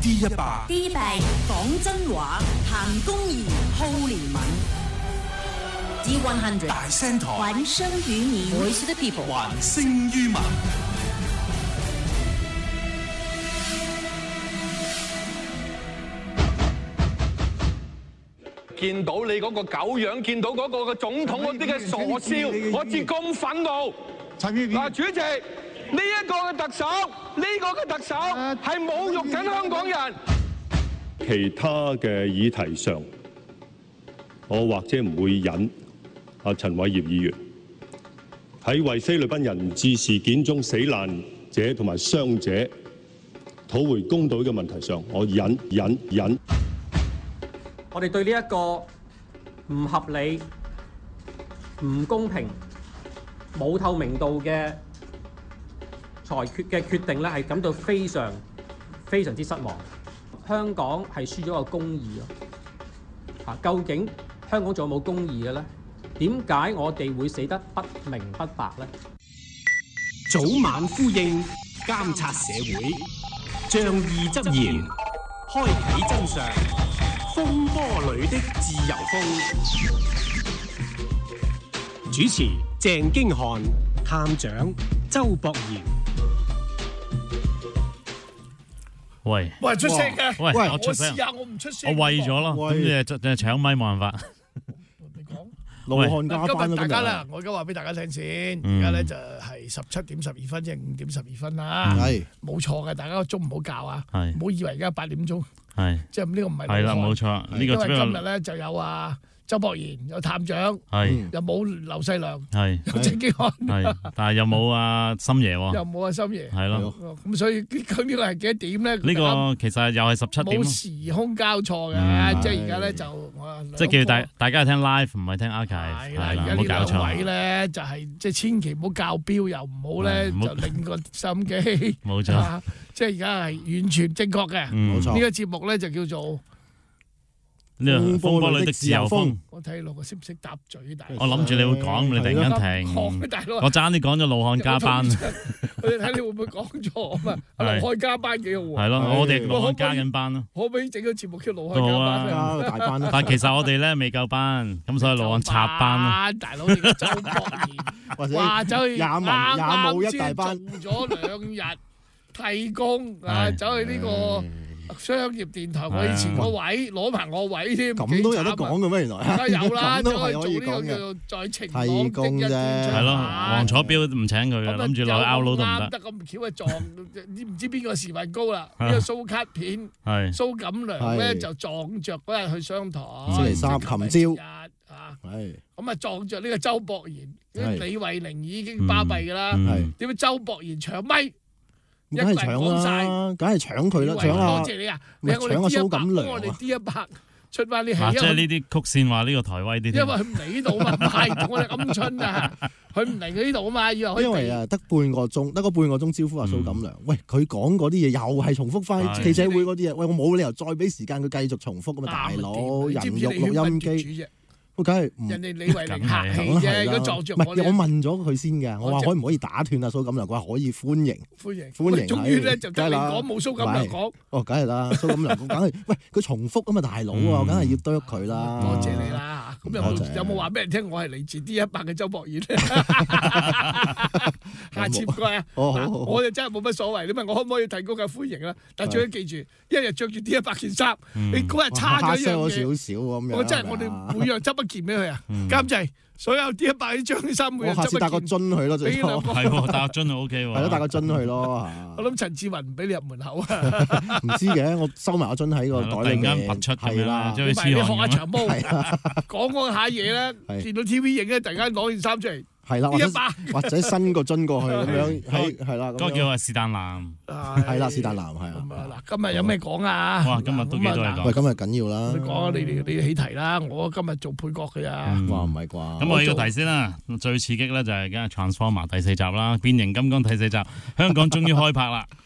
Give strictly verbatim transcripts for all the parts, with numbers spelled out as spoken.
D 一百 D 一百講真話，談公義，好憐憫。D 一百大聲台， 還聲於民 ，Voice of the People， 還聲於民。 見到你嗰個狗樣，見到嗰個嘅總統嗰啲嘅傻笑，我至咁憤怒。嗱，主席，呢一個嘅特首，呢個嘅特首係侮辱緊香港人。 其他嘅議題上，我或者唔會引阿陳偉業議員喺為菲律賓人質事件中死難者同埋傷者討回公道嘅問題上，我引引引。 我哋對呢一個唔合理、唔公平、冇透明度嘅裁決嘅決定咧，係感到非常非常之失望。香港係輸咗個公義咯。啊，究竟香港仲有冇公義嘅咧？點解我哋會死得不明不白咧？ 早晚呼應，監察社會，仗義執言，開啓真相。風波裏的自由風，主持鄭經翰，探長周博賢。 喂喂，出聲嘅， 喂， 喂， 我出聲， 我試下我唔出聲， 我為咗咯，咁你就就搶咪冇辦法。 你講， 盧漢加班今日大家啦，我而家話俾大家聽先，而家咧就係十七點十二分，即係五點十二分啦， 係冇錯嘅，大家個鐘唔好校啊， 係， 唔好以為而家八點鐘。 係， 即係呢個唔係係啦，冇錯，呢個因為今日咧就有啊周博賢，有探長， 係， 又冇劉細良， 係， 有鄭經翰， 係，但係又冇阿深爺喎， 又冇阿深爺， 係咯， 咁所以佢呢個係幾多點咧？ 呢個其實又係十七點， 冇時空交錯嘅，即係而家咧就即係叫大大家係聽 live 唔係聽 archive， 係啦，而家呢兩位咧就係即係千祈唔好校標，又唔好咧就令個收音機， 冇錯。 即係而家係完全正確嘅， 冇錯。 呢個節目咧就叫做呢個風波裏的自由風。 我睇落個識唔識搭嘴，大佬。 我諗住你會講，你突然間停。 大佬， 我爭啲講咗盧漢加班。 我哋睇你會唔會講錯啊嘛？盧漢加班幾好喎。 係咯，我哋盧漢加緊班咯。 可唔可以整個節目叫盧漢加班加大班？ 但其實我哋咧未夠班，咁所以盧漢插班咯。 大佬，你個周博賢或者話走去廿文廿武一大班， 做咗兩日。替工啊，走去呢個商業電台，我以前個位攞埋我位添， 咁都有得講嘅咩？原來而家有啦， 都走去做係可以講呢個叫做嘅。 在晴替朗工啫， 係咯，黃楚標唔請佢嘅，諗住落去 out 撈都唔得。 得咁巧啊撞，唔知邊個時運高啦？呢個蘇卡片，蘇錦良咧就撞着嗰日去商台， 星期三琴朝啊， 係咁啊撞着呢個周博賢，李慧玲已經巴閉㗎啦， 嗯點解周博賢搶咪？ 梗係搶啦，梗係搶佢啦，搶啊！ 多謝你啊！ 咪搶阿蘇錦良我哋 D 一百出翻啲戲， 即係呢啲曲線話呢個台威啲。 因為佢唔嚟呢度嘛，唔係我哋鵪鶉啊，佢唔嚟呢度啊嘛，以為可以。 因為啊，得半個鐘，得個半個鐘招呼阿蘇錦良。喂，佢講嗰啲嘢又係重複翻記者會嗰啲嘢。喂，我冇理由再俾時間佢繼續重複咁啊，大佬！人肉錄音機。我梗係人哋李慧玲客氣啫，如果撞著我， 我問咗佢先嘅，我話可唔可以打斷阿蘇錦良？佢話可以，歡迎， 歡迎， 歡迎。 終於咧就得你講冇蘇錦良講。 哦，梗係啦，蘇錦良梗係，喂，佢重複啊嘛，大佬啊，梗係要啄佢啦。 多謝你啦，咁有冇有冇話俾人聽？我係嚟自 D 一百嘅周博賢咧。下次唔該啊，我就真係冇乜所謂。你問我可唔可以提供嘅歡迎啦？但最緊記住，一日着住 D 一百件衫，你嗰日差咗一樣嘢， 少少咁樣。 我真係我哋每樣執一件俾佢啊，監製所有 D 一百啲張衫每日執一件。我下次帶個樽去咯，最多係喎，帶個樽就 O K 喎。 係咯，帶個樽去咯。 我諗陳志雲唔俾你入門口啊。 唔知嘅，我收埋個樽喺個袋裏面。 突然間拔出係啦， 唔係你學下長毛，講講下嘢咧，見到 T V 影咧，突然間攞件衫出嚟。 係啦，或者伸個樽過去咁樣，係係啦。 嗰個叫係是但男， 係啦，是但男係啊。 嗱，今日有咩講啊？ 哇，今日都幾多嘢講。 喂，今日緊要啦。 你講啊，你哋你起題啦。我今日做配角嘅咋。 哇，唔係啩？ 咁我呢個題先啦。最刺激咧就係梗係 Transformer 第四集啦，變形金剛第四集，香港終於開拍啦。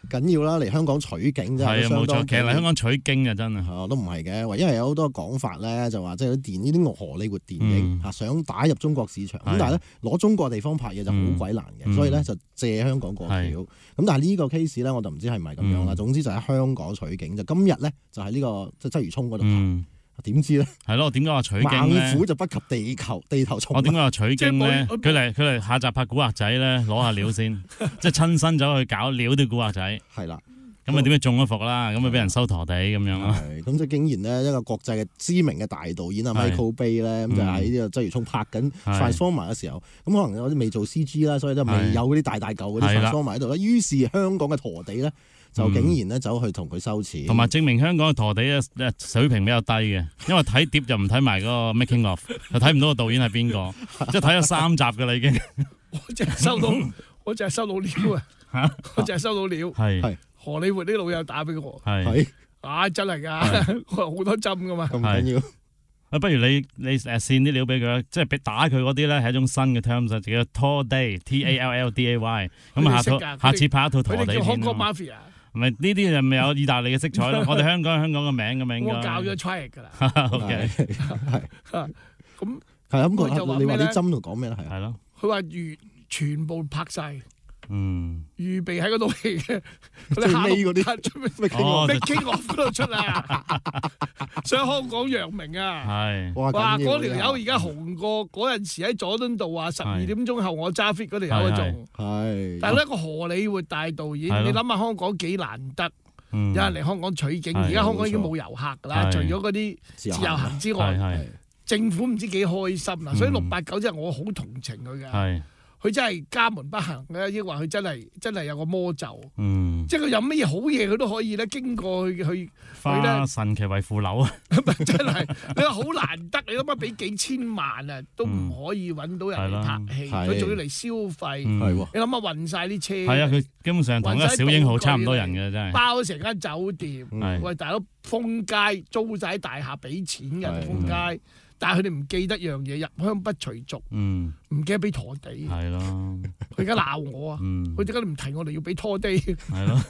緊要啦，嚟香港取景啫。 係啊，冇錯，其實嚟香港取經啊，真係。 啊，都唔係嘅，因為有好多講法咧，就話即係啲電呢啲荷里活電影嚇、嗯、想打入中國市場，咁但係咧攞中國地方拍嘢就好鬼難嘅，嗯、所以咧就借香港過橋。咁但係呢個 case 咧，我就唔知係咪咁樣啦。嗯、總之就喺香港取景，就今日咧就喺呢、呢個即係鰂魚涌嗰度拍。點知咧？係咯，點解話取經咧？ 猛虎就不及地球地頭蟲。 我點解話取經咧？佢嚟佢嚟下集拍古惑仔咧，攞下料先，即係親身走去搞料啲古惑仔。 係啦， 咁啊點解中咗伏啦？咁啊俾人收陀地咁樣咯。 咁即係竟然呢，一個國際嘅知名嘅大導演啊 Michael Bay 咧，咁就喺呢個鰂魚涌拍緊 Transformer 嘅時候，咁可能有啲未做 C G 啦，所以都未有嗰啲大大嚿嗰啲 Transformer 喺度啦。於是香港嘅陀地咧。就竟然咧走去同佢收錢， 同埋證明香港嘅陀地咧水平比較低嘅，因為睇碟就唔睇埋嗰個 making of， 就睇唔到個導演係邊個，即係睇咗三集噶啦已經。 我淨係收到，我淨係收到料啊！我淨係收到料，係荷里活啲老友打俾我，係啊真係㗎，我好多針㗎嘛， 咁緊要。 啊，不如你你誒線啲料俾佢，即係俾打佢嗰啲咧係一種新嘅 terms，就叫 Tour Day，T A L L D A Y。咁下套下次拍一套陀地片。佢哋叫 Hong Kong Mafia。唔係呢啲就咪有意大利嘅色彩咯，我哋香港香港嘅名咁樣應該。 我教咗 try 㗎啦。 OK， 係咁係咁講，你話啲針度講咩咧？係係咯。 佢話預全部拍晒， 嗯， 預備喺嗰度嚟嘅。 最尾嗰啲 ，making of 嗰度出啊！上香港揚名啊！ 係哇！嗰條友而家紅過嗰陣時喺佐敦道啊，十二點鐘後我揸 fit 嗰條友啊仲係。但係一個荷里活大導演，你諗下香港幾難得，有人嚟香港取景。而家香港已經冇遊客㗎啦，除咗嗰啲自由行之外，政府唔知幾開心啦。所以六八九真係我好同情佢㗎。佢真係家門不幸咧，抑或佢真係真係有個魔咒，嗯、即係佢有乜嘢好嘢佢都可以咧，經過去去花呢神奇為腐朽啊！ 真係你話好難得，你諗下俾幾千萬啊，都唔可以揾到人嚟拍戲，佢仲、嗯、要嚟消費，嗯、你諗下運晒啲車， 係啊，佢基本上同一個小英豪差唔多人嘅真係， 包咗成間酒店，嗯、喂大佬封街租晒大廈俾錢嘅封街。嗯但係佢哋唔記得樣嘢，入鄉不隨俗，唔記得俾陀地。係咯，佢而家鬧我啊！佢點解你唔提我哋要俾拖地？係咯，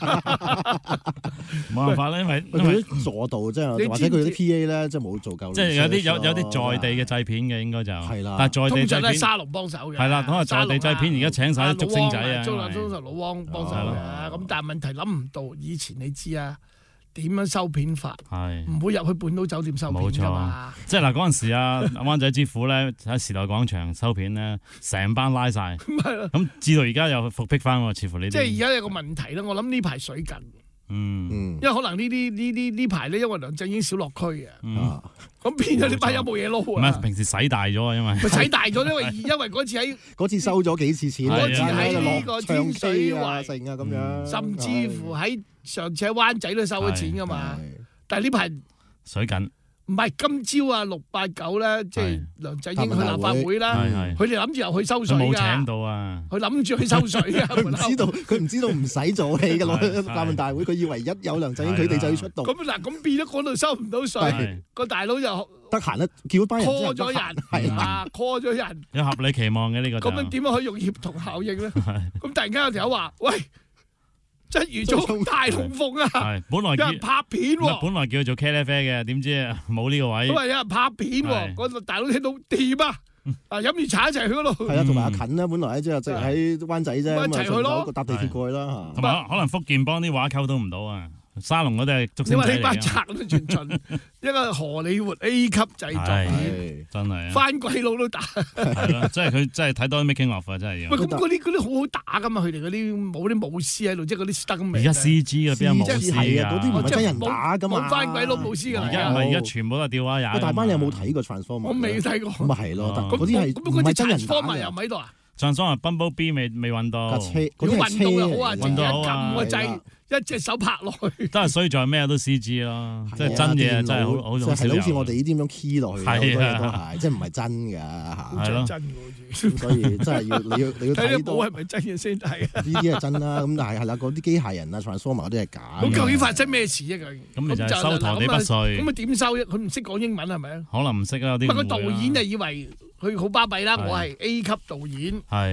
冇辦法啦，因為因為啲座道即係或者佢啲 P A 咧，即係冇做夠。 即係有啲有有啲在地嘅製片嘅應該就係啦，但係在地製片通常都係沙龍幫手嘅。 係啦，可能在地製片而家請晒啲竹升仔啊， 中南中實老汪幫手嘅。咁但係問題諗唔到，以前你知啊。點樣收片法？係唔會入去半島酒店收片㗎嘛？ 即係嗱嗰陣時啊，灣仔之虎咧喺時代廣場收片咧，成班拉晒。咁至到而家又復辟翻喎，似乎呢啲。 即係而家有個問題啦，我諗呢排水緊。嗯，因為可能呢啲呢啲呢排咧，因為梁振英少落區啊。咁變咗呢班有冇嘢撈啊？ 唔係平時使大咗啊，因為佢使大咗，因為因為嗰次喺嗰次收咗幾次錢， 嗰次喺呢個天水圍城啊咁樣， 甚至乎喺上次喺灣仔都收咗錢噶嘛。但係呢排水緊。 唔係今朝啊，六八九咧，即係梁振英去立法會啦，佢哋諗住又去收水㗎。 冇請到啊！ 佢諗住去收水㗎。 佢唔知道，佢唔知道唔使做戲㗎咯。答問大會，佢以為一有梁振英，佢哋就要出動。 咁嗱，咁變咗嗰度收唔到水，個大佬又得閒啦，叫班人 call 咗人，係啊 call 咗人。 有合理期望嘅呢個。 咁樣點樣可以用協同效應咧？咁突然間有條友話：喂！真如做大龍鳳啊！ 係本來有人拍片喎， 本來叫佢做茄喱啡嘅，點知冇呢個位。 都係有人拍片喎，嗰個大佬聽到掂啊！啊飲住茶一齊去嗰度。 係啊，同埋阿近咧，本來即係即係喺灣仔啫， 一齊去咯， 搭地鐵過去啦嚇。 同埋可能福建幫啲話溝通唔到啊。沙龍嗰啲係竹升仔嚟嘅。 你話呢班賊都全盡，一個荷里活 A 級製作片， 真係番鬼佬都打。 係咯，即係佢真係睇多啲 making of 啊，真係。 喂，咁嗰啲嗰啲好好打噶嘛？佢哋嗰啲冇啲武師喺度，即係嗰啲燈名。 而家 C G 啊，邊有武師啊？ 嗰啲唔係真人打噶嘛。 冇番鬼佬武師㗎。 而家唔係而家全部都係吊畫眼。 大班你有冇睇過 Transformer？ 我未睇過。 咁咪係咯，嗰啲係唔係真人打嘅？ 又唔喺度啊？ 上雙啊 Bumblebee 未未揾到， 車如果運動又好啊， 運動好啊， 撳個掣，一隻手拍落去。 都係衰在咩都 C G 咯，即係真嘢真係好好少。 即係好似我哋呢啲咁樣 key 落去，好多嘢都係，即係唔係真㗎嚇。係咯，真嘅，所以真係要你要你要睇到係咪真嘅先睇啊？ 呢啲係真啦，咁但係係啦，嗰啲機械人啊 Transformer 嗰啲係假。 咁究竟發生咩事啊？ 咁咪就係收陀地不遂。 咁啊點收啫？佢唔識講英文係咪啊？ 可能唔識啊，有啲。 不過導演就以為佢好巴閉啦，我係 A 級導演。 係。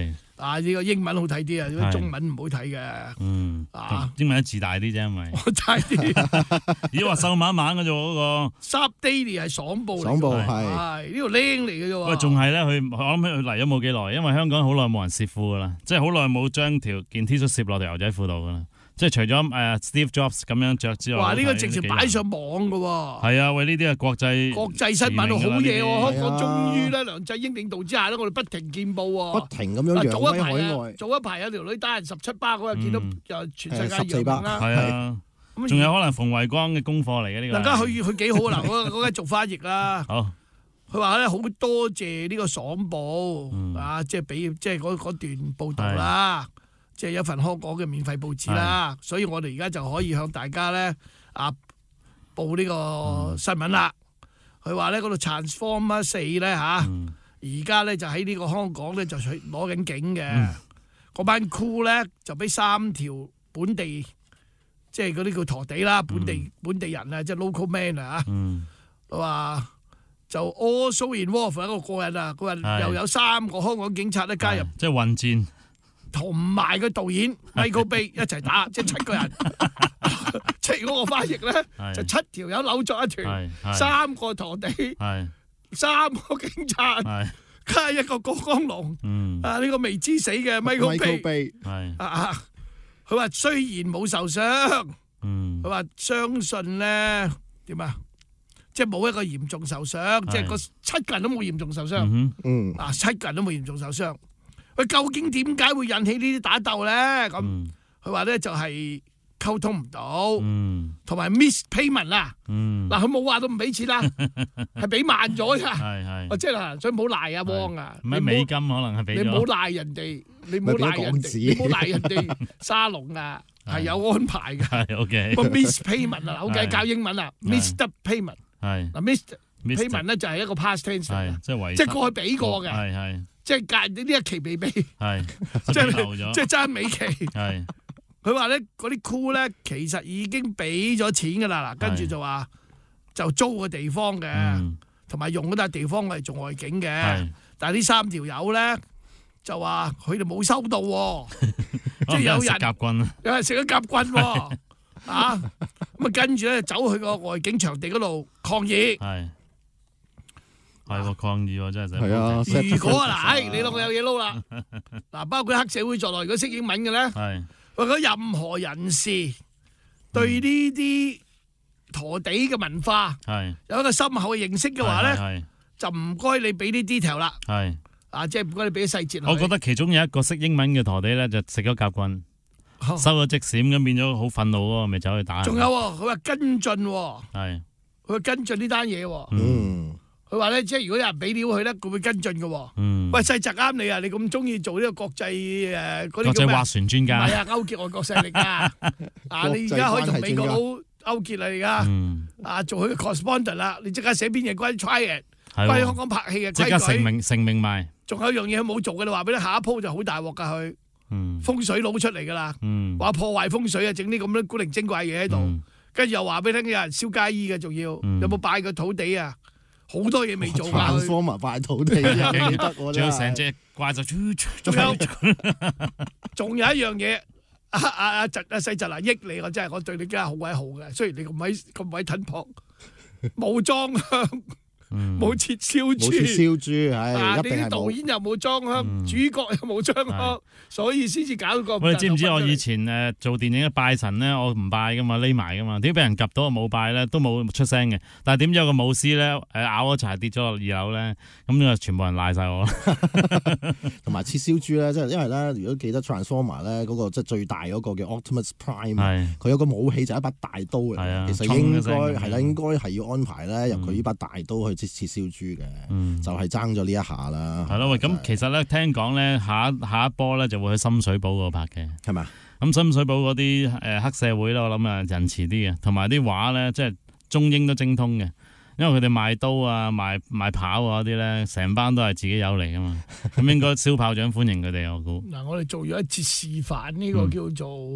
啊！呢個英文好睇啲啊，中文唔好睇嘅。嗯，啊， 英文字大啲啫，因為我大啲。 咦，話瘦蜢蜢嘅啫喎，嗰個。 Subdaily 係爽報嚟， 爽報係係呢度靚嚟嘅啫喎。 喂，仲係咧，佢我諗佢嚟咗冇幾耐，因為香港好耐冇人攝褲噶啦，即係好耐冇將條件 T 恤攝落條牛仔褲度噶啦。即係除咗誒 Steve Jobs 咁樣着之外， 哇！呢個直接擺上網㗎喎。 係啊，喂，呢啲係國際國際新聞好嘢喎！香港終於咧，梁振英領導之下咧，我哋不停見報喎。 不停咁樣揚威海外。 早一排有條女打人十七巴嗰日，見到又全世界十四巴啦。 係啊，仲有可能馮維光嘅功課嚟嘅呢個。 大家佢佢幾好啊！嗱，我我而家做翻譯啦。 好。 佢話咧好多謝呢個爽報啊，即係俾即係嗰嗰段報導啦。即係一份香港嘅免費報紙啦，所以我哋而家就可以向大家咧啊報呢個新聞啦。佢話咧嗰度 Transformer 四咧嚇，而家咧就喺呢個香港咧就取攞緊景嘅。嗰、嗯、班 crew 咧就俾三條本地，即係嗰啲叫陀地啦，本地、嗯、本地人啊，即係 local man 啊嚇。佢話、嗯、就 also involve 一個個人啊，佢話又有三個香港警察咧加入， 即係混戰。 同埋個導演 Michael Bay 一齊打，即係七個人。即係嗰個翻譯咧，就七條友扭作一團，三個陀地，三個警察，加一個郭光龍。啊，呢個未知死嘅 Michael Bay。啊，佢話雖然冇受傷，佢話相信咧點啊？即係冇一個嚴重受傷，即係個七個人都冇嚴重受傷。嗯，啊，七個人都冇嚴重受傷。佢究竟點解會引起呢啲打鬥咧？咁佢話咧就係溝通唔到，同埋 miss payment 啦。嗱，佢冇話到唔俾錢啦，係俾慢咗咋。係係，即係嗱，所以唔好賴阿汪啊。 咩美金可能係俾咗。 你唔好賴人哋，你唔好賴人哋，你唔好賴人哋沙龍啊，係有安排嘅。係 OK。個 miss payment 啊，好計教英文啊 ，miss the payment。係嗱 miss payment 咧就係一個 past tense，即係即係過去俾過嘅。係係。即係隔呢一期未俾，係即係即係爭尾期。係佢話咧，嗰啲 crew 咧其實已經俾咗錢噶啦，嗱，跟住就話就租個地方嘅，同埋用嗰笪地方嚟做外景嘅。但係呢三條友咧就話佢哋冇收到，即係有人夾棍，有人食咗夾棍喎，啊咁啊跟住咧走去個外景場地嗰度抗議。係。 係喎，抗議喎，真係係啊！ 如果啊嗱，你當我有嘢撈啦，嗱，包括黑社會在內，如果識英文嘅咧，係如果任何人士對呢啲陀地嘅文化係有一個深厚嘅認識嘅話咧，就唔該你俾啲 detail 啦，係啊，即係唔該你俾啲細節。 我覺得其中有一個識英文嘅陀地咧，就食咗夾棍，收咗即閃咁，變咗好憤怒喎，咪走去打。 仲有佢話跟進，係佢跟進呢單嘢，嗯。佢話咧，即係如果有人俾料佢咧，佢會跟進嘅。嗯，喂，細澤啱你啊！你咁中意做呢個國際誒嗰啲國際划船專家， 係啊，勾結外國勢力啊！啊，你而家可以同美國佬勾結啦，而家啊，做佢嘅 correspondent 啦，你即刻寫篇嘢關於 try it，關於香港拍戲嘅規矩， 即刻成名成名埋。 仲有一樣嘢佢冇做嘅，你話俾你下一鋪就好大鑊噶佢，風水佬出嚟噶啦，話破壞風水啊，整啲咁多古靈精怪嘢喺度，跟住又話俾你聽有人燒街衣嘅，仲要有冇拜過土地啊？好多嘢未做㗎， 反科埋塊土地又記得喎， 仲有成隻怪就， 仲有仲有一樣嘢，阿阿阿侄阿細侄嗱益你，我真係我對你真係好鬼好嘅，雖然你咁鬼咁鬼吞撲，冇裝香，冇切燒豬，冇切燒豬，唉，一定係冇。 啲導演又冇裝香，主角又冇裝香，所以先至搞到個。 喂，你知唔知我以前誒做電影嘅拜神咧，我唔拜噶嘛，匿埋噶嘛，點解俾人及到我冇拜咧，都冇出聲嘅。但係點知有個舞獅咧，誒咬咗柴跌咗落二樓咧，咁就全部人賴晒我。 同埋切燒豬咧，即係因為咧，如果記得 Transformer 咧嗰個即係最大嗰個叫 Optimus Prime，佢有個武器就係一把大刀嚟，其實應該係啦，應該係要安排咧由佢呢把大刀去。切燒豬嘅，嗯、就係爭咗呢一下啦。 係咯，喂，咁其實咧，聽講咧，下一下一波咧就會去深水埗嗰度拍嘅， 係嘛？ 咁深水埗嗰啲誒黑社會咧，我諗啊仁慈啲嘅，同埋啲畫咧，即係中英都精通嘅，因為佢哋賣刀啊、賣賣炮啊嗰啲咧，成班都係自己友嚟噶嘛，咁應該燒炮仗歡迎佢哋，我估。 嗱，我哋做咗一節示範，呢、呢個叫做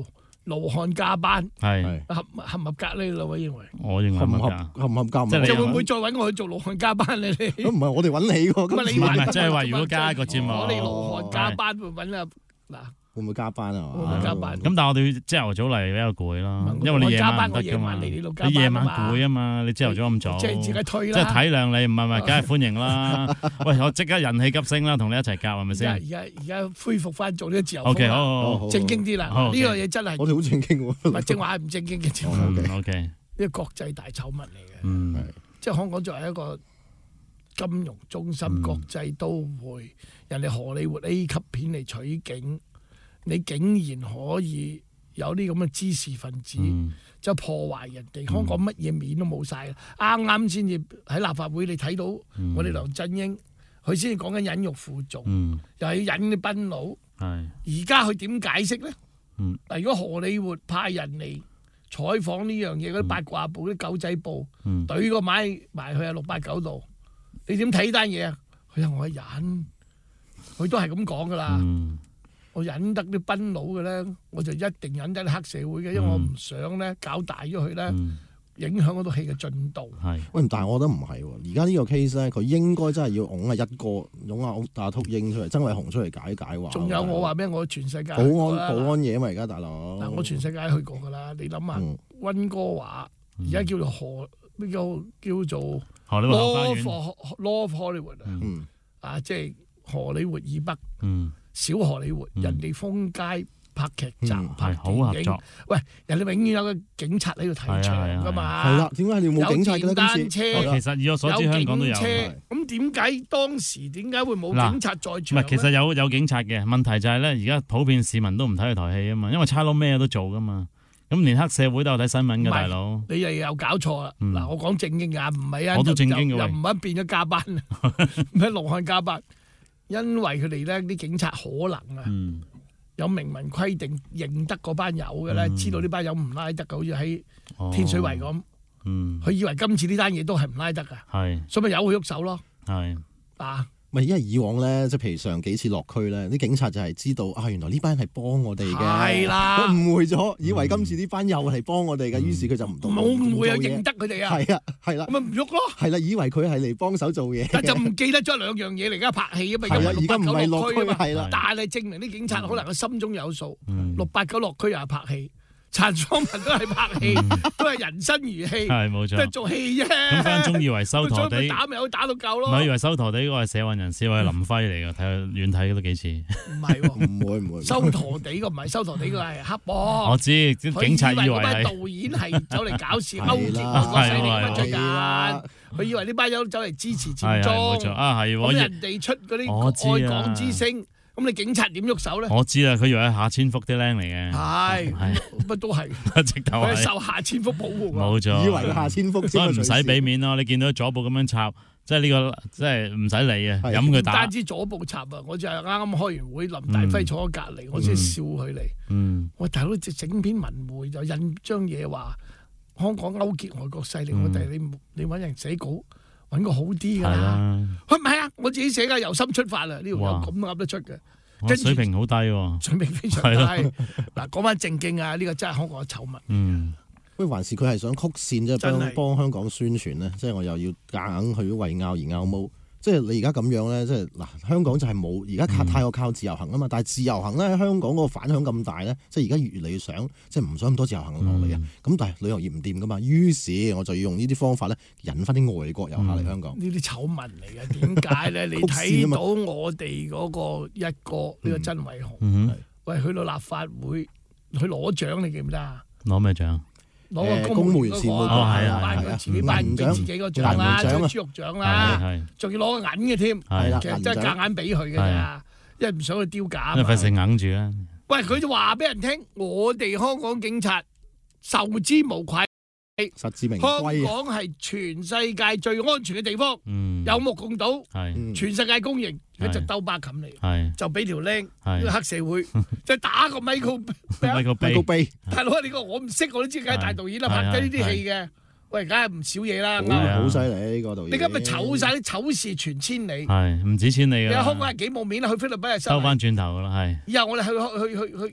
盧漢加班， 係合合唔合格呢？兩位認為？ 我認為合唔合格， 合唔合格？ 即係你會唔會再揾我去做盧漢加班咧？你咁唔係我哋揾你喎，咁你唔係即係話如果加一個節目， 我哋盧漢加班會揾啊嗱。 會唔會加班啊？ 會唔會加班？ 咁但係我哋朝頭早嚟比較攰咯，因為你夜晚唔得噶嘛。你夜晚攰啊嘛，你朝頭早咁早。 即係自己推啦。 即係體諒你，唔係唔係，梗係歡迎啦。喂，我即刻人氣急升啦，同你一齊夾係咪先？ 而家而家恢復翻做呢個自由風。 O K， 好好好， 正經啲啦。呢樣嘢真係我哋好正經喎。 唔係正話係唔正經嘅節目。 O K， 呢個國際大醜聞嚟嘅。 嗯， 即係香港作為一個金融中心、國際都會，人哋荷里活 A 級片嚟取景。你竟然可以有啲咁嘅知識分子，嗯、就破壞人哋香港乜嘢面都冇晒。啱啱先至喺立法會，你睇到我哋梁振英，佢先至講緊忍辱負重，嗯、又係要忍啲賓佬。而家佢點解釋咧？嗱、嗯，如果荷里活派人嚟採訪呢樣嘢，嗰啲八卦報、啲狗仔報，懟個買埋去啊六八九度，你點睇呢單嘢啊？佢話我忍，佢都係咁講噶啦。嗯我忍得啲賓佬嘅咧，我就一定忍得啲黑社會嘅，因為我唔想咧搞大咗佢咧，嗯、影響嗰套戲嘅進度。係， 喂，但係我覺得唔係喎，而家呢個 case 咧，佢應該真係要擁啊一個擁啊阿禿鷹出嚟，曾偉雄出嚟解解話。仲有我話咩？我全世界保安保安嘢嘛，而家大佬。 嗱，我全世界去過㗎啦，你諗下，溫、嗯、哥華而家叫做荷呢個叫做 Law of Law of Hollywood 啊，嗯、啊，即係荷里活以北。嗯小荷里活，人哋封街拍劇集、拍電影，喂，人哋永遠有個警察喺度睇場噶嘛。係啦，點解你冇警察嘅咧？ 有電單車，其實以我所知，香港都有。 咁點解當時點解會冇警察在場？唔係，其實有有警察嘅問題就係咧，而家普遍市民都唔睇佢台戲啊嘛，因為差佬咩都做噶嘛。咁連黑社會都有睇新聞嘅大佬。你又有搞錯啦！嗱，我講正經啊，唔係啊， 我都正經嘅， 又唔係變咗加班，咩盧漢加班？因為佢哋咧啲警察可能啊，嗯、有明文規定認得嗰班友嘅咧，嗯、知道呢班友唔拉得嘅，好似喺天水圍咁。佢、哦嗯、以為今次呢單嘢都係唔拉得㗎，是所以咪由佢喐手咯。係啊。 咪因為以往咧，即係譬如上幾次落區咧，啲警察就係知道啊，原來呢班係幫我哋嘅，係啦，佢誤會咗，以為今次呢班又係幫我哋嘅，於是佢就唔冇誤會啊，認得佢哋啊， 係啊，係啦， 咪唔喐咯， 係啦，以為佢係嚟幫手做嘢， 但就唔記得咗兩樣嘢嚟㗎，拍戲啊嘛， 而家唔係落區係啦， 但係證明啲警察可能佢心中有數，六八九落區又係拍戲。陳爽文都係拍戲，都係人生如戲，係冇錯，都係做戲啫。 咁翻中以為收陀地打咪好打到夠咯。 唔係以為收陀地嗰個係社運人士，我係林輝嚟㗎，睇佢遠睇都幾似。 唔係喎， 唔會唔會。 收陀地個唔係收陀地個係黑幫。 我知，警察以為係。佢以為嗰班導演係走嚟搞事勾結外國勢力咁最緊。佢以為呢班友走嚟支持佔中。冇錯啊，係喎。咁人哋出嗰啲愛港之聲。咁你警察點喐手咧？ 我知啦，佢以為係夏千福啲僆嚟嘅。 係，乜都係。直頭係受夏千福保護。 冇錯。 以為夏千福， 所以唔使俾面咯。你見到左部咁樣插，即係呢個，即係唔使理啊，飲佢打。唔單止左部插啊，我就係啱啱開完會，林大輝坐喺隔離，我先笑佢嚟。嗯。喂，大佬，整篇文匯就印張嘢話香港勾結外國勢力，我哋你你揾人寫稿。揾個好啲㗎啦，佢唔係啊！我自己寫㗎，由心出發啊！呢條友咁噏得出嘅， 跟水平好低喎， 水平非常低。嗱，講翻正經啊，呢個真係香港嘅醜聞。嗯， 喂，還是佢係想曲線即係幫幫香港宣傳咧？即係我又要夾硬去為拗而拗毛。即係你而家咁樣咧，即係嗱，香港就係冇而家太過靠自由行啊嘛，但係自由行咧喺香港嗰個反響咁大咧，即係而家越嚟越想，即係唔想咁多自由行落嚟啊。咁、嗯、但係旅遊業唔掂噶嘛，於是我就要用呢啲方法咧，引翻啲外國遊客嚟香港。 呢啲醜聞嚟嘅，點解咧？你睇到我哋嗰個一個呢、呢個曾偉雄，嗯、喂，去到立法會去攞獎，你記唔記得啊？ 攞咩獎？ 攞個公務員事務局頒佢自己頒俾自己個獎啦，獎豬肉獎啦，仲要攞個銀嘅添，其實真係夾硬俾佢嘅咋，因為唔想去丟架啊嘛。 費事硬住啦。 喂，佢就話俾人聽，我哋香港警察受之無愧， 實至名歸。 香港係全世界最安全嘅地方，有目共睹，全世界公認。佢就兜巴冚嚟，就俾條僆黑社會，即係打個 Michael Michael Bay。 大佬，你個我唔識，我都知梗係大導演啦，拍緊呢啲戲嘅。喂，梗係唔少嘢啦， 好犀利呢個導演。 你今日醜晒啲醜事傳千里， 係唔止千里㗎。 你香港係幾冇面啦？去菲律賓係收翻轉頭㗎啦，係。 以後我哋去去去去去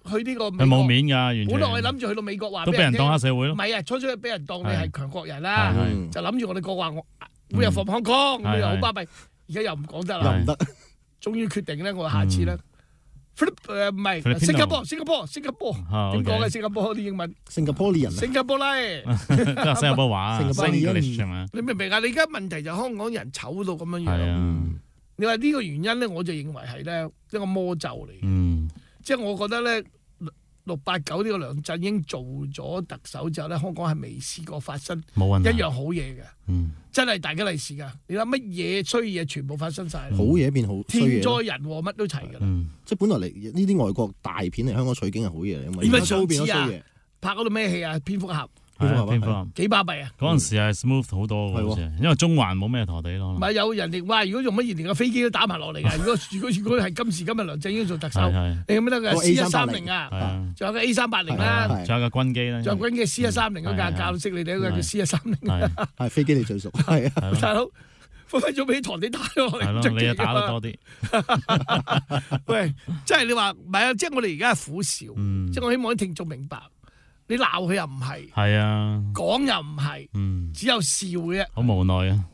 去呢個美國， 冇面㗎，完全。 本來我諗住去到美國話都俾人當黑社會咯。 唔係啊，初初俾人當你係強國人啦，就諗住我哋國話我會有放香港，咁又好巴閉。而家又唔講得啦， 又唔得。 終於決定咧，我下次咧。誒唔係，新加坡，新加坡，新加坡，點講嘅新加坡啲英文？ 新加坡人， 新加坡啦， 都係新加坡話，新加坡人。 你明唔明啊？你而家問題就香港人醜到咁樣樣。你話呢個原因咧，我就認為係咧一個魔咒嚟。嗯，即係我覺得咧。六八九呢個梁振英做咗特首之後咧，香港係未試過發生一樣好嘢嘅，嗯、真係大吉利是㗎。你諗乜嘢衰嘢全部發生晒， 好嘢變好衰嘢， 天災人禍乜都齊㗎啦。嗯、 即係本來嚟呢啲外國大片嚟香港取景係好嘢嚟，因為而家上次啊拍嗰套咩戲啊？蝙蝠俠。 蝙蝠俠幾巴閉啊！ 嗰陣時係 smooth 好多嘅，因為中環冇咩陀地咯。 唔係有人哋話，如果用乜嘢連個飛機都打埋落嚟嘅。如果如果如果係今時今日梁振英做特首，你有咩得嘅 C 一三零啊？仲有個 A 三八零啦， 仲有個軍機咧， 仲有軍機 C 一三零嗰架教識你哋嗰個叫 C 一三零。 係飛機你最熟，係大佬分分鐘俾陀地打落嚟。 係咯，你又打得多啲。 喂，即係你話唔係啊？即係我哋而家係苦笑，即係我希望啲聽眾明白。你鬧佢又唔係， 係啊， 講又唔係，嗯，只有笑嘅啫， 好無奈啊！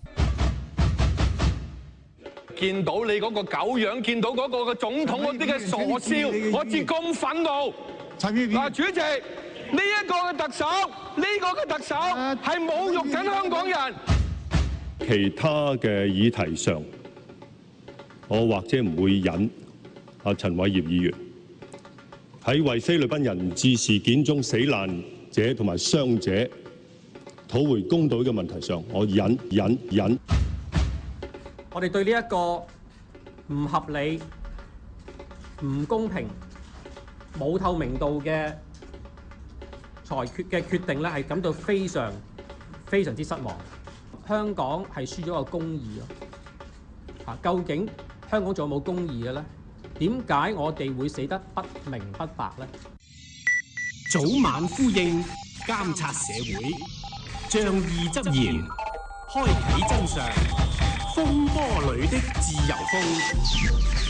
見到你嗰個狗樣，見到嗰個個總統嗰啲嘅傻笑，我至咁憤怒。嗱，主席，呢一個嘅特首，呢個嘅特首係侮辱緊香港人。 其他嘅議題上，我或者唔會引阿陳偉業議員。喺為菲律賓人質事件中死難者同埋傷者討回公道嘅問題上，我忍忍忍。 我哋對呢一個唔合理、唔公平、冇透明度嘅裁決嘅決定咧，係感到非常非常之失望。香港係輸咗個公義咯。啊，究竟香港仲有冇公義嘅咧？點解我哋會死得不明不白呢？ 早晚呼應，監察社會，仗義執言，開啓真相，風波裏的自由風。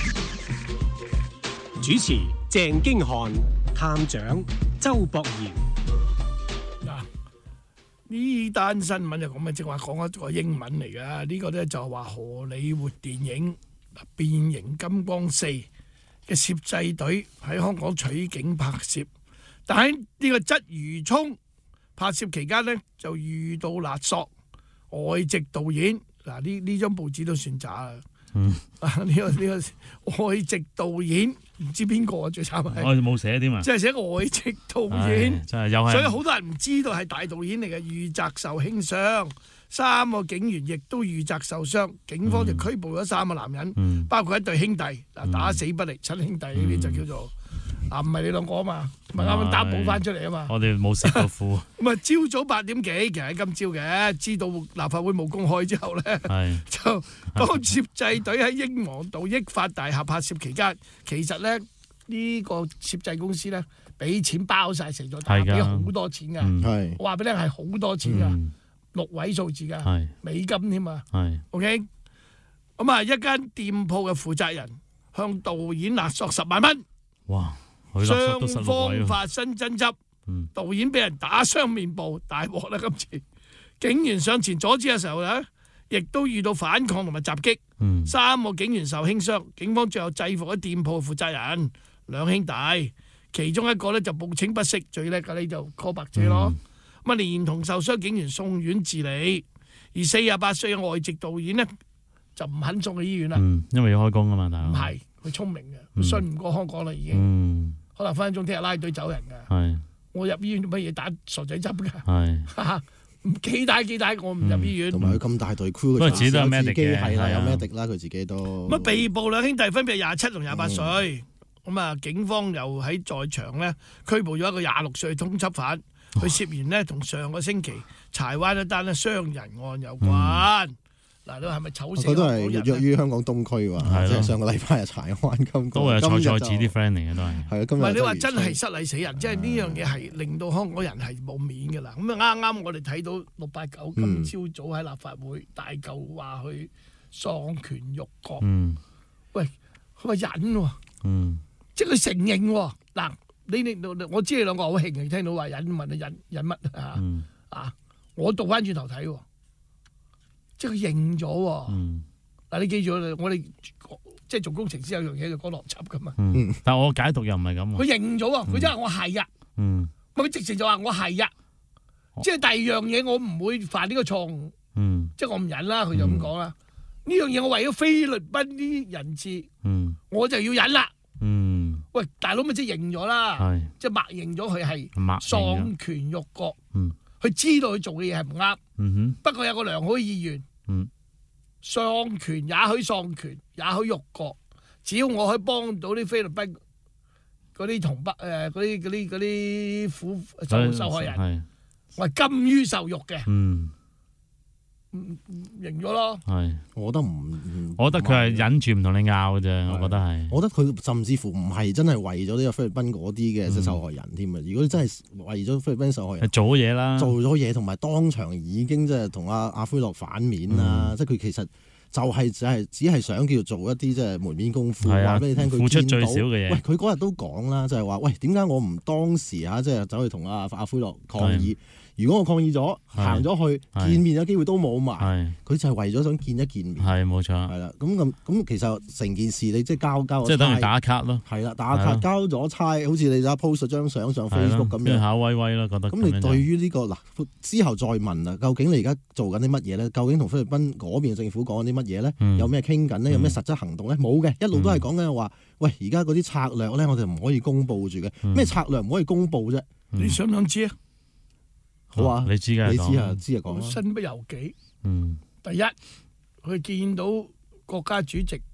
主持鄭經翰，探長周博賢。 嗱，呢單新聞就咁嘅，正話講一個英文嚟㗎。呢個咧就話荷里活電影《變形金剛四》嘅攝製隊喺香港取景拍攝，但喺呢個鰂魚涌拍攝期間呢，就遇到勒索，外籍導演嗱，呢呢張報紙都算渣啦。嗯，啊呢個呢個外籍導演唔知邊個啊，最慘係我哋冇寫添嘛， 即係寫外籍導演， 真係又係， 所以好多人唔知道係大導演嚟嘅，遇襲受輕傷。三個警員亦都遇襲受傷，警方就拘捕咗三個男人，嗯、包括一對兄弟，嗱、嗯、打死不離親兄弟呢啲、嗯、就叫做啊，唔係你兩個啊嘛，咪啱啱打補翻出嚟啊嘛。 我哋冇食過苦。 咁啊，朝早八點幾，其實喺今朝嘅，知道立法會冇公開之後咧，就當攝製隊喺英皇道益發大廈拍攝期間，其實咧呢、呢個攝製公司咧俾錢包晒成座大廈，俾好多錢㗎。嗯、我話俾你係好多錢㗎。嗯六位數字㗎，是美金添啊。係 OK，咁啊，一間店鋪嘅負責人向導演勒索十萬蚊。哇！雙方發生爭執，嗯、導演俾人打傷面部，大鑊啦！今次警員上前阻止嘅時候咧，亦都遇到反抗同埋襲擊。嗯、三個警員受輕傷，警方最後制服咗店鋪嘅負責人兩兄弟，其中一個咧就報稱不識，最叻嘅你就 call 白姐咯。嗯咁啊，連同受傷警員送院治理，而四十八歲嘅外籍導演呢，就唔肯送去醫院啦。嗯， 因為要開工啊嘛，大佬。唔係，佢聰明嘅，嗯、信唔過香港啦已經。 嗯， 可能分分鐘聽日拉隊走人㗎。係是，我入醫院做乜嘢打傻仔針㗎？係是，幾大幾大，我唔入醫院。 同埋佢咁大隊 crew， 佢自己都有咩敵嘅？係啦，有咩敵啦？佢自己都。 咁啊，被捕兩兄弟分別係廿七同廿八歲。咁啊、嗯，警方又喺在，在場咧拘捕咗一個廿六歲通緝犯。佢涉嫌咧同上個星期柴灣一單咧傷人案有關。嗱、嗯，你話係咪醜死？ 佢都係活躍於香港東區喎，即係上個禮拜係柴灣金都係蔡蔡子啲 friend 嚟嘅都係。係啊，今日唔係你話真係失禮死人，即係呢樣嘢係令到香港人係冇面㗎啦。咁啊啱啱我哋睇到六八九今朝早喺立法會、嗯、大嚿話去喪權辱國。嗯、喂，佢話忍喎，嗯、即係佢承認喎嗱。 你你我知你兩個好興嘅，聽到話忍問你忍忍乜啊？嗯、啊！我倒翻轉頭睇喎，即係佢認咗喎。嗱、嗯，你記住我哋即係做工程師有樣嘢就講邏輯噶嘛。 嗯、但係我解讀又唔係咁。 佢認咗喎，佢真係我係呀。嗯，佢直情就話我係呀。即係第二樣嘢，我唔會犯呢個錯誤。嗯，即係我唔忍啦，佢就咁講啦。呢、嗯、樣嘢我為咗菲律賓啲人質，嗯，我就要忍啦。嗯，喂，大佬咪即係認咗啦，即係默認咗佢係喪權辱國。嗯，佢知道佢做嘅嘢係唔啱。嗯哼，不過有個良好嘅意願。嗯，喪權也許喪權，也許辱國，只要我可以幫到啲菲律賓嗰啲同胞誒，嗰啲嗰啲嗰啲苦受受害人。我係甘於受辱嘅，嗯，認咗咯。係， 我覺得唔， 我覺得佢係忍住唔同你拗嘅啫。我覺得係， 我覺得佢甚至乎唔係真係為咗呢個菲律賓嗰啲嘅即係受害人添啊！如果真係為咗菲律賓受害人， 做咗嘢啦， 做咗嘢，同埋當場已經即係同阿阿菲洛反面啦，即係佢其實就係只係只係想叫做一啲即係門面功夫，話俾你聽佢付出最少嘅嘢。 喂，佢嗰日都講啦，就係話喂，點解我唔當時嚇即係走去同阿阿菲洛抗議？如果我抗議咗，行咗去見面嘅機會都冇埋，佢就係為咗想見一見面。 係冇錯。 係啦，咁咁咁，其實成件事你即係交交， 即係等於打卡咯。 係啦，打卡交咗差，好似你而家 post 張相上 Facebook 咁樣。 考威威咯，覺得。 咁你對於呢個嗱之後再問啦，究竟你而家做緊啲乜嘢咧？究竟同菲律賓嗰邊政府講緊啲乜嘢咧？有咩傾緊咧？有咩實質行動咧？冇嘅，一路都係講緊話，喂，而家嗰啲策略咧，我哋唔可以公佈住嘅。咩策略唔可以公佈啫？ 你想唔想知啊？ 好啊， 你知嘅， 你知啊，知啊，講啦。 身不由己。嗯。第一，佢見到國家主席，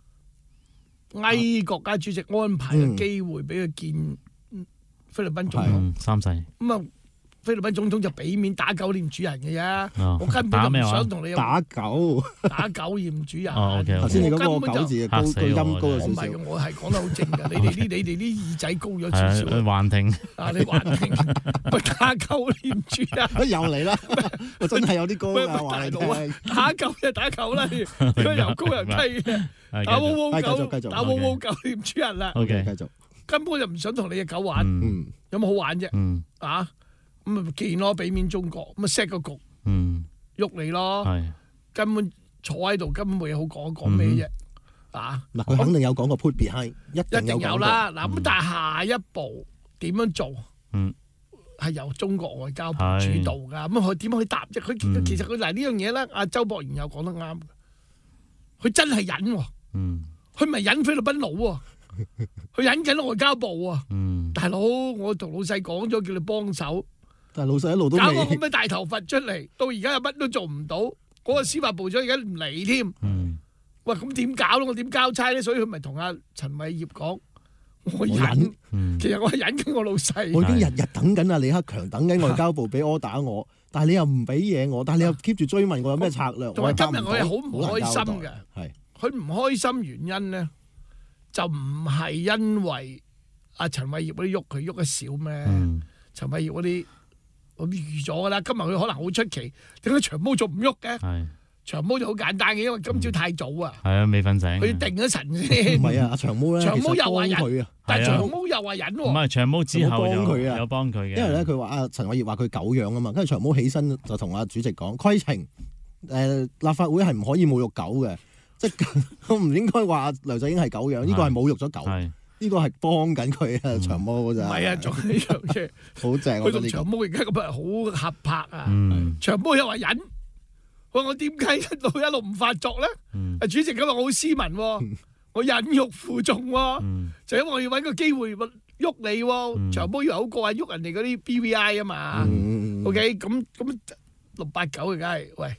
嗌國家主席安排嘅機會俾佢見菲律賓總統。 三世。 咁啊，菲律賓總統就俾面打狗念主人嘅啫。我根本就唔想同你打狗。 打狗念主人。 頭先你嗰個狗字高個音高咗少少。 唔係，我係講得好正㗎。你哋啲你哋啲耳仔高咗少少。 幻聽。 啊！你幻聽。打狗念主人。 又嚟啦！我真係有啲高啊！ 大佬啊！打狗就打狗啦，如果又高又低嘅。打汪汪狗。打汪汪狗念主人啦。 OK，繼續。 根本就唔想同你隻狗玩。有冇好玩啫？啊！咁咪見咯，俾面中國，咁咪 set 個局，嗯，喐你咯，係根本坐喺度，根本冇嘢好講，講咩啫？啊， 嗱，佢肯定有講過 put behind，一定有有啦。嗱，咁但係下一步點樣做？嗯，係由中國外交部主導噶。咁佢點樣去答啫？佢其實佢嗱呢樣嘢咧，阿周博賢又講得啱，佢真係忍，嗯，佢唔係忍菲律賓佬喎，佢忍緊外交部啊，嗯，大佬，我同老細講咗，叫你幫手。 但係老細一路都搞個咁嘅大頭佛出嚟，到而家又乜都做唔到，嗰、那個司法部長而家唔嚟添。嗯、喂，咁點搞咯？我點交差咧？所以佢咪同阿陳偉業講，我忍。我忍嗯、其實我係忍緊我老細。 我已經日日等緊阿李克強，等緊外交部俾 order 我，但係你又唔俾嘢我，但係你又 keep 住追問我有咩策略。 同埋今日我係好唔開心嘅。係佢唔開心原因咧，就唔係因為阿陳偉業嗰啲喐佢喐得少咩？嗯、陳偉業嗰啲。我預咗噶啦，今日佢可能好出奇，點解長毛仲唔喐嘅？係長毛就好簡單嘅，因為今朝太早啊。係啊， 未瞓醒。 佢定咗神先。 唔係啊，阿長毛咧， 長毛又話忍，但係長毛又話忍喎。 唔係長毛之後有有幫佢嘅。 因為咧，佢話阿陳偉業話佢狗養啊嘛，跟住長毛起身就同阿主席講規程，誒立法會係唔可以侮辱狗嘅，即係我唔應該話梁振英係狗養，呢個係侮辱咗狗。呢個係幫緊佢啊，長毛嗰陣。唔係啊，仲呢樣嘢好正。 佢同長毛而家咁啊，好合拍啊。嗯、長毛又話忍，喂，我點解一路一路唔發作咧？嗯、主席今日我好斯文、啊，嗯、我忍辱負重、啊，嗯、就因為我要揾個機會喐你、啊。嗯、長毛以為好過啊，喐人哋嗰啲 B V I 啊嘛。嗯、OK，咁咁六八九嘅梗係喂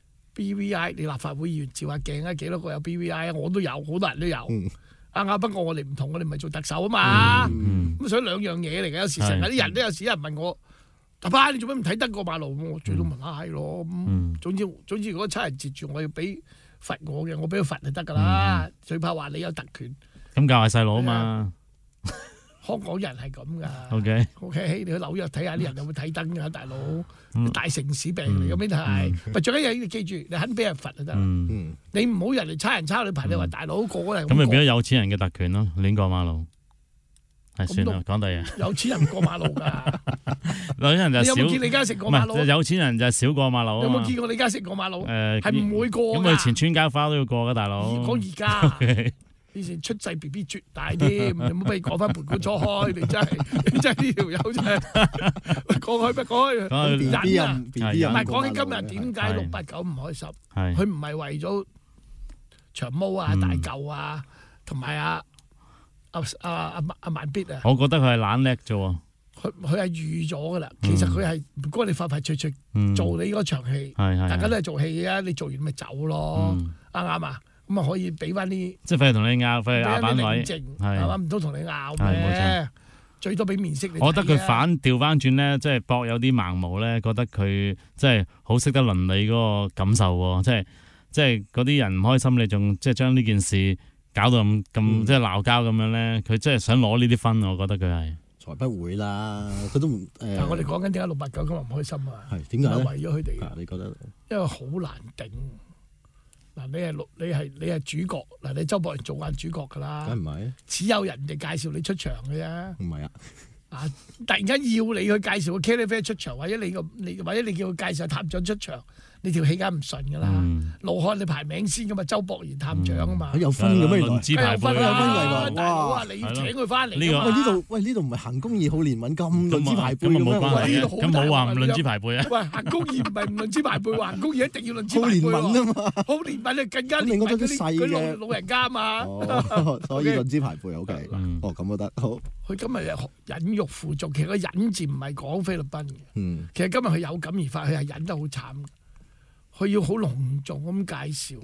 B V I， 你立法會議員照下鏡啊，幾多個有 B V I 啊？我都有，好多人都有。嗯啱啱，不過我哋唔同，我哋唔係做特首啊嘛，咁、嗯嗯、所以兩樣嘢嚟嘅。有時成日啲人都有時有人問我，大爸你做咩唔睇得過馬路？我最多問下係咯。嗯、總之總之，如果差人截住，我要俾罰我嘅，我俾佢罰就得噶啦。嗯、最怕話你有特權。 咁教下細佬啊嘛。 香港人係咁噶。 O K O K，你去紐約睇下啲人有冇睇燈噶，大佬。嗯、大城市病嚟嘅，呢啲係。咪最緊要你記住，你肯俾人罰就得。嗯、你唔好人哋差人差你排，你話大佬過嚟。 咁咪變咗有錢人嘅特權咯，亂過馬路。 係算啦，講第嘢。 有錢人過馬路㗎， 有錢人就少。 你有冇見李嘉誠過馬路？ 有錢人就少過馬路。 有冇見過李嘉誠過馬路？ 誒， 係唔會過㗎。 咁以前穿膠花都要過㗎，大佬。 講而家，以前出世 B B 絕大添，你唔好俾講翻盤古初開，你真係你真係呢條友真係講開不講開。 B B 啊 ，B B 唔係講起今日點解六八九唔開心？佢唔係為咗長毛啊、大嚿啊，同埋啊。阿阿阿阿萬必啊！ 我覺得佢係懶叻啫喎。 佢佢係預咗噶啦，其實佢係唔該你快快脆脆做你嗰場戲，大家都係做戲嘅，你做完咪走咯，啱唔啱啊？咁啊可以俾翻啲， 即係費事同你拗，費事拗板位， 係嘛？唔通同你拗咩？最多俾面色你。 我覺得佢反調翻轉咧，即係博有啲盲毛咧，覺得佢即係好識得倫理嗰個感受喎，即係即係嗰啲人唔開心，你仲即係將呢件事。搞到咁咁即係鬧交咁樣咧，佢真係想攞呢啲分，我覺得佢係。 才不會啦，佢都唔誒。 但係我哋講緊點解六八九咁唔開心啊？ 係點解咧？ 為咗佢哋。 你覺得？ 因為好難頂。嗱，你係六，你係你係主角，嗱，你周博仁做慣主角㗎啦。 梗唔係。只有人哋介紹你出場嘅啫。 唔係啊。 啊！突然間要你去介紹個茄喱啡出場，或者你個你或者你叫佢介紹探長出場，你條氣梗唔順噶啦。盧漢你排名先噶嘛，周博賢探長啊嘛。 有分嘅咩？ 輪值排輩啊！大佬啊，你要請佢翻嚟。 呢個喂呢度喂呢度唔係行公義好憐憫咁輪值排輩嘅咩？ 咁冇話唔輪值排輩啊？ 喂，行公義唔係唔輪值排輩，行公義一定要輪值排輩。 好憐憫啊嘛！ 好憐憫啊，更加憐憫嗰啲嗰啲老人家啊嘛。 所以輪值排輩 OK。哦，咁都得好。 佢今日忍辱負重，其實個忍字唔係講菲律賓嘅。嗯、其實今日佢有感而發，佢係忍得好慘。佢要好隆重咁介紹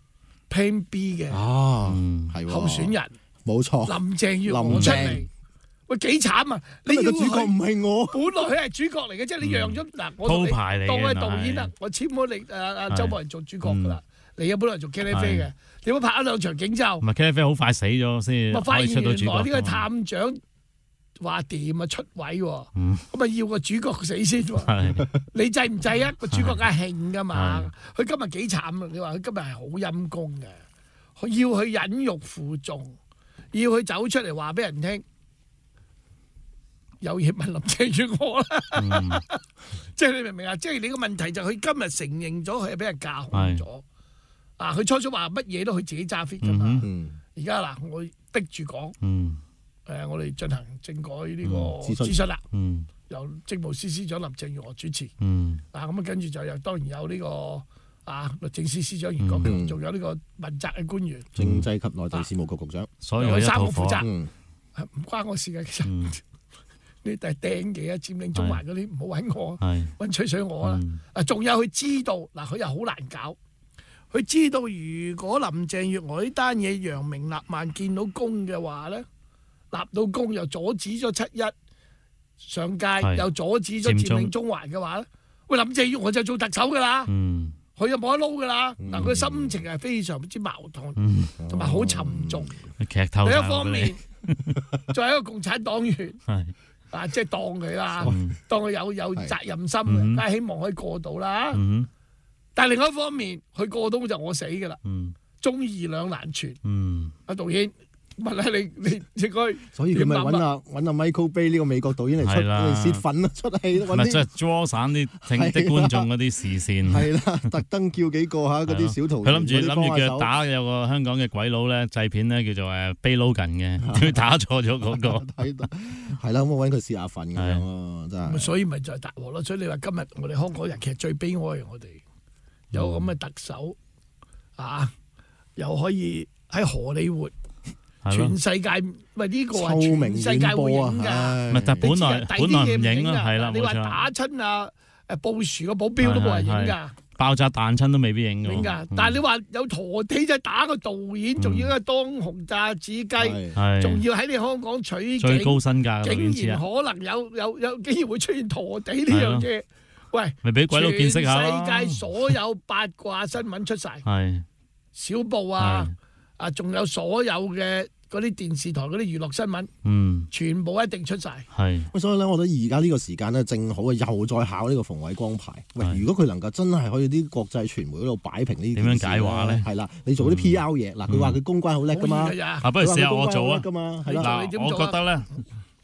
Plan B 嘅候選人， 冇錯、 啊，林鄭月娥出嚟。喂，幾慘啊！你要主角唔係我， 本來佢係主角嚟嘅，即係你讓咗嗱，我同你當佢係導演啦，我簽咗你阿阿周博仁做主角噶啦。你啊本來做茄喱啡嘅，你會拍咗兩場警之後， 唔係茄喱啡好快死咗先， 咪發現原來呢個探長。話掂啊出位喎，咁啊要個主角死先喎，你制唔制啊？個主角梗係興噶嘛，佢今日幾慘啊！你話佢今日係好陰功嘅，佢要去忍辱負重，要佢走出嚟話俾人聽，有嘢問林鄭月娥啦，即係你明唔明啊？即係你個問題就係佢今日承認咗佢係俾人架空咗，啊佢初初話乜嘢都佢自己揸 fit 噶嘛，而家嗱我逼住講。誒，我哋進行政改呢個諮詢啦，由政務司司長林鄭月娥主持，啊咁啊跟住就有當然有呢個啊律政司司長袁國強，仲有呢個問責嘅官員， 政制及內地事務局局長， 所以三個負責，唔關我事嘅，其實呢啲係掟嘅啊，佔領中環嗰啲唔好揾我，揾吹水我啦。啊，仲有佢知道嗱，佢又好難搞，佢知道如果林鄭月娥呢單嘢揚名立萬見到功嘅話咧。立到功又阻止咗七一上屆，又阻止咗佔領中環嘅話咧，喂林鄭月娥就做特首噶啦，佢又冇得撈噶啦。嗱，佢心情係非常之矛盾，同埋好沉重。 劇透另一方面，作為一個共產黨員，啊，即係當佢啦，當佢有有責任心，梗係希望可以過到啦。但係另一方面，佢過到就我死噶啦，忠義兩難全。阿導演。問下你，你應該所以佢咪揾阿揾阿 Michael Bay 呢個美國導演嚟出嚟泄憤咯，出戲揾啲即係 draw 散啲聽啲觀眾嗰啲視線。係啦，特登叫幾個嚇嗰啲小徒。 佢諗住諗住叫打有個香港嘅鬼佬咧製片咧叫做誒 Bay Logan 嘅，佢打錯咗嗰個。睇到係啦，咁我揾佢試下憤咁樣咯，真係。 所以咪就係大鑊咯。所以你話今日我哋香港人其實最悲哀嘅，我哋有咁嘅特首啊，又可以喺荷里活。全世界喂呢個係全世界會影㗎， 唔係但係本來本來唔影啊，係啦， 你話打親啊誒布殊個保鏢都冇人影㗎， 爆炸彈親都未必影㗎。 影㗎，但係你話有陀地就打個導演，仲要係當紅炸子雞，仲要喺你香港取景， 最高身價， 竟然可能有有有竟然會出現陀地呢樣嘢，喂， 咪俾鬼佬見識下咯。 全世界所有八卦新聞出晒，係小報啊。啊，仲有所有嘅嗰啲電視台嗰啲娛樂新聞，嗯，全部一定出晒。 係，所以咧，我覺得而家呢個時間咧，正好啊，又再考呢個馮煒光牌。喂，如果佢能夠真係可以啲國際傳媒嗰度擺平呢啲，點樣解話咧？ 係啦，你做啲 P R 嘢，嗱，佢話佢公關好叻噶嘛， 啊，不如試下我做啊， 噶嘛， 嗱，我覺得咧，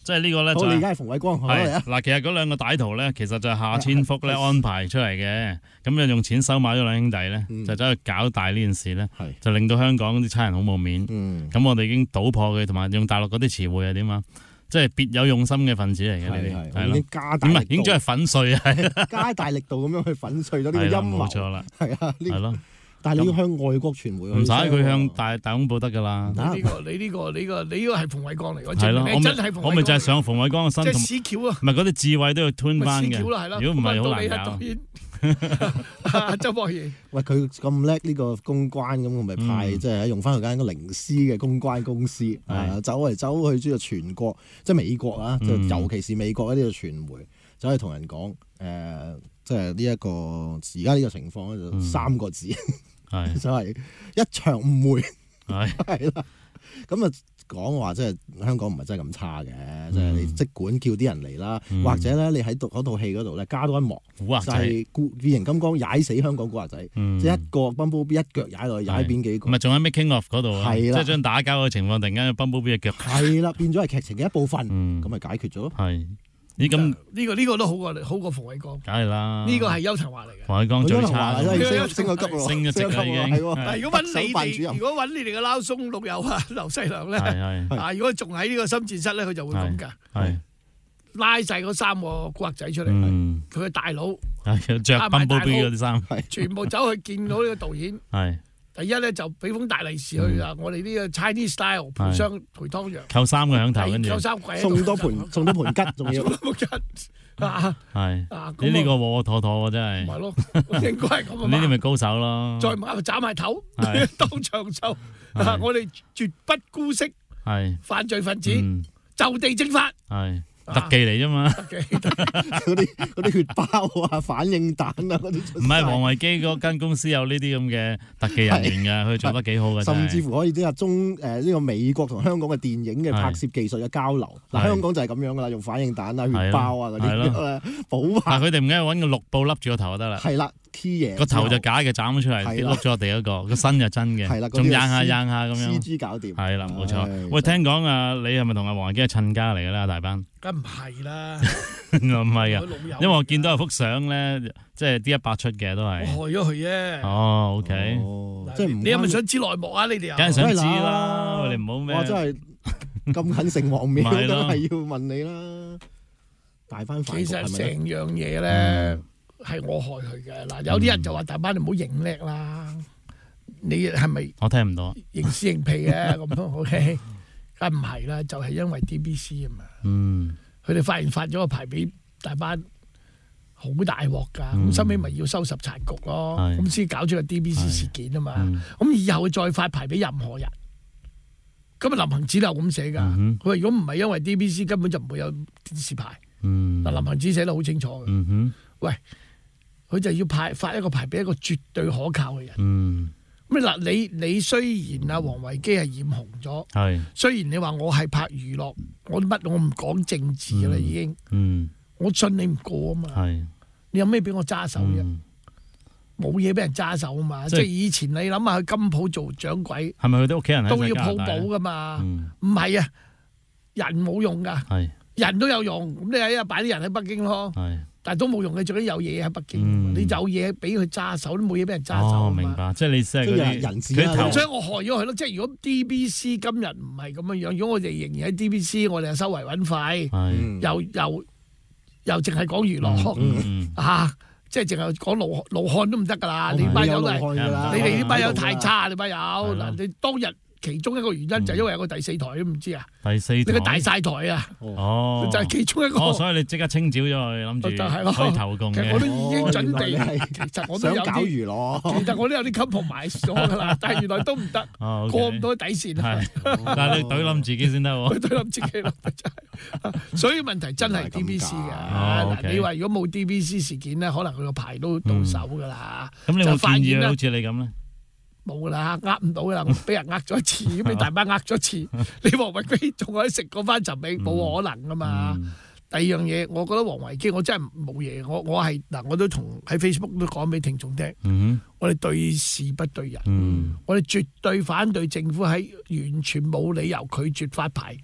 即係呢個咧就好，你而家係馮偉光係嗱，其實嗰兩個歹徒咧，其實就係夏千福咧安排出嚟嘅，咁就用錢收買咗兩兄弟咧，就走去搞大呢件事咧，就令到香港啲差人好冇面。咁我哋已經搗破佢，同埋用大陸嗰啲詞彙係點啊？即係別有用心嘅分子嚟嘅呢啲，係已經加大力度， 唔係已經將係粉碎啊， 加大力度咁樣去粉碎咗呢個陰謀。 冇錯啦， 係啊， 係咯。 但係你要向外國傳媒， 唔使佢向大大公報得㗎啦。 呢個你呢個你個你呢個係馮偉光嚟㗎， 係咯， 你真係馮偉光。 我咪就係上馮偉光嘅身， 即係屎橋啊！ 唔係嗰啲智慧都要吞翻嘅。 屎橋啦，係啦。 如果唔係好難搞。周博賢， 喂，佢咁叻呢個公關咁，我咪派即係用翻佢間個靈獅嘅公關公司啊，走嚟走去，即係全國，即係美國啊，即係尤其是美國一啲嘅傳媒，走去同人講誒，即係呢一個而家呢個情況咧，就三個字。係就係一場誤會，係係啦，咁啊講話即係香港唔係真係咁差嘅，即係你即管叫啲人嚟啦，或者咧你喺度嗰套戲嗰度咧加多一幕，就係變形金剛踩死香港古惑仔，即係一個 Bumblebee 一腳踩落去，踩邊幾個？ 唔係仲喺 Making of 嗰度啊？ 係啦， 即係將打交嘅情況突然間 Bumblebee 一腳， 係啦，變咗係劇情嘅一部分，咁咪解決咗咯。 係。呢咁呢個呢個都好過好過馮偉光， 梗係啦。 呢個係邱騰華嚟嘅。 馮偉光最差， 升升個級咯， 升咗職啦已經。 但係如果揾你哋，如果揾你哋嘅撈鬆陸友啊、劉細良咧，啊如果仲喺呢個深圳室咧，佢就會咁㗎。係拉晒嗰三個古惑仔出嚟，佢嘅大佬着賓寶邊嗰啲衫， 全部走去見到呢個導演。係。第一咧就俾封大利是去啊！我哋呢個 Chinese style 陪雙陪湯藥， 扣三個響頭，跟住扣三鬼， 送多盤送多盤桔，仲要送多盤桔啊！ 係你呢個鑊鑊妥妥真係， 唔係咯，應該係咁啊！ 呢啲咪高手咯， 再埋斬埋頭，當場就啊！我哋絕不姑息，係犯罪分子就地正法，係。特技嚟啫嘛， 嗰啲嗰啲血包啊、反應彈啊嗰啲， 唔係王維基嗰間公司有呢啲咁嘅特技人員㗎，佢做得幾好㗎， 甚至乎可以啲啊中誒呢個美國同香港嘅電影嘅拍攝技術嘅交流。嗱，香港就係咁樣㗎啦，用反應彈啊、血包啊嗰啲補拍。但係佢哋唔緊要揾個綠布笠住個頭就得啦。係啦。 個頭就假嘅，斬咗出嚟，跌碌咗我哋嗰個，個身就真嘅，仲硬下硬下咁樣。 C G 搞掂。係啦，冇錯。喂，聽講啊，你係咪同阿黃維基係親家嚟㗎啦？大班。 梗唔係啦， 唔係啊，因為我見到有幅相咧，即係 D 一百出嘅都係。 我害咗佢啫。 哦 ，OK。 即係你係咪想知內幕啊？你哋啊？ 梗係想知啦，你唔好咩？ 我真係咁近城隍廟，梗係要問你啦。大翻反。 其實成樣嘢咧。係我害佢嘅嗱，有啲人就話大班你唔好認叻啦，你係咪？ 我聽唔到， 認屎認屁嘅咁都 OK，梗唔係啦，就係、是、因為 D B C 啊嘛，嗯，佢哋發現發咗個牌俾大班，好大鑊噶，咁收尾咪要收拾殘局咯，咁先搞出個 D B C 事件啊嘛，咁、嗯、以後再發牌俾任何人，咁啊林行止都有咁寫噶，佢話、嗯、如果唔係因為 D B C 根本就唔會有電視牌，嗱、嗯、林行止寫得好清楚嘅，嗯、哼喂。佢就要派發一個牌俾一個絕對可靠嘅人。嗯，咁嗱，你你雖然阿黃維基係染紅咗，係雖然你話我係拍娛樂，我乜我唔講政治啦已經。嗯，我信你唔過啊嘛。係，你有咩俾我揸手啫？冇嘢俾人揸手啊嘛。即係以前你諗下去金鋪做掌櫃，係咪佢啲屋企人都要抱保噶嘛？唔係啊，人冇用噶，係人都有用。咁你喺度擺啲人喺北京咯。係。但係都冇用嘅，最緊有嘢喺北京。嗯、你有嘢俾佢揸手，都冇嘢俾人揸手。 哦，明白，即係你即係嗰啲人質。所以我害咗佢咯。即係如果 D B C 今日唔係咁樣樣，如果我哋仍然喺 D B C，我哋係收維穩費，嗯、又又又淨係講娛樂、嗯嗯、啊！即係淨係講老老漢都唔得㗎啦。嗯、你班友都係，你哋呢班友太差，你班友嗱，你當日。其中一個原因就係因為有個第四台都唔知啊，第四台你個大晒台啊，哦，就係其中一個， 哦，所以你即刻清剿咗佢，諗住可以投共嘅。 其實我都已經準備，其實我都有啲搞娛樂， 其實我都有啲 couple 買咗㗎啦，但係原來都唔得，過唔到底線啊。 但係你懟冧自己先得喎， 懟冧自己咯，真係。所以問題真係 D B C 嘅。嗱，你話如果冇 D B C 事件咧，可能佢個牌都到手㗎啦。 咁你會建議好似你咁咧？ 冇噶啦，呃唔到噶啦，我俾人呃咗一次，俾大班呃咗一次，你黃維基仲可以食嗰番尋味，冇可能噶嘛。嗯、第二樣嘢，我覺得黃維基我真係冇嘢，我我係嗱，我都同喺 Facebook 都講俾聽眾聽，嗯、我哋對事不對人，嗯、我哋絕對反對政府喺完全冇理由拒絕發牌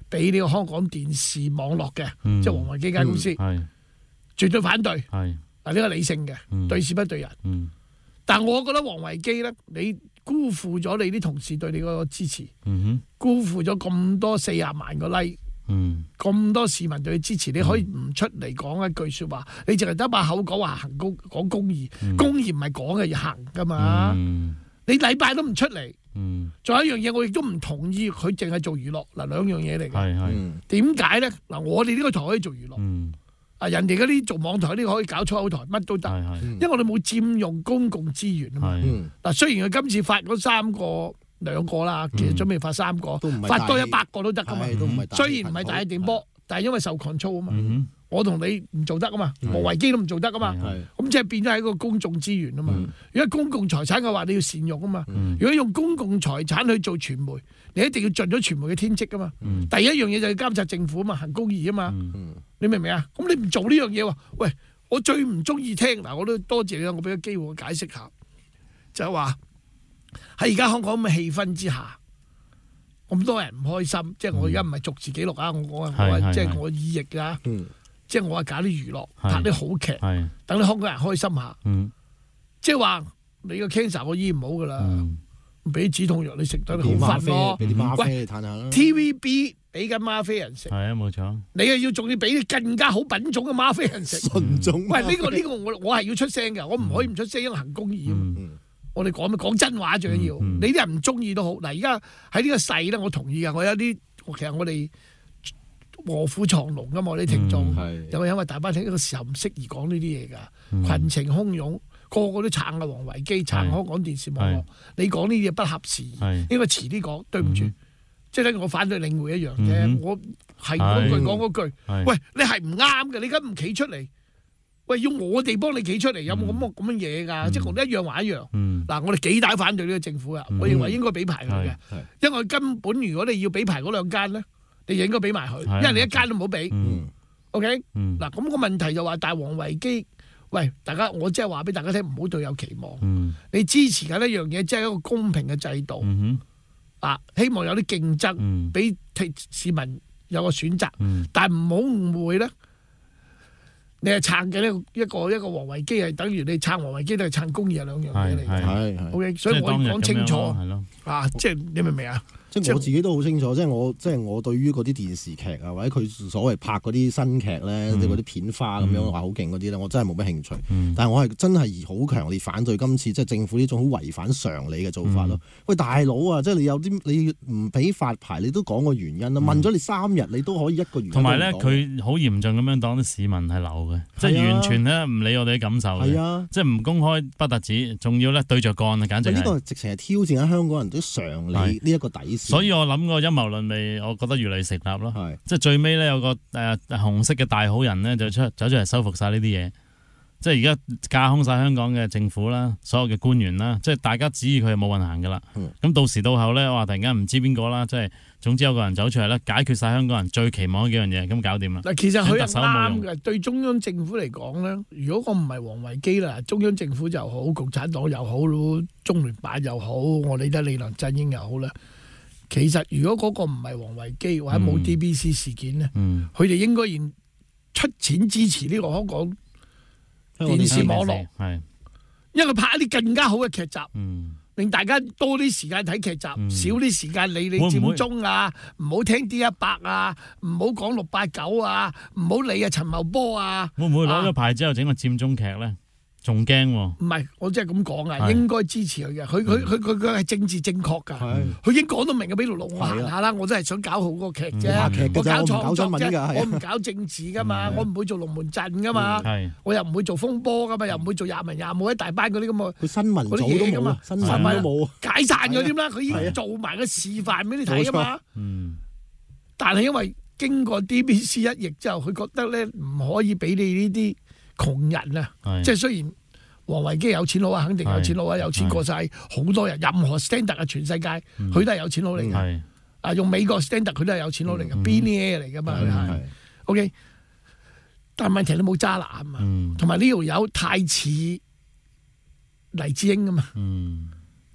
俾呢個香港電視網絡嘅，即係王維基間公司，絕對反對。係嗱，呢個理性嘅，對事不對人。但我覺得王維基咧，你辜負咗你啲同事對你個支持，辜負咗咁多四十萬個 like。嗯，咁多市民對佢支持，你可以唔出嚟講一句說話，嗯、你淨係得把口講話行公講公義，嗯、公義唔係講嘅，要行噶嘛。嗯、你禮拜都唔出嚟，仲、嗯、有一樣嘢，我亦都唔同意佢淨係做娛樂嗱，兩樣嘢嚟嘅。係係，點解咧？嗱，我哋呢個台可以做娛樂，啊、嗯，人哋嗰啲做網台呢個可以搞粗口台，乜都得，因為我哋冇佔用公共資源啊嘛。嗱，雖然佢今次發嗰三個。兩個啦，其實準備發三個，嗯、發多一百個都得噶嘛。雖然唔係大電波，但係因為受 control 啊嘛。嗯、我同你唔做得啊嘛，王維基都唔做得啊嘛。咁即係變咗係一個公眾資源啊嘛。嗯、如果公共財產嘅話，你要善用啊嘛。嗯、如果用公共財產去做傳媒，你一定要盡咗傳媒嘅天職啊嘛。嗯、第一樣嘢就係監察政府啊嘛，行公義啊嘛。嗯、你明唔明啊？咁你唔做呢樣嘢喎？喂，我最唔中意聽嗱，我都多謝你，我俾個機會我解釋下，就係話。喺而家香港咁嘅氣氛之下，咁多人唔開心，即係我而家唔係逐字記錄啊，我我我即係我意譯啊，即係我係搞啲娛樂，拍啲好劇，等啲香港人開心下。即係話你個 cancer 我醫唔好噶啦，俾止痛藥你食得你好瞓咯。俾啲嗎啡你嘆下啦。T V B 俾緊嗎啡人食，係啊冇錯。你又要仲要俾更加好品種嘅嗎啡人食，純種。喂，呢個呢個我我係要出聲嘅，我唔可以唔出聲，因為行公義。我哋講咩？講真話最緊要。嗯嗯、你啲人唔中意都好。嗱，而家喺呢個勢咧，我同意噶。我有啲，其實我哋臥虎藏龍噶嘛，我啲聽眾。嗯、有因為大班聽呢個時候唔適宜講呢啲嘢噶，嗯、群情洶湧，個個都撐啊王維基，撐香港電視網絡。你講呢啲嘢不合時宜，應該遲啲講。對唔住，即係咧，我反對領匯一樣嘅。嗯、我係嗰句講嗰句。喂，你係唔啱嘅，你而家唔企出嚟。喂，要我哋幫你企出嚟，有冇咁嘅咁嘅嘢㗎？嗯、即係我哋一樣話一樣。嗱、嗯，我哋幾大反對呢個政府啊！嗯、我認為應該俾牌佢嘅，嗯、因為根本如果你要俾牌嗰兩間咧，你應該俾埋佢，因為你一間都唔好俾。OK，嗱，咁個問題就話，但係王維基，喂，大家我即係話俾大家聽，唔好對有期望。嗯、你支持緊一樣嘢，即係一個公平嘅制度。嗯、啊，希望有啲競爭，俾、嗯、市民有個選擇，嗯、但係唔好誤會咧。你係撐嘅呢一個一個王維基係等於你撐王維基都係撐公義係兩樣嘢嚟嘅。係係。O K，所以我要講清楚啊，即係你明唔明啊？ 即係我自己都好清楚，即係我即係我對於嗰啲電視劇啊，或者佢所謂拍嗰啲新劇咧，即係嗰啲片花咁樣話好勁嗰啲咧，我真係冇乜興趣。嗯、但係我係真係好強烈反對今次即係政府呢種好違反常理嘅做法咯。嗯、喂，大佬啊，即係你有啲你唔俾發牌，你都講個原因啦。嗯、問咗你三日，你都可以一個原因。同埋咧，佢好嚴重咁樣當啲市民係流嘅，啊、即係完全咧唔理我哋嘅感受嘅，啊、即係唔公開不特止，仲要咧對着幹啊，簡直係。呢個直情係挑戰緊香港人啲常理呢一個底線。 所以我諗個陰謀論咪，我覺得越嚟越成立咯。是即係最尾咧有個誒、呃、紅色嘅大好人咧，就出走出嚟收復晒呢啲嘢。即係而家架空晒香港嘅政府啦，所有嘅官員啦，即係大家指意佢係冇運行噶啦。咁、嗯、到時到後咧，話突然間唔知邊個啦，即係總之有個人走出嚟咧，解決晒香港人最期望嗰幾樣嘢，咁搞掂啦。 嗱，其實佢係啱嘅。對中央政府嚟講咧，如果我唔係王維基啦，中央政府又好，共產黨又好，中聯辦又好，我理得李梁振英又好啦。其實如果嗰個唔係王維基或者冇 D B C 事件咧，佢哋、嗯、應該要出錢支持呢個香港電視網絡，因為佢拍一啲更加好嘅劇集，嗯、令大家多啲時間睇劇集，嗯、少啲時間理你佔中啊，唔好聽 D 一百啊，唔好講六八九啊，唔好理啊陳茂波啊， 會唔會攞咗牌之後整個佔中劇咧？仲驚喎？ 唔係，我真係咁講啊，應該支持佢嘅。佢佢佢佢佢係政治正確㗎。佢已經講到明嘅，俾條路我行下啦。我真係想搞好嗰個劇啫。我搞創作啫，我唔搞政治㗎嘛。我唔會做龍門陣㗎嘛。我又唔會做風波㗎嘛，又唔會做廿文廿武一大班嗰啲咁嘅。 佢新聞組都冇啊，新聞都冇解散咗添啦。佢已經做埋個示範俾你睇㗎嘛。但係因為經過 D B C 一役之後，佢覺得咧唔可以俾你呢啲窮人啊，即係雖然王維基有錢佬啊，肯定有錢佬啊，有錢過晒好多人，任何 standard 啊，全世界佢都係有錢佬嚟嘅。啊，用美國 standard 佢都係有錢佬嚟嘅，billionaire嚟噶嘛，佢係。OK，但係問題你冇渣男啊嘛，同埋呢條友太似黎智英啊嘛，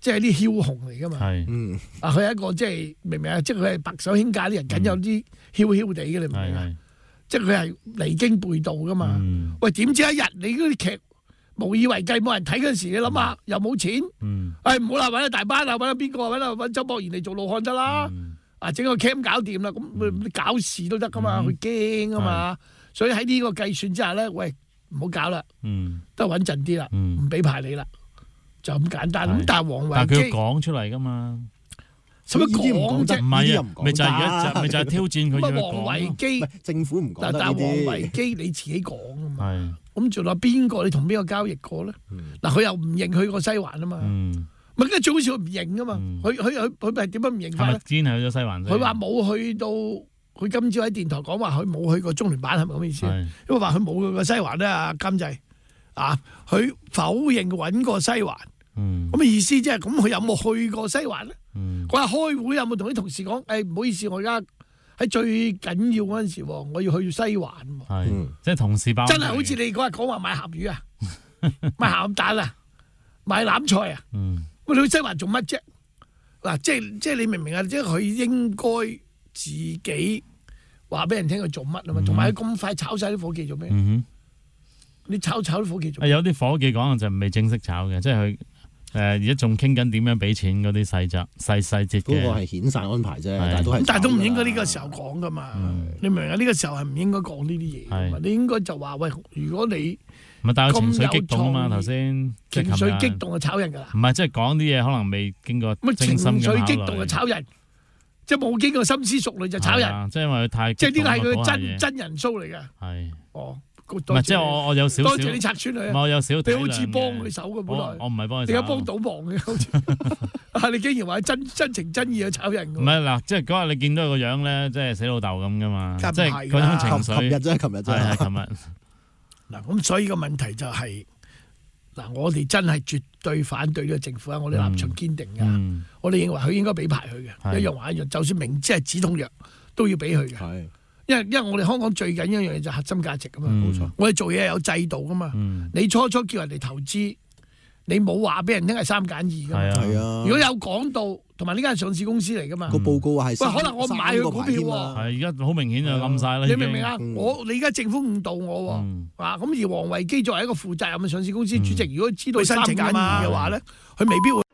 即係啲梟雄嚟噶嘛。 係， 嗯， 啊，佢係一個即係明唔明啊？即係佢係白手興家啲人，梗有啲囂囂地嘅，你明唔明啊？即係佢係離經背道噶嘛。 嗯、 喂，點知一日你嗰啲劇無以為繼，冇人睇嗰陣時，你諗下又冇錢， 嗯， 誒唔好啦，揾咗大班啊，揾咗邊個揾啊揾周博賢嚟做老漢得啦。 嗯啊！整個 cam 搞掂啦，咁佢搞事都得噶嘛，佢驚啊嘛，所以喺呢個計算之下咧，喂，唔好搞啦，都穩陣啲啦，唔俾派你啦，就咁簡單。咁但係王維基， 但係佢要講出嚟噶嘛， 使乜講啫？ 唔係啊，咪就係而家咪就係挑戰佢要講。王維基政府唔講得呢啲， 但係王維基你自己講啊嘛，咁仲有邊個？你同邊個交易過咧？嗱，佢又唔認佢個西環啊嘛。咪跟住最好似佢唔認啊嘛，佢佢佢佢係點樣唔認法咧？ 係咪堅係去咗西環？ 佢話冇去到，佢今朝喺電台講話佢冇去過中聯辦，係咪咁意思？因為話佢冇去過西環咧，阿監製啊，佢否認揾過西環。咁嘅意思即係咁，佢有冇去過西環咧？佢話開會有冇同啲同事講？誒唔好意思，我而家喺最緊要嗰陣時，我要去西環。 係即係同事包。 真係好似你嗰日講話買鹹魚啊，買鹹蛋啊，買欖菜啊。喂，你去西環做乜啫？嗱，即係即係你明唔明啊？即係佢應該自己話俾人聽佢做乜啊嘛？同埋佢咁快炒晒啲伙計做咩？嗯、你炒炒啲伙計做咩？ 有啲伙計講就未正式炒嘅，即係佢誒而家仲傾緊點樣俾錢嗰啲細則細細節嘅。 嗰個係遣散安排啫，但係都係。 但係都唔應該呢個時候講噶嘛？嗯、你明唔明啊？呢個時候係唔應該講呢啲嘢。你應該就話喂，如果你唔係，但係情緒激動啊嘛，頭先情緒激動就炒人㗎啦。 唔係，即係講啲嘢可能未經過精心嘅考慮。情緒激動就炒人，即係冇經過深思熟慮就炒人。即係因為佢太即係呢個係佢真真人 show 嚟嘅。係。哦。唔係，即係我我有少少。多謝你拆穿佢啊！我有少，你好似幫佢手嘅本來。我唔係幫佢手。你而家幫倒忙嘅好似。啊！你竟然話真真情真意去炒人㗎。唔係嗱，即係嗰日你見到佢個樣咧，即係死老豆咁㗎嘛。即係嗰種情緒。 琴日啫，琴日啫。 係係，琴日。 嗱，咁所以個問題就係、是、嗱，我哋真係絕對反對呢個政府啊！我哋立場堅定嘅，嗯、我哋認為佢應該俾牌佢嘅，是一樣話一樣，就算明知係止痛藥都要俾佢嘅。係，因為因為我哋香港最緊一樣嘢就係核心價值噶嘛，冇錯、嗯。我哋做嘢係有制度噶嘛，嗯、你初初叫人哋投資，你冇話俾人聽係三揀二噶嘛。係啊，如果有講到。同埋呢間上市公司嚟噶嘛？個報告係喂，可能我買佢股票喎。係而家好明顯就冧晒啦。你明唔明啊？嗯、我你而家政府誤導我喎。啊，咁、嗯、而王維基作為一個負責任嘅上市公司主席，嗯、如果知道申請揀二嘅話咧，佢未必會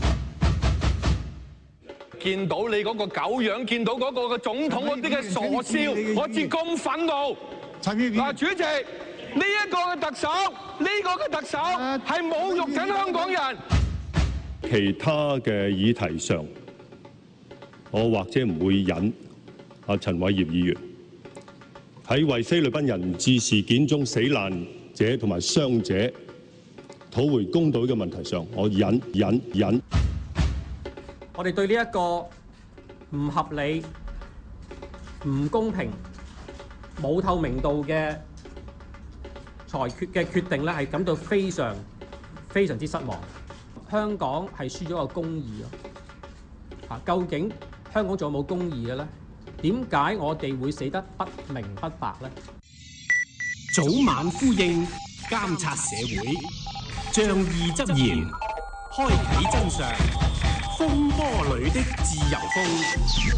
見到你嗰個狗樣，見到嗰個嘅總統嗰啲嘅傻笑，我至咁憤怒。嗱，主席，呢、這、一個嘅特首，呢、這個嘅特首係侮辱緊香港人。 其他嘅議題上，我或者唔會引阿陳偉業議員喺為菲律賓人質事件中死難者同埋傷者討回公道嘅問題上，我引引引。 我哋對呢一個唔合理、唔公平、冇透明度嘅裁決嘅決定咧，係感到非常非常之失望。香港係輸咗個公義咯，啊，究竟香港仲有冇公義嘅咧？點解我哋會死得不明不白咧？ 早晚呼應，監察社會，仗義執言，開啓真相，風波裏的自由風。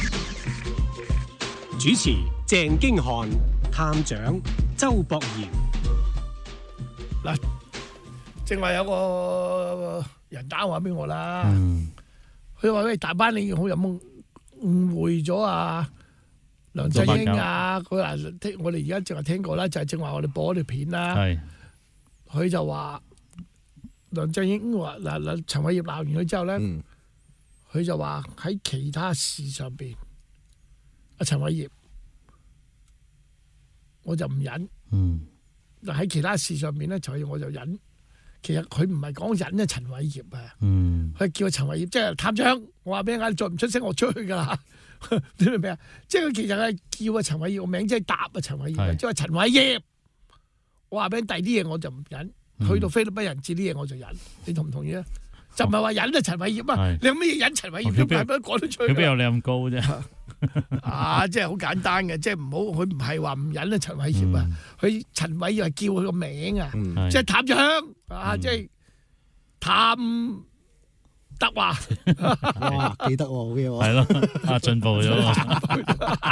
主持鄭經翰，探長周博賢。 嗱。正話有個人打電話俾我啦，佢話、嗯：喂，大班你好有冇誤會咗啊？梁振英啊，佢嗱聽我哋而家正話聽過啦，就係正話我哋播嗰條片啦。佢是就話梁振英話嗱嗱陳偉業鬧完佢之後咧，佢、嗯、就話喺其他事上邊，阿陳偉業我就唔忍。嗱喺、嗯、其他事上邊咧，陳偉業我就忍。其實佢唔係講忍啊，陳偉業啊，佢、嗯、叫陳偉業，即係探長。我話俾你聽，再唔出聲，我出去噶啦。你明唔明啊？即係佢其實係叫啊陳偉業個名，即係答啊陳偉業，即係陳偉業。我話俾你，第啲嘢我就唔忍，嗯、去到菲律賓人質啲嘢我就忍。你同唔同意啊？就唔係話忍啊陳偉業啊？是你有乜嘢忍陳偉業？佢邊講得出？佢邊有你咁高啫？啊，即係好簡單嘅，即係唔好，佢唔係話唔忍啊陳偉業啊，佢、嗯、陳偉業係叫佢個名啊，嗯、即係探長啊，嗯、即係探德華， 哇，記得喎，好嘢喎。 係咯，啊進步咗喎。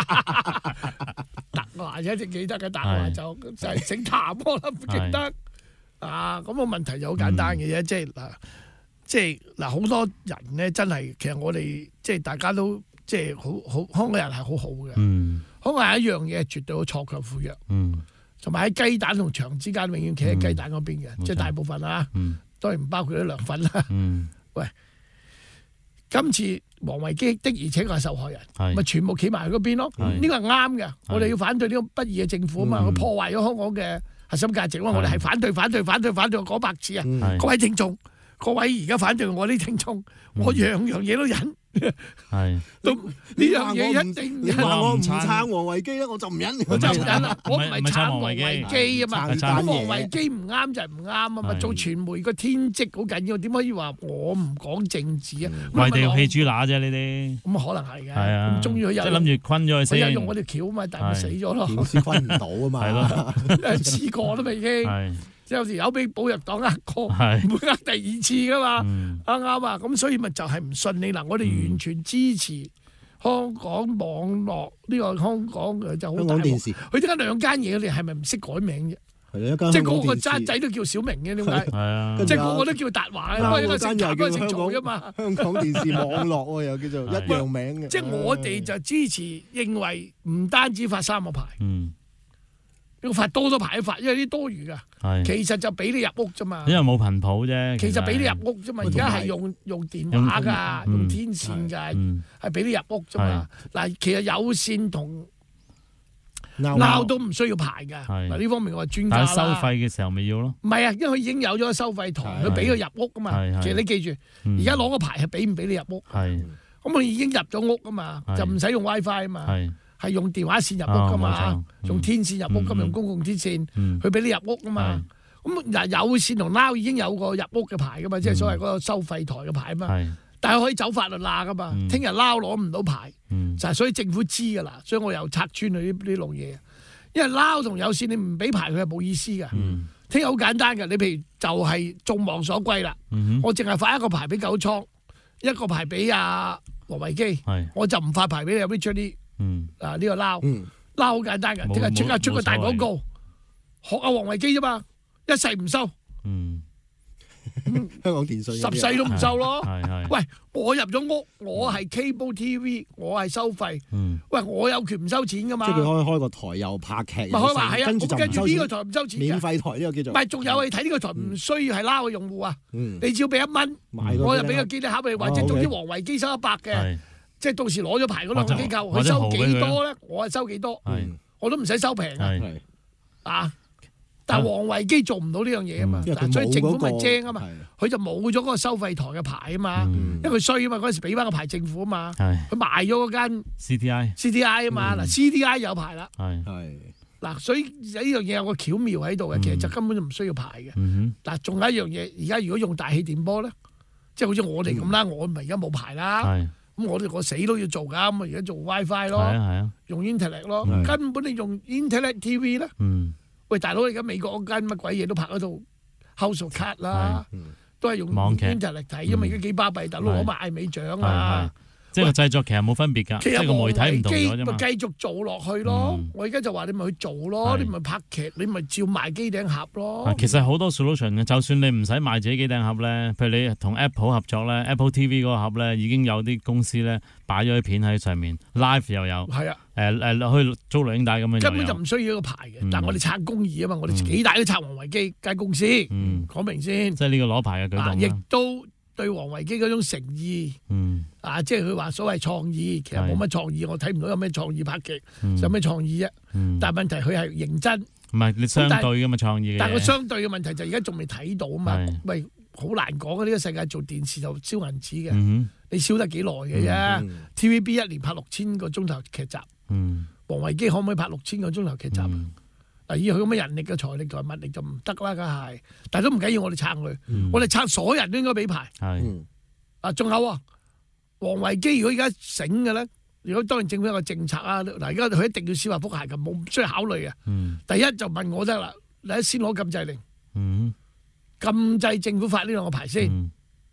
德華一直記得嘅，德華就就係姓譚，我諗唔記得。啊，咁個問題就好簡單嘅啫，即係嗱，即係嗱，好多人咧真係，其實我哋即係大家都即係好好香港人係好好嘅。嗯，香港人一樣嘢絕對好錯強扶弱。嗯，同埋喺雞蛋同牆之間，永遠企喺雞蛋嗰邊嘅，即係大部分啊。嗯，當然唔包括啲涼粉啦。嗯，喂，今次王維基的而且確係受害人，咪全部企埋佢嗰邊咯。呢個係啱嘅，我哋要反對呢個不義嘅政府啊嘛，佢破壞咗香港嘅核心價值啊嘛，我哋係反對、反對、反對、反對講百次啊！各位聽眾，各位而家反對我啲聽眾，我樣樣嘢都忍。係，都呢樣嘢一定。 你話我唔撐王維基咧，我就唔忍， 我就唔忍啦。我唔係撐王維基啊嘛，咁王維基唔啱就係唔啱啊嘛。做傳媒個天職好緊要，點可以話我唔講政治啊？ 為地氣豬乸啫呢啲。 咁可能係嘅。 係啊。 咁終於佢有。 即係諗住昆咗佢先。 佢有用我條橋啊嘛，但係佢死咗咯。 點先昆唔到啊嘛？ 係咯。 試過啦嘛已經。有時有俾保藥黨呃過，唔會呃第二次噶嘛，啱啱啊？咁所以咪就係唔信你嗱，我哋完全支持香港網絡呢個香港就好大。香港電視，佢點解兩間嘢你係咪唔識改名啫？ 係啊， 即係嗰個渣仔都叫小明嘅，點解？係啊，即係個個都叫達華，不過一個姓譚，一個姓曹啫嘛。 香港電視網絡又叫做一樣名嘅。 即係我哋就支持，認為唔單止發三個牌。要發多咗牌發，因為啲多餘噶。其實就俾你入屋啫嘛。 因為冇頻譜啫。 其實俾你入屋啫嘛。而家係用用電話㗎，用天線㗎，係俾你入屋啫嘛。嗱，其實有線同鬧都唔需要牌㗎。嗱，呢方面我係專家啦。 但係收費嘅時候咪要咯。 唔係啊，因為佢已經有咗個收費台，佢俾佢入屋㗎嘛。其實你記住，而家攞個牌係俾唔俾你入屋。咁佢已經入咗屋㗎嘛，就唔使用 WiFi 啊嘛。係用電話線入屋噶嘛，用天線入屋咁，用公共天線，佢俾你入屋噶嘛。咁嗱，有線同撈已經有個入屋嘅牌噶嘛，即係所謂嗰個收費台嘅牌啊嘛。但係可以走法律罅噶嘛。聽日撈攞唔到牌，就係所以政府知噶啦，所以我又拆穿佢呢呢路嘢。因為撈同有線你唔俾牌佢係冇意思噶。聽日好簡單噶，你譬如就係眾望所歸啦。我淨係發一個牌俾九倉，一個牌俾阿王維基，我就唔發牌俾你 Richard Lee。嗯，啊呢個撈撈好簡單嘅，聽日即刻出個大廣告，學阿王維基啫嘛，一世唔收。嗯， 香港電訊十世都唔收咯。係係。喂，我入咗屋，我係 cable T V，我係收費。嗯。喂，我有權唔收錢噶嘛？ 即係佢可以開個台又拍劇， 咪開話係啊，跟住就唔收錢。呢個台唔收錢。 免費台呢個叫做。 唔係，仲有你睇呢個台唔需要係撈嘅用戶啊。嗯。你只要俾一蚊，我就俾個機你考你，或者總之王維基收一百嘅。即係到時攞咗牌嗰兩個機構，佢收幾多咧？我係收幾多？我都唔使收平啊！啊！但係王維基做唔到呢樣嘢啊嘛，所以政府咪精啊嘛，佢就冇咗嗰個收費台嘅牌啊嘛，因為佢衰啊嘛，嗰陣時俾翻個牌政府啊嘛，佢賣咗嗰間 C T I C T I 啊嘛，嗱 C T I 有牌啦，係嗱，所以呢樣嘢有個巧妙喺度嘅，其實就根本就唔需要牌嘅。嗱，仲有一樣嘢，而家如果用大氣電波咧，即係好似我哋咁啦，我咪而家冇牌啦。咁我哋我死都要做噶，咁啊而家做 WiFi 咯，係啊係啊，用 Internet 咯，根本你用 Internet T V 咧，喂大佬，而家美國嗰間乜鬼嘢都拍嗰套 House of Cards 啦，都係用 Internet 睇，因為而家幾巴閉，大佬攞埋艾美獎啊！ 即係個製作其實冇分別㗎，即係個媒體唔同咗啫嘛。 繼續做落去咯，我而家就話你咪去做咯，你咪拍劇，你咪照賣機頂盒咯。 其實好多 solution 嘅，就算你唔使賣自己機頂盒咧，譬如你同 Apple 合作咧 ，Apple T V 嗰個盒咧已經有啲公司咧擺咗啲片喺上面 ，live 又有。係啊，誒誒可以租錄影帶咁樣。 根本就唔需要一個牌嘅，但係我哋撐公義啊嘛，我哋幾大都撐王維基間公司，講明先。 即係呢個攞牌嘅舉動。 亦都。對王維基嗰種誠意，嗯、啊，即係佢話所謂創意，其實冇乜創意，我睇唔到有咩創意拍劇，嗯、有咩創意啫？嗯、但係問題佢係認真， 唔係你相對噶嘛創意嘅。 但係個相對嘅問題就而家仲未睇到啊嘛，喂，好難講啊！呢個世界做電視就燒銀紙嘅，嗯、你燒得幾耐嘅啫？嗯、T V B 一年拍六千個鐘頭劇集，嗯、王維基可唔可以拍六千個鐘頭劇集？嗯以佢咁嘅人力嘅財力同埋物力就唔得啦，梗係，但係都唔緊要，我哋撐佢，嗯、我哋撐所有人都應該俾牌。係是，啊，仲有啊，王維基如果而家醒嘅咧，如果當然政府有個政策啊，嗱，而家佢一定要司法覆核嘅，冇唔需要考慮嘅。嗯、第一就問我得啦，你先攞禁制令，嗯、禁制政府發呢兩個牌先。嗯、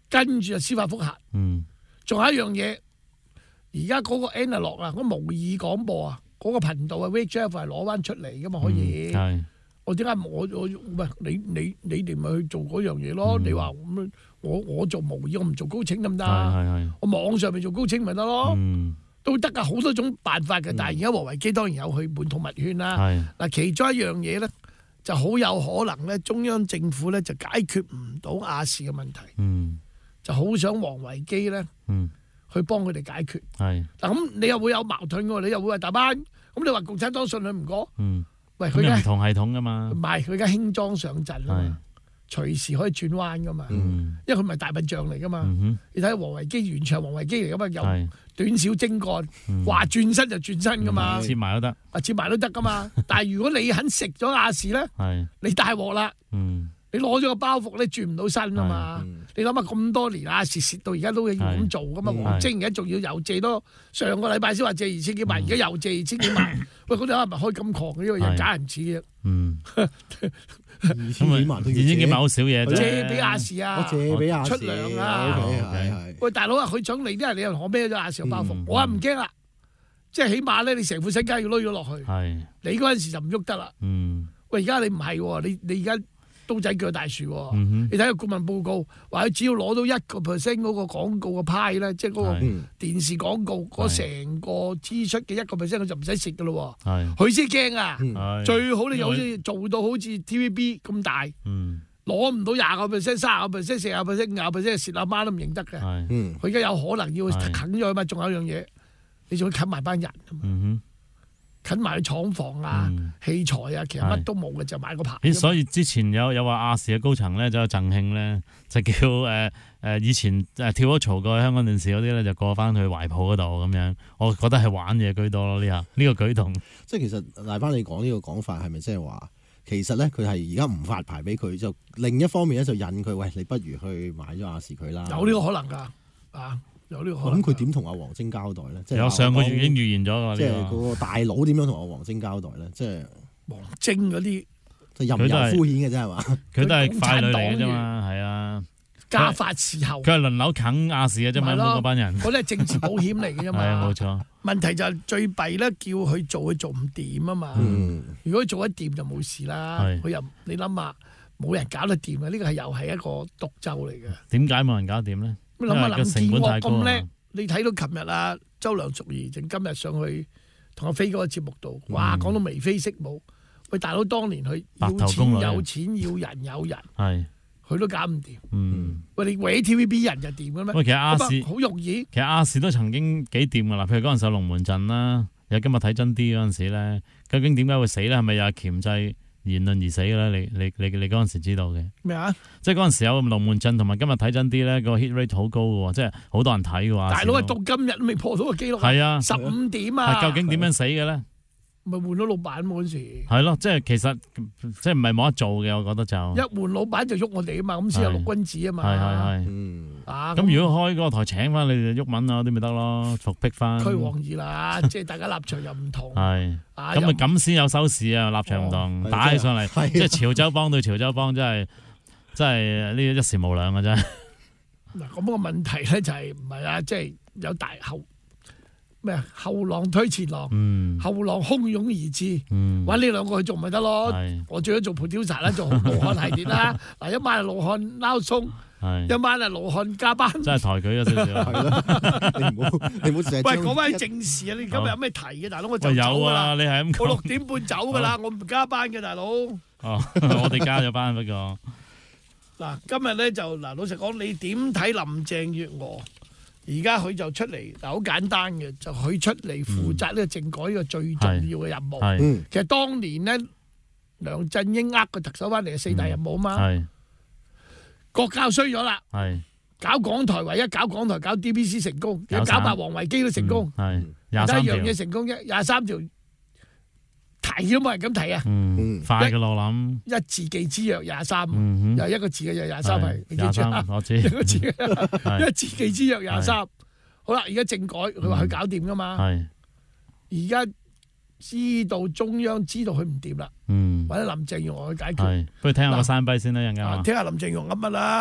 跟住就司法覆核。 嗯， 仲有一樣嘢，而家嗰個 analog 啊，嗰模擬廣播啊，嗰、嗰個頻道啊 V H F 係攞翻出嚟噶嘛，可以。係、嗯。我點解我我唔係你你你哋咪去做嗰樣嘢咯？嗯、你話咁我我做模擬，我唔做高清得唔得？我網上面做高清咪得咯？嗯、都得噶，好多種辦法嘅。嗯、但係而家王維基當然有去本土物圈啦。嗱，其中一樣嘢咧，就好有可能咧，中央政府咧就解決唔到亞視嘅問題。嗯、就好想王維基咧，嗯、去幫佢哋解決。係嗱，咁你又會有矛盾喎？你又會話大班，咁你話共產黨信佢唔過？嗯喂，佢唔同系統噶嘛？唔係，佢而家輕裝上陣啊嘛，隨時可以轉彎噶嘛。嗯、因為佢唔係大笨象嚟噶嘛。嗯、哼你睇王維基原唱王維基嚟噶嘛，有短小精幹，話、嗯、轉身就轉身噶嘛。切埋都得，啊切埋都得噶嘛。但係如果你肯食咗亞視咧，你大鑊啦。嗯你攞咗個包袱咧，轉唔到身啊嘛！嗯、你諗下咁多年啊，蝕蝕到而家都要咁做噶嘛？王晶而家仲要又借多，上個禮拜先話借二千幾萬，而家、嗯、又借二千幾萬。喂，嗰啲係咪開咁狂嘅？因為人假唔似嘅。嗯，二千幾萬都要借，二千幾萬好少嘢啫。借俾亞視啊！我借俾亞視出糧啊！係係。喂，大佬啊，佢想嚟啲人，你又攞孭咗亞視個包袱，嗯、我話唔驚啦。即係起碼咧，你成副身家要攞咗落去。係。你嗰陣時就唔喐得啦。嗯。喂，而家你唔係喎，你你而家。刀仔鋸大樹喎，嗯、哼你睇個顧問報告，話佢只要攞到一個 percent 嗰個廣告嘅派咧，即係嗰個電視廣告嗰成個支出嘅一個 percent，佢就唔使蝕噶咯喎，佢先驚啊！嗯、最好你又好似做到好似 T V B 咁大，攞唔、嗯、到廿個 percent、三十個 percent、四十 percent、五十 percent，蝕阿媽都唔認得嘅。佢而家有可能要啃咗佢嘛？仲有一樣嘢，你仲要啃埋班人。嗯啃埋啲廠房啊、嗯、器材啊，其實乜都冇嘅，就買個牌。所以之前有有話亞視嘅高層咧，就有贈慶咧，就叫誒誒、呃、以前誒跳咗槽過去香港電視嗰啲咧，就過翻去懷抱嗰度咁樣。我覺得係玩嘢居多咯，呢下呢個舉動。即係其實賴翻你講呢個講法係咪即係話，其實咧佢係而家唔發牌俾佢，就另一方面咧就引佢，喂，你不如去買咗亞視佢啦。有呢個可能㗎，啊！有呢個可能，咁佢點同阿王晶交代咧？即係有上個月已經預言咗㗎。即係嗰個大佬點樣同阿王晶交代咧？即係王晶嗰啲，就任由敷衍嘅啫係嘛？佢都係傀儡嚟嘅啫嘛，係啊。家法伺候，佢係輪流啃亞視嘅啫嘛，嗰班人。嗰啲係政治保險嚟嘅啫嘛。係冇錯。問題就係最弊咧，叫佢做佢做唔掂啊嘛。嗯、如果佢做得掂就冇事啦。佢是又你諗下，冇人搞得掂啊！呢個係又係一個毒咒嚟嘅。點解冇人搞得掂咧？你諗下林建岳咁叻，你睇到琴日啊，周梁淑怡正今日上去同阿飛嗰個節目度，哇，講到眉飛色舞。喂，大佬當年佢要錢有錢，要人有人，係佢都搞唔掂。嗯，喂，你搲 T V B 人就掂嘅咩？喂，其實亞視好容易。其實亞視都曾經幾掂噶啦，譬如嗰陣時龍門陣啦，有今日睇真啲嗰陣時咧，究竟點解會死咧？係咪又係鉗制言論而死嘅咧？你你你你嗰陣時知道嘅咩啊？即係嗰陣時有龍門陣同埋今日睇真啲咧，個 hit rate 好高嘅喎，即係好多人睇嘅話。大佬係到今日都未破到個紀錄。係啊，十五點啊。究竟點樣死嘅咧？咪換咗老闆嗰陣時。係咯，即係其實即係唔係冇得做嘅，我覺得就一換老闆就喐我哋啊嘛，咁先有六君子啊嘛。係係係。嗯。啊，咁如果開嗰個台請翻你哋鬱文啊啲咪得咯，復辟翻。驅黃二啦，即係大家立場又唔同。係。咁咪咁先有收視啊！立場唔同，打起上嚟，即係潮州幫對潮州幫，真係真係呢一時無兩嘅真。嗱，咁個問題咧就係唔係啊？即係有大後。咩啊？後浪推前浪，嗯、後浪洶湧而至，揾呢兩個去做咪得咯？是我最多做 producer 啦，做盧漢系列啦。嗱，一晚係盧漢撈鬆，是一晚係盧漢加班，真係抬舉咗少少。係咯，你唔好你唔好成日。喂，講翻正事啊！你今日有咩提嘅，大佬？我就走噶啦。你係咁講，我六點半走噶啦，我唔加班嘅，大佬。哦，我哋加咗班不過。嗱，今日咧就嗱，老實講，你點睇林鄭月娥？而家佢就出嚟，嗱，好簡單嘅，就佢出嚟負責呢個政改呢個最重要嘅任務。嗯、其實當年咧，梁振英呃個特首翻嚟嘅四大任務啊嘛。嗯、國教衰咗啦，是搞港台唯一搞港台搞 D B C 成功，搞埋王維基都成功，廿三樣嘢成功啫，廿三條提都冇人咁提啊。嗯、快嘅咯，我諗一字記之曰廿三，又一個字嘅又廿三係，你記住啊？我知一個字嘅一字記之曰廿三。好啦，而家政改佢話佢搞掂噶嘛？而家知道中央知道佢唔掂啦，或者林鄭月娥去解決。不如聽下個山逼先啦，陣間。聽下林鄭月娥噏乜啦？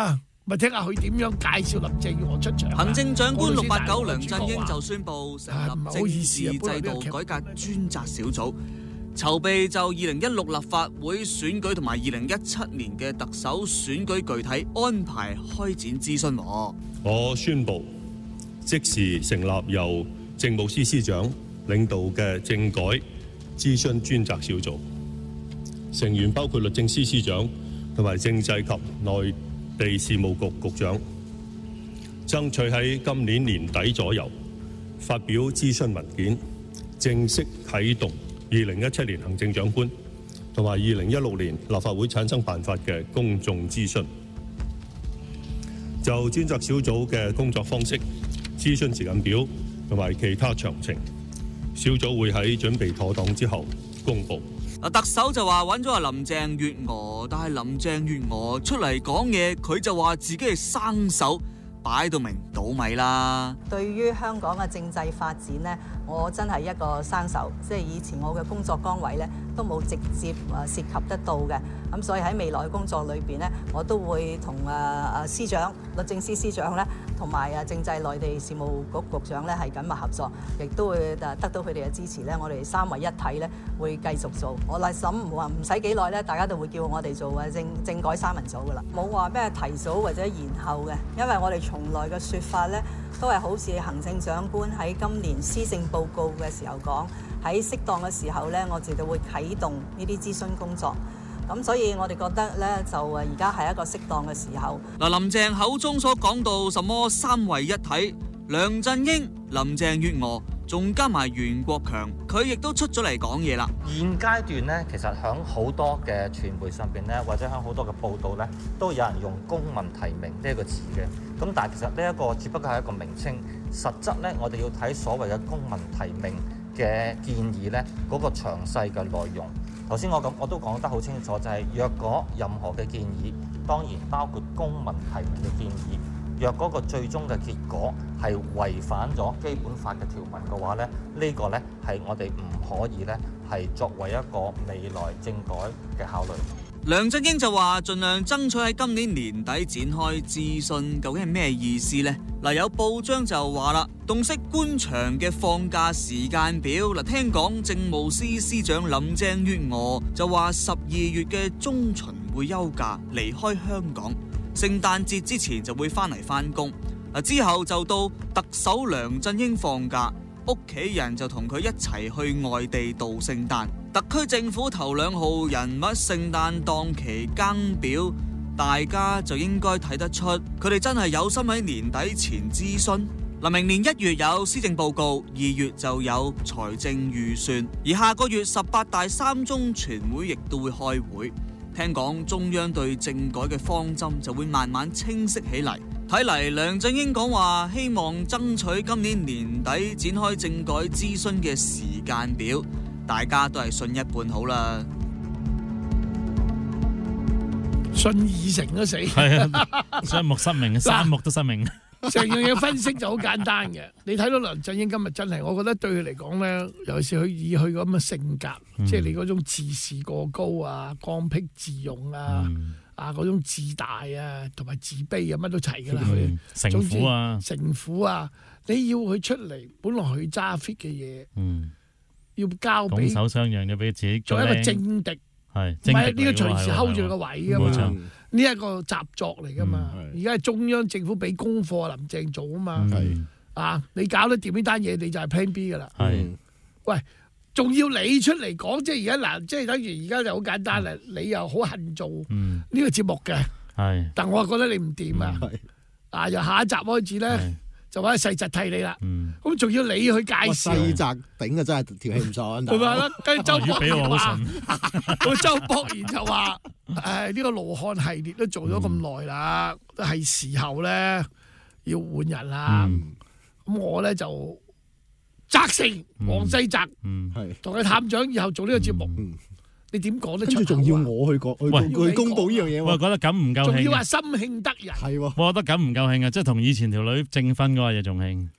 咪聽下佢點樣介紹林鄭月娥出場。 行政長官六八九梁振英就宣布成立政治制度改革專責小組，籌備就二零一六立法會選舉同埋二零一七年嘅特首選舉具體安排開展諮詢。 我宣布即時成立由政務司司長領導嘅政改諮詢專責小組，成員包括律政司司長同埋政制及內地事務局局長，爭取喺今年年底左右發表諮詢文件，正式啟動二零一七年行政長官同埋二零一六年立法會產生辦法嘅公眾諮詢。就專責小組嘅工作方式、諮詢時間表同埋其他詳情，小組會喺準備妥當之後公佈。 特首就話揾咗阿林鄭月娥，但係林鄭月娥出嚟講嘢，佢就話自己係生手，擺到明倒米啦。 對於香港嘅政制發展呢，我真係一個生手，即係以前我嘅工作崗位呢都冇直接誒涉及得到嘅。咁所以喺未來嘅工作裏邊呢，我都會同誒誒司長、律政司司長咧，同埋誒政制內地事務局局長咧係緊密合作，亦都會誒得到佢哋嘅支持咧。我哋三位一體咧會繼續做。我嚟諗話唔使幾耐咧，大家都會叫我哋做誒政政改三人組噶啦，冇話咩提早或者延後嘅，因為我哋從來嘅説法咧都係好似行政長官喺今年施政報告嘅時候講，喺適當嘅時候咧，我哋就會啟動呢啲諮詢工作。咁所以我哋覺得咧，就誒而家係一個適當嘅時候。 嗱，林鄭口中所講到什麼三位一體，梁振英、林鄭月娥，仲加埋袁國強，佢亦都出咗嚟講嘢啦。 現階段咧，其實喺好多嘅傳媒上邊咧，或者喺好多嘅報道咧，都有人用公民提名呢一個詞嘅。咁但係其實呢一個只不過係一個名稱，實質咧我哋要睇所謂嘅公民提名嘅建議咧，嗰個詳細嘅內容。頭先我咁我都講得好清楚，就係若果任何嘅建議，當然包括公民提名嘅建議，若嗰個最終嘅結果係違反咗基本法嘅條文嘅話咧，呢個咧係我哋唔可以咧係作為一個未來政改嘅考慮。 梁振英就話盡量爭取喺今年年底展開諮詢，究竟係咩意思呢？嗱，有報章就話啦，洞悉官場嘅放假時間表。嗱，聽講政務司司長林鄭月娥就話十二月嘅中旬會休假離開香港，聖誕節之前就會翻嚟翻工。嗱，之後就到特首梁振英放假，屋企人就同佢一齊去外地度聖誕。特區政府頭兩號人物聖誕檔期更表，大家就應該睇得出佢哋真係有心喺年底前諮詢。嗱，明年一月有施政報告，二月就有財政預算，而下個月十八大三中全會亦都會開會。聽講中央對政改嘅方針就會慢慢清晰起嚟。睇嚟梁振英講話希望爭取今年年底展開政改諮詢嘅時間表，大家都係信一半好啦。 信二成都死， 係啊，雙目失明，三目都失明。 成樣嘢分析就好簡單嘅。你睇到梁振英今日真係，我覺得對佢嚟講咧，尤其是佢以佢咁嘅性格，嗯、即係你嗰種自視過高啊、剛愎自用啊、嗯、啊嗰種自大啊，同埋自卑啊，乜都齊㗎啦。佢城府啊， 城府啊，你要佢出嚟，本來佢揸 fit 嘅嘢，嗯、要交俾拱手相讓嘅俾自己做一個政敵。 係， 唔係呢個隨時 hold 住個位噶嘛？呢一個習作嚟噶嘛？而家係中央政府俾功課林鄭做啊嘛？ 嗯、 啊，你搞得掂呢單嘢，你就係 plan B 噶啦。 係、嗯， 喂，仲要你出嚟講，即係而家嗱，即係等於而家就好簡單啦。嗯、你又好恨做呢個節目嘅，係、嗯，但我覺得你唔掂啊。嗯、啊，由下一集開始咧。就揾細澤替你啦，咁仲、嗯、要你去介紹。細澤頂啊，真係條氣唔順。係咪啦？跟住周博賢話，咁周博賢就話：誒呢、哎呢個羅漢系列都做咗咁耐啦，都係、嗯、時候咧要換人啦。咁、嗯、我咧就責成黃世澤，同佢、嗯、探長以後做呢個節目。嗯嗯你點講得出口啊？跟住仲要我去講，去去公佈呢樣嘢。 我覺得咁唔夠興。 仲要話心興得人。 係喎。 我覺得咁唔夠興啊！即係同以前條女證婚嗰個嘢仲興。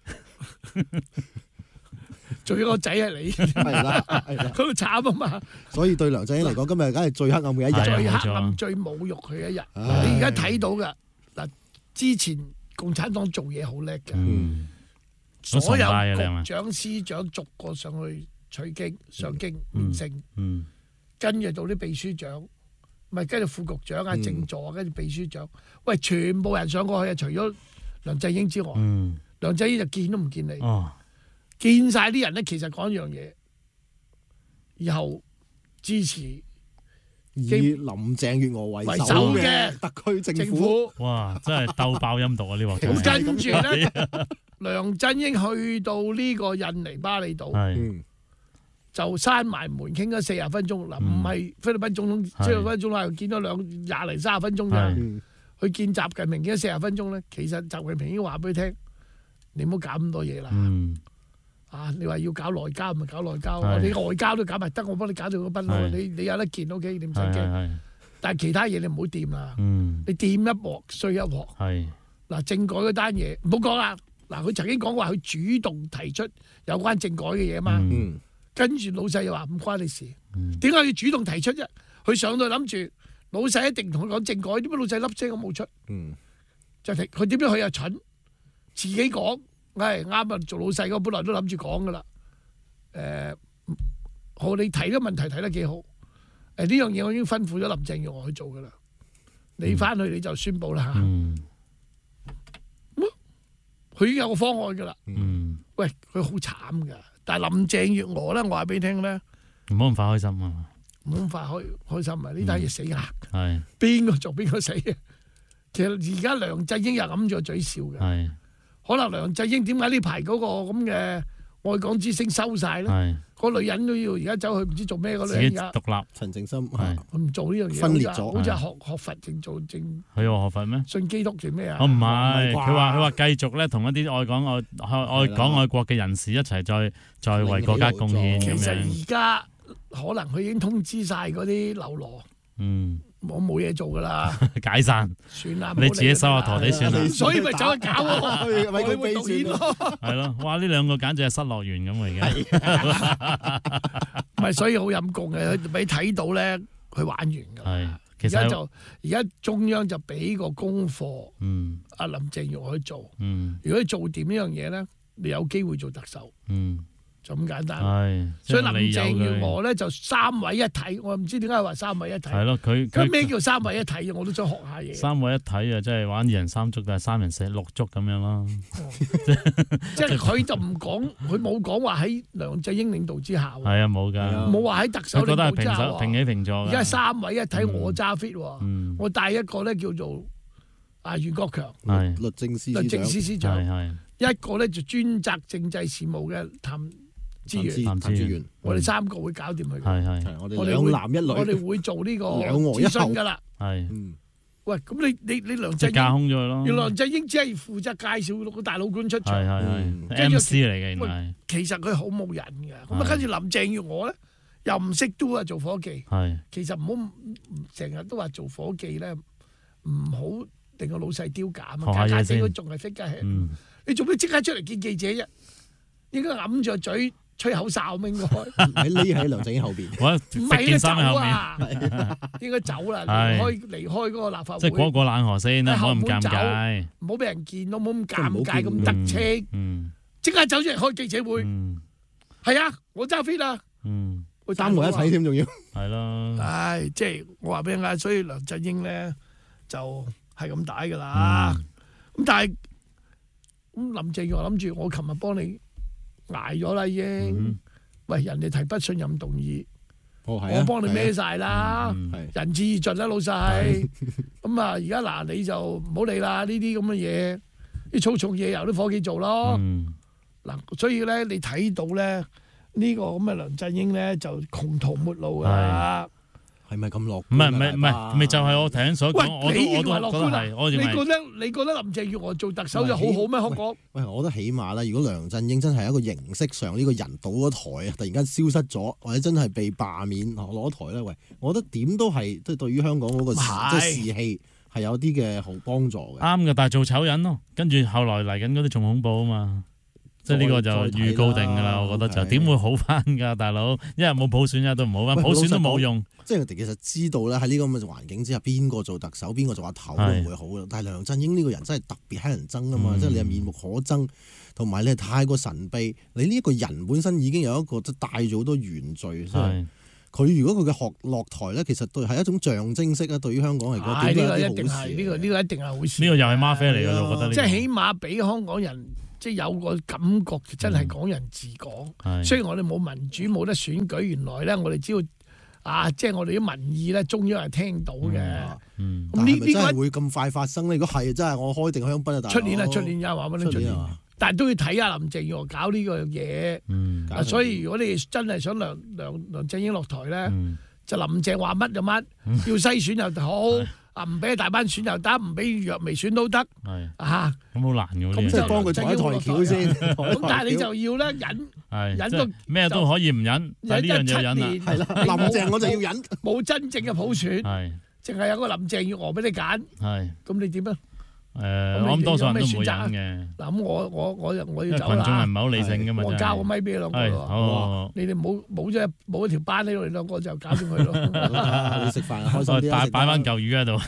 仲有個仔係你。係啦，係啦。嗰度慘啊嘛。 所以對梁振英嚟講，今日梗係最黑暗嘅一日。 最黑暗、最侮辱佢嘅一日。你而家睇到㗎嗱， 之前共產黨做嘢好叻嘅， 嗯、 所有局長、司長逐個上去取經、上京、面聖， 嗯嗯、 跟住到啲秘書長，咪跟住副局長啊、正座啊，跟住秘書長，喂，全部人上過去啊，除咗梁振英之外， 嗯、 梁振英就見都唔見你， 哦、 見晒啲人咧，其實講一樣嘢，以後支持以林鄭月娥為首嘅特區政府， 哇！真係鬥爆音度啊！呢鑊咁跟住咧，梁振英去到呢個印尼巴厘島， 係就閂埋門傾咗四十分鐘。嗱，唔係菲律賓總統四十分鐘啦，見咗兩廿零三十分鐘咋。去見習近平見咗四十分鐘咧，其實習近平已經話俾佢聽，你唔好搞咁多嘢啦。啊！你話要搞內交咪搞內交，你外交都搞埋得，我幫你搞掂嗰筆咯。你你有得見 O K， 你唔使驚。但係其他嘢你唔好掂啦。你掂一鑊衰一鑊。嗱，政改嗰單嘢唔好講啦。嗱，佢曾經講話佢主動提出有關政改嘅嘢嘛。跟住老細又話唔關你事。點解要主動提出啫？佢上到諗住老細一定同佢講政改，點解老細粒聲都冇出？就係佢點樣佢又蠢，自己講。係啱啊！做老細嗰本來都諗住講噶啦。誒，好，你提啲問題提得幾好。誒，呢樣嘢我已經吩咐咗林鄭月娥去做噶啦。你翻去你就宣佈啦嚇。佢已經有個方案噶啦。喂，佢好慘噶。但係林鄭月娥咧，我話俾你聽咧， 唔好咁快開心啊！ 唔好咁快開開心啊！呢單嘢死硬。 係。 邊個做邊個死嘅？其實而家梁振英又揞住個嘴笑嘅。 係。 可能梁振英點解呢排嗰個咁嘅愛港之聲收晒咧？個女人都要而家走去唔知做咩嗰女人而家獨立， 陳靜心佢唔做呢樣嘢， 分裂咗， 好似係學學佛正做正。 佢話學佛咩？ 信基督定咩啊？ 我唔係，佢話佢話繼續咧同一啲愛港愛愛港愛國嘅人士一齊再再為國家貢獻。 其實而家可能佢已經通知晒嗰啲流羅。嗯。我冇嘢做噶啦， 解散， 算啦， 你自己收下陀地算啦。 所以咪走去搞喎，咪佢會導演咯。 係咯，哇！呢兩個簡直係失樂園咁嚟嘅。 唔係，所以好陰功嘅，佢俾睇到咧，佢玩完㗎。係，而家就而家中央就俾個功課，嗯，阿林鄭月娥去做，嗯，如果你做掂呢樣嘢咧，你有機會做特首，嗯。就咁簡單，係，所以林鄭月娥咧就三位一體，我唔知點解話三位一體。係咯，佢咁咩叫三位一體？我都想學下嘢。三位一體啊，即係玩二人三足，但係三人四六足咁樣咯。即係佢就唔講，佢冇講話喺梁振英領導之下。係啊，冇㗎，冇話喺特首領導之下。平起平坐。而家三位一體，我揸 fit，我帶一個咧叫做啊袁國強， 律政司律政司司長，一個咧就專責政制事務嘅譚資源，我哋三個會搞掂佢。係係，我哋兩男一女，我哋會做呢個諮詢噶啦。係，喂，咁你你你梁振英架空咗咯？梁振英只係負責介紹個大老倌出場，係係係 M C 嚟嘅，原來。其實佢好冇癮嘅，咁啊跟住林鄭月娥咧又唔識都啊做伙計。係，其實唔好成日都話做伙計咧，唔好令個老細丟架啊嘛，家家姐佢仲係識嘅。嗯，你做咩即刻出嚟見記者啫？應該揞住嘴。吹口哨應該， 喺匿喺梁振英後邊， 唔係應該走啊，應該走啦，離開離開嗰個立法會， 即係過過冷河先啦，唔好咁尷尬， 唔好俾人見到，唔好咁尷尬咁得戚，即刻走出嚟開記者會，係啊，我揸 fit 啊， 三位一體添，仲要係咯， 唉，即係我話俾你聽，所以梁振英咧就係咁打噶啦，咁但係咁林鄭月娥諗住，我琴日幫你。挨咗啦已經，嗯、喂人哋提不信任動議，哦啊、我幫你孭晒啦，嗯、仁至義盡啦老細，咁啊而家嗱你就唔好理啦，呢啲咁嘅嘢，啲粗重嘢由啲伙計做咯，嗱、嗯、所以咧你睇到咧呢、呢個咁嘅梁振英咧就窮途末路啊！ 係咪咁樂觀？ 唔係唔係唔係，咪就係我頭先所講，我都我都覺得係。我認為你覺得你覺得林鄭月娥做特首就好好咩？香港？ 喂，我覺得起碼啦，如果梁振英真係一個形式上呢個人倒咗台啊，突然間消失咗，或者真係被罷免攞台咧，喂，我覺得點都係即係對於香港嗰個即係士氣係有啲嘅好幫助嘅。 啱嘅，但係做醜人咯，跟住後來嚟緊嗰啲仲恐怖啊嘛。 即係呢個就預告定㗎啦，我覺得就點會好翻㗎，大佬？一日冇普選，一日都唔好翻，普選都冇用。 即係我哋其實知道咧，喺呢個咁嘅環境之下，邊個做特首，邊個做阿頭都唔會好嘅。但係梁振英呢個人真係特別乞人憎啊嘛！嗯、即係你係面目可憎，同埋你係太過神秘。你呢一個人本身已經有一個即係帶咗好多原罪。佢如果佢嘅學落台咧，其實對係一種象徵式啊，對於香港嚟講，呢、哎這個一定係呢個呢個一定係好事。 呢個又係嗎啡嚟嘅，我覺得。 即係起碼俾香港人即係有個感覺，真係港人治港。嗯、雖然我哋冇民主，冇得選舉，原來咧我哋只要啊，即係我哋啲民意咧，中央係聽到嘅。 嗯，咁呢啲真係會咁快發生咧？如果係真係，我開定香檳啊！大佬， 出年啊，出年有話俾你出年。但係都要睇下林鄭月娥搞呢個嘢。嗯、啊，所以如果你真係想梁梁梁振英落台咧，嗯、就林鄭話乜就乜，嗯、要篩選又好，啊唔俾大班選又得，唔俾若微選都得。係啊， 咁好難嘅。 咁即係幫佢抬抬轎先。 咁但係你就要咧忍，忍到咩都可以唔忍，但係呢樣嘢忍啦。 係啦，林鄭我就要忍。 冇真正嘅普選， 係淨係有個林鄭月娥俾你揀。 係， 咁你點啊？ 誒，我諗多數人都唔會忍嘅。 嗱，咁我我我我要走啦。 群眾人唔係好理性噶嘛， 我交個咪俾你兩個咯。你哋冇冇咗冇一條班喺度，你兩個就搞掂佢咯。 你食飯開心啲啊！ 擺擺翻嚿魚喺度。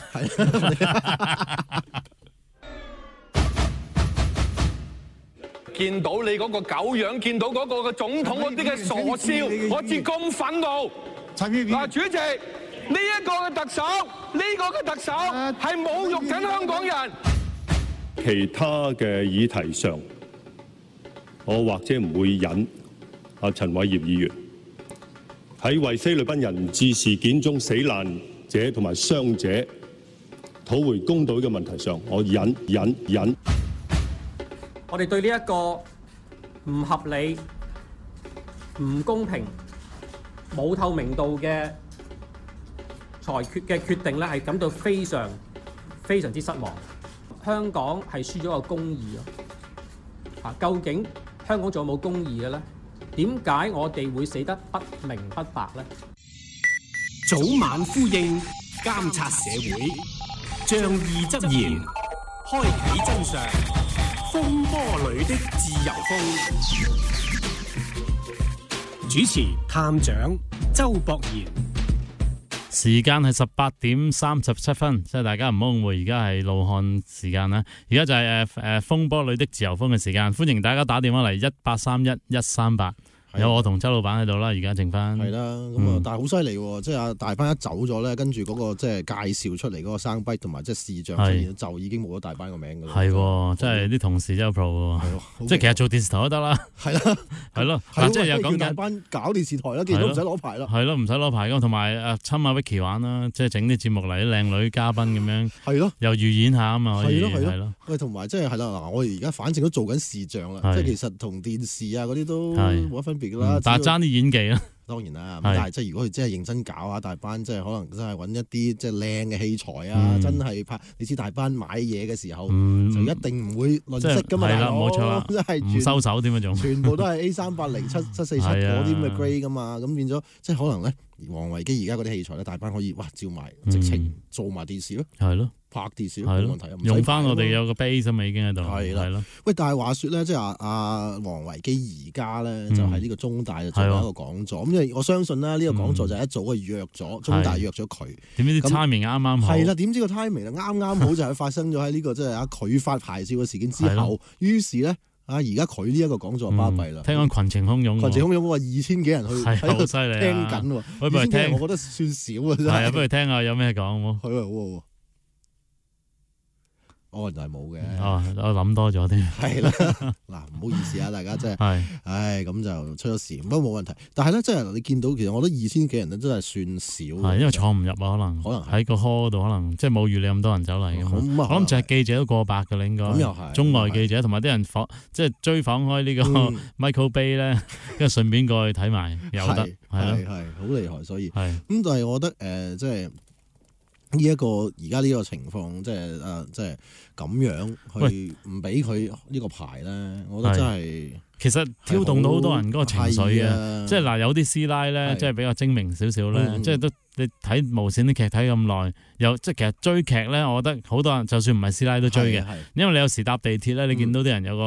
見到你嗰個狗樣，見到嗰個嘅總統嗰啲嘅傻笑，我至咁憤怒。嗱，主席，呢一個嘅特首，呢個嘅特首係侮辱緊香港人。 其他嘅議題上，我或者唔會忍阿陳偉業議員喺為菲律賓人質事件中死難者同埋傷者討回公道嘅問題上，我忍忍忍。 我哋對呢一個唔合理、唔公平、冇透明度嘅裁決嘅決定咧，係感到非常非常之失望。香港係輸咗個公義咯。啊，究竟香港仲有冇公義嘅咧？點解我哋會死得不明不白咧？ 早晚呼應，監察社會，仗義執言，開啓真相。風波裏的自由風，主持探長周博賢。 時間係十八點三十七分，即係大家唔好誤會，而家係怒漢時間啦。而家就係誒誒風波裏的自由風嘅時間，歡迎大家打電話嚟一八三一一三八。有我同周老闆喺度啦，而家剩翻係啦，咁啊，但係好犀利喎！即係阿大班一走咗咧，跟住嗰個即係介紹出嚟嗰個生筆同埋即係視像出現，就已經冇咗大班個名㗎啦。 係，即係啲同事真係 pro 喎，即係其實做電視台都得啦。係啦，係咯，即係又講緊大班搞電視台啦，既然都唔使攞牌啦。係咯，唔使攞牌㗎，同埋誒親阿 Vicky 玩啦，即係整啲節目嚟啲靚女嘉賓咁樣。係咯，又預演下啊嘛，可以係咯。喂，同埋即係係啦，嗱，我哋而家反正都做緊視像啦，即係其實同電視啊嗰啲都冇乜分別。嗯、但係爭啲演技啦，當然啦。但係即係如果佢真係認真搞啊，大班即係可能真係揾一啲即係靚嘅器材啊，嗯、真係拍。你知大班買嘢嘅時候、嗯、就一定唔會吝嗇噶嘛，係啦，冇錯啦，真係唔收手點樣仲？全部都係 A 三八零七七四七嗰啲咁嘅 grade 噶嘛，咁變咗即係可能咧，王維基而家嗰啲器材咧，大班可以哇照埋，直情做埋電視咯，係咯。拍電視冇問題， 用翻我哋有個 base 啊嘛，已經喺度。係啦，係咯。喂， 但係話説咧，即係阿阿王維基而家咧就喺呢個中大做緊一個講座。咁因為我相信啦，呢個講座就一早啊約咗中大約咗佢。點知啲 timing 啱啱好？係啦，點知個 timing 啱啱好就係發生咗喺呢個即係啊佢發牌照嘅事件之後。於是咧啊，而家佢呢一個講座巴閉啦。聽講群情洶湧，群情洶湧話二千幾人去喺度聽緊喎。二千幾人我覺得算少啊，真係。係啊，不如聽下有咩講喎？係啊，好喎。我就係冇嘅， 哦，我諗多咗添。 係啦，嗱，唔好意思啊，大家真係，唉，咁就出咗事，不過冇問題。但係咧，即係你見到，其實我覺得二千幾人咧，真係算少。係因為坐唔入啊，可能，可能喺個 hall 度，可能即係冇預你咁多人走嚟嘅嘛。我諗就係記者都過百嘅啦，應該。咁又係。中外記者同埋啲人訪，即係追訪開呢個 Michael Bay 咧，跟住順便過去睇埋，有得係係好厲害，所以係。咁但係我覺得誒，即係。呢一個而家呢個情況，即係誒，即係咁樣去唔俾佢呢個牌咧，我覺得真係其實挑動到好多人嗰個情緒嘅。即係嗱，有啲師奶咧，即係比較精明少少咧，即係都你睇無線啲劇睇咁耐，有即係其實追劇咧，我覺得好多人就算唔係師奶都追嘅，因為你有時搭地鐵咧，你見到啲人有個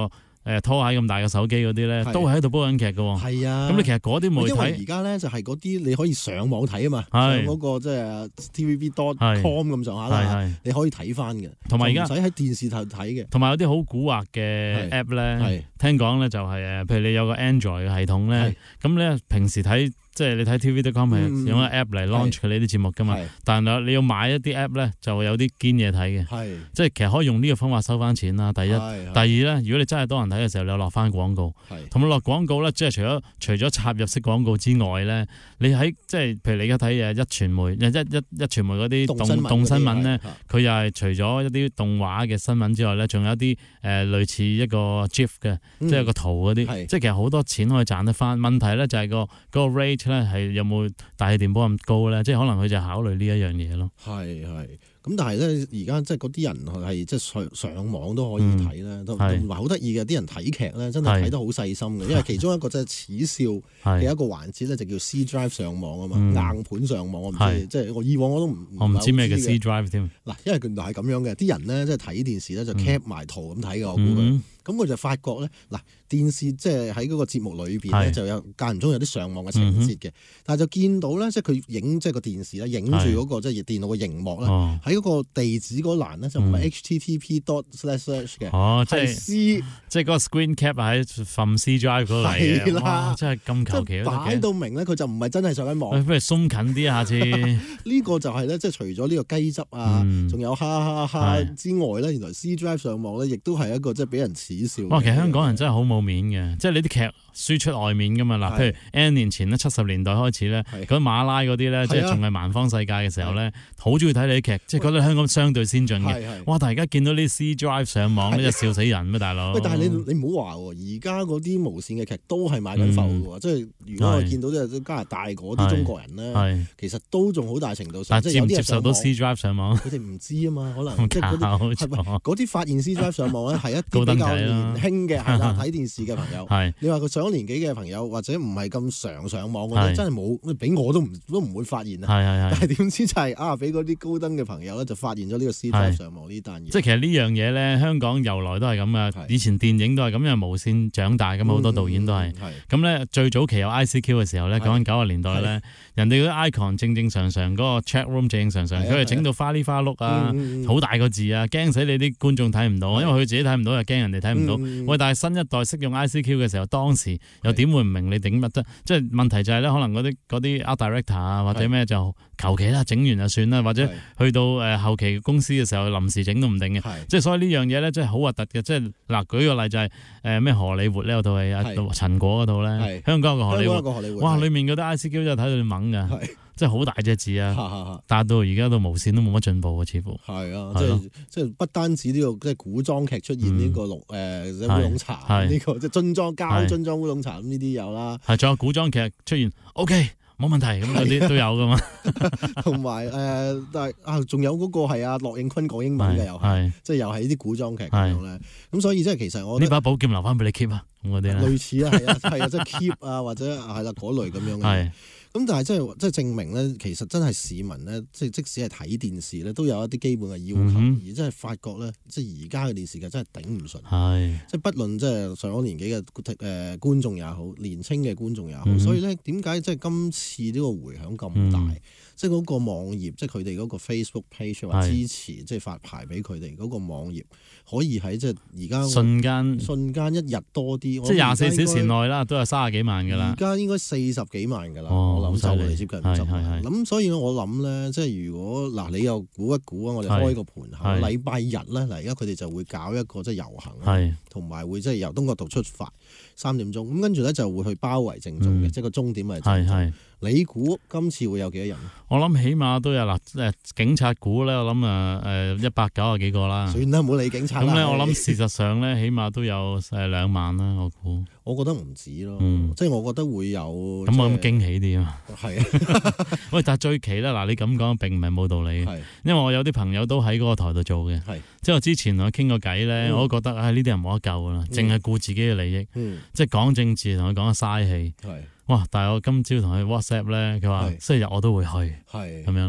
誒拖鞋咁大嘅手機嗰啲咧，都係喺度播緊劇嘅喎。 係啊， 咁你其實嗰啲媒體， 因為而家咧就係嗰啲你可以上網睇啊嘛，上嗰個即係 T V B dot com 咁上下啦，你可以睇翻嘅。同埋而家唔使喺電視頭睇嘅。 同埋有啲好蠱惑嘅 app 咧，聽講咧就係誒，譬如你有個 Android 嘅系統咧，咁咧平時睇。即係你睇 T V dot com 係用個 app 嚟 launch 佢呢啲節目噶嘛，但係你要買一啲 app 咧就會有啲堅嘢睇嘅，即係其實可以用呢個方法收翻錢啦。第一，第二咧，如果你真係多人睇嘅時候，你有落翻廣告，同埋落廣告咧，即係除咗除咗插入式廣告之外咧，你喺即係譬如你而家睇誒壹傳媒、一一一傳媒嗰啲動動新聞咧，佢又係除咗一啲動畫嘅新聞之外咧，仲有一啲誒類似一個 GIF 嘅，即係個圖嗰啲，即係其實好多錢可以賺得翻。問題咧就係個嗰個 rate。咧係有冇大氣電波咁高咧？即係可能佢就考慮呢一樣嘢咯。係係。咁但係咧，而家即係嗰啲人係即係上上網都可以睇咧，都同埋好得意嘅。啲人睇劇咧，真係睇得好細心嘅。因為其中一個即係恥笑嘅一個環節咧，就叫 C Drive 上網啊嘛，嗯、硬盤上網我唔知，即係我以往我都唔我唔知咩叫 C Drive 添。 嗱，因為原來係咁樣嘅，啲人咧即係睇電視咧就 cap 埋圖咁睇嘅，我估佢。咁佢就發覺咧，嗱電視即係喺嗰個節目裏邊咧，就有間唔中有啲上網嘅情節嘅，但係就見到咧，即係佢影即係個電視咧，影住嗰個即係電腦嘅熒幕咧，喺嗰個地址嗰欄咧就唔係 H T T P dot slash slash 嘅，係 C， 即係嗰個 screen cap 喺 from C Drive 嗰度嚟嘅，哇！真係咁求其， 擺到明咧，佢就唔係真係上緊網。 不如鬆近啲下次。 呢個就係咧，即係除咗呢個雞汁啊，仲有哈哈哈之外咧，原來 C Drive 上網咧，亦都係一個即係俾人恥笑。 哇！其實香港人真係好冇面嘅，即係你啲劇輸出外面噶嘛嗱，譬如 N 年前咧，七十年代開始咧，嗰啲馬拉嗰啲咧，即係仲係蠻方世界嘅時候咧，好中意睇你啲劇，即係覺得香港相對先進嘅。哇！但係而家見到啲 C Drive 上網咧，就笑死人咩，大佬？喂， 但係你你唔好話喎，而家嗰啲無線嘅劇都係買緊埠嘅喎，即係如果我見到即係加拿大嗰啲中國人咧，其實都仲好大程度上， 即係接唔接受到 C Drive 上網？ 佢哋唔知啊嘛，可能即係嗰啲嗰啲發現 C Drive 上網咧係一啲比較年輕嘅係啦，睇電視嘅朋友。你話佢上咗年紀嘅朋友或者唔係咁常上網嗰啲，真係冇，俾我都唔都唔會發現啊。但係點知就係啊，俾嗰啲高登嘅朋友咧就發現咗呢個 C Drive 上網呢單嘢。 即係其實呢樣嘢咧，香港由來都係咁啊。以前電影都係咁，因為無線長大咁，好多導演都係。咁咧最早期有 I C Q 嘅時候咧，講緊九十年代咧，人哋嗰啲 icon 正正常常嗰個 chat room 正正常常，佢係整到花哩花碌啊，好大個字啊，驚死你啲觀眾睇唔到，因為佢自己睇唔到又驚人哋睇唔到。喂，但係新一代識用 I C Q 嘅時候，當時又點會唔明你整乜啫？即係問題就係咧，可能嗰啲嗰啲 art director 啊或者咩就求其啦，整完就算啦，或者去到誒後期公司嘅時候臨時整都唔定嘅。即係所以呢樣嘢咧，真係好核突嘅。即係嗱，舉個例就係誒咩荷里活呢？嗰套戲啊，陳果嗰套咧，香港個荷里活，哇！裡面嗰啲 I C Q 真係睇到你懵㗎。即係好大隻字啊！但係到而家到無線都冇乜進步啊，似乎係啊，即係即係不單止呢個即係古裝劇出現呢個綠誒烏龍茶呢個即係樽裝膠樽裝烏龍茶咁呢啲有啦， 係仲有古裝劇出現 OK 冇問題咁嗰啲都有噶嘛， 同埋誒但係啊仲有嗰個係啊駱應坤講英文嘅又係，即係又係呢啲古裝劇咁樣咧，咁所以即係其實我呢把寶劍留翻俾你 keep 啊咁嗰啲咧， 類似啊係啊係啊即係 keep 啊或者係啦嗰類咁樣嘅。咁但係即係即係證明咧，其實真係市民咧，即係即使係睇電視咧，都有一啲基本嘅要求，嗯、而真係發覺咧，即係而家嘅電視劇真係頂唔順， 係即係不論即係上咗年紀嘅誒觀眾也好，年青嘅觀眾也好，嗯、所以咧點解即係今次呢個迴響咁大？嗯、即係嗰個網頁，即係佢哋嗰個 Facebook page 話支持，是即係發牌俾佢哋嗰個網頁，可以喺即係而家瞬間瞬間一日多啲， 即係廿四小時內啦，都有三十幾萬㗎啦。 而家應該四十幾萬㗎啦。 哦咁就嚟接近五十萬，咁所以我諗咧，即係如果嗱，你又估一估啊，我哋開個盤口，禮拜日咧，嗱而家佢哋就會搞一個即係遊行，同埋會即係由東角道出發三點鐘，咁跟住咧就會去包圍正中嘅，即係個終點係正中。你估今次會有幾多人？ 我諗起碼都有嗱，誒警察估咧，我諗啊誒一百九十幾個啦。 算啦，唔好理警察啦。 咁咧，我諗事實上咧，起碼都有誒兩萬啦，我估。 我覺得唔止咯，即係我覺得會有。 咁我咁驚喜啲啊！ 係啊， 喂，但係最奇咧，嗱你咁講並唔係冇道理嘅，因為我有啲朋友都喺嗰個台度做嘅，即係我之前同佢傾過偈咧，我都覺得啊呢啲人冇得救噶啦，淨係顧自己嘅利益，即係講政治同佢講嘥氣。哇！但係我今朝同佢 WhatsApp 咧，佢話星期日我都會去，咁樣咯。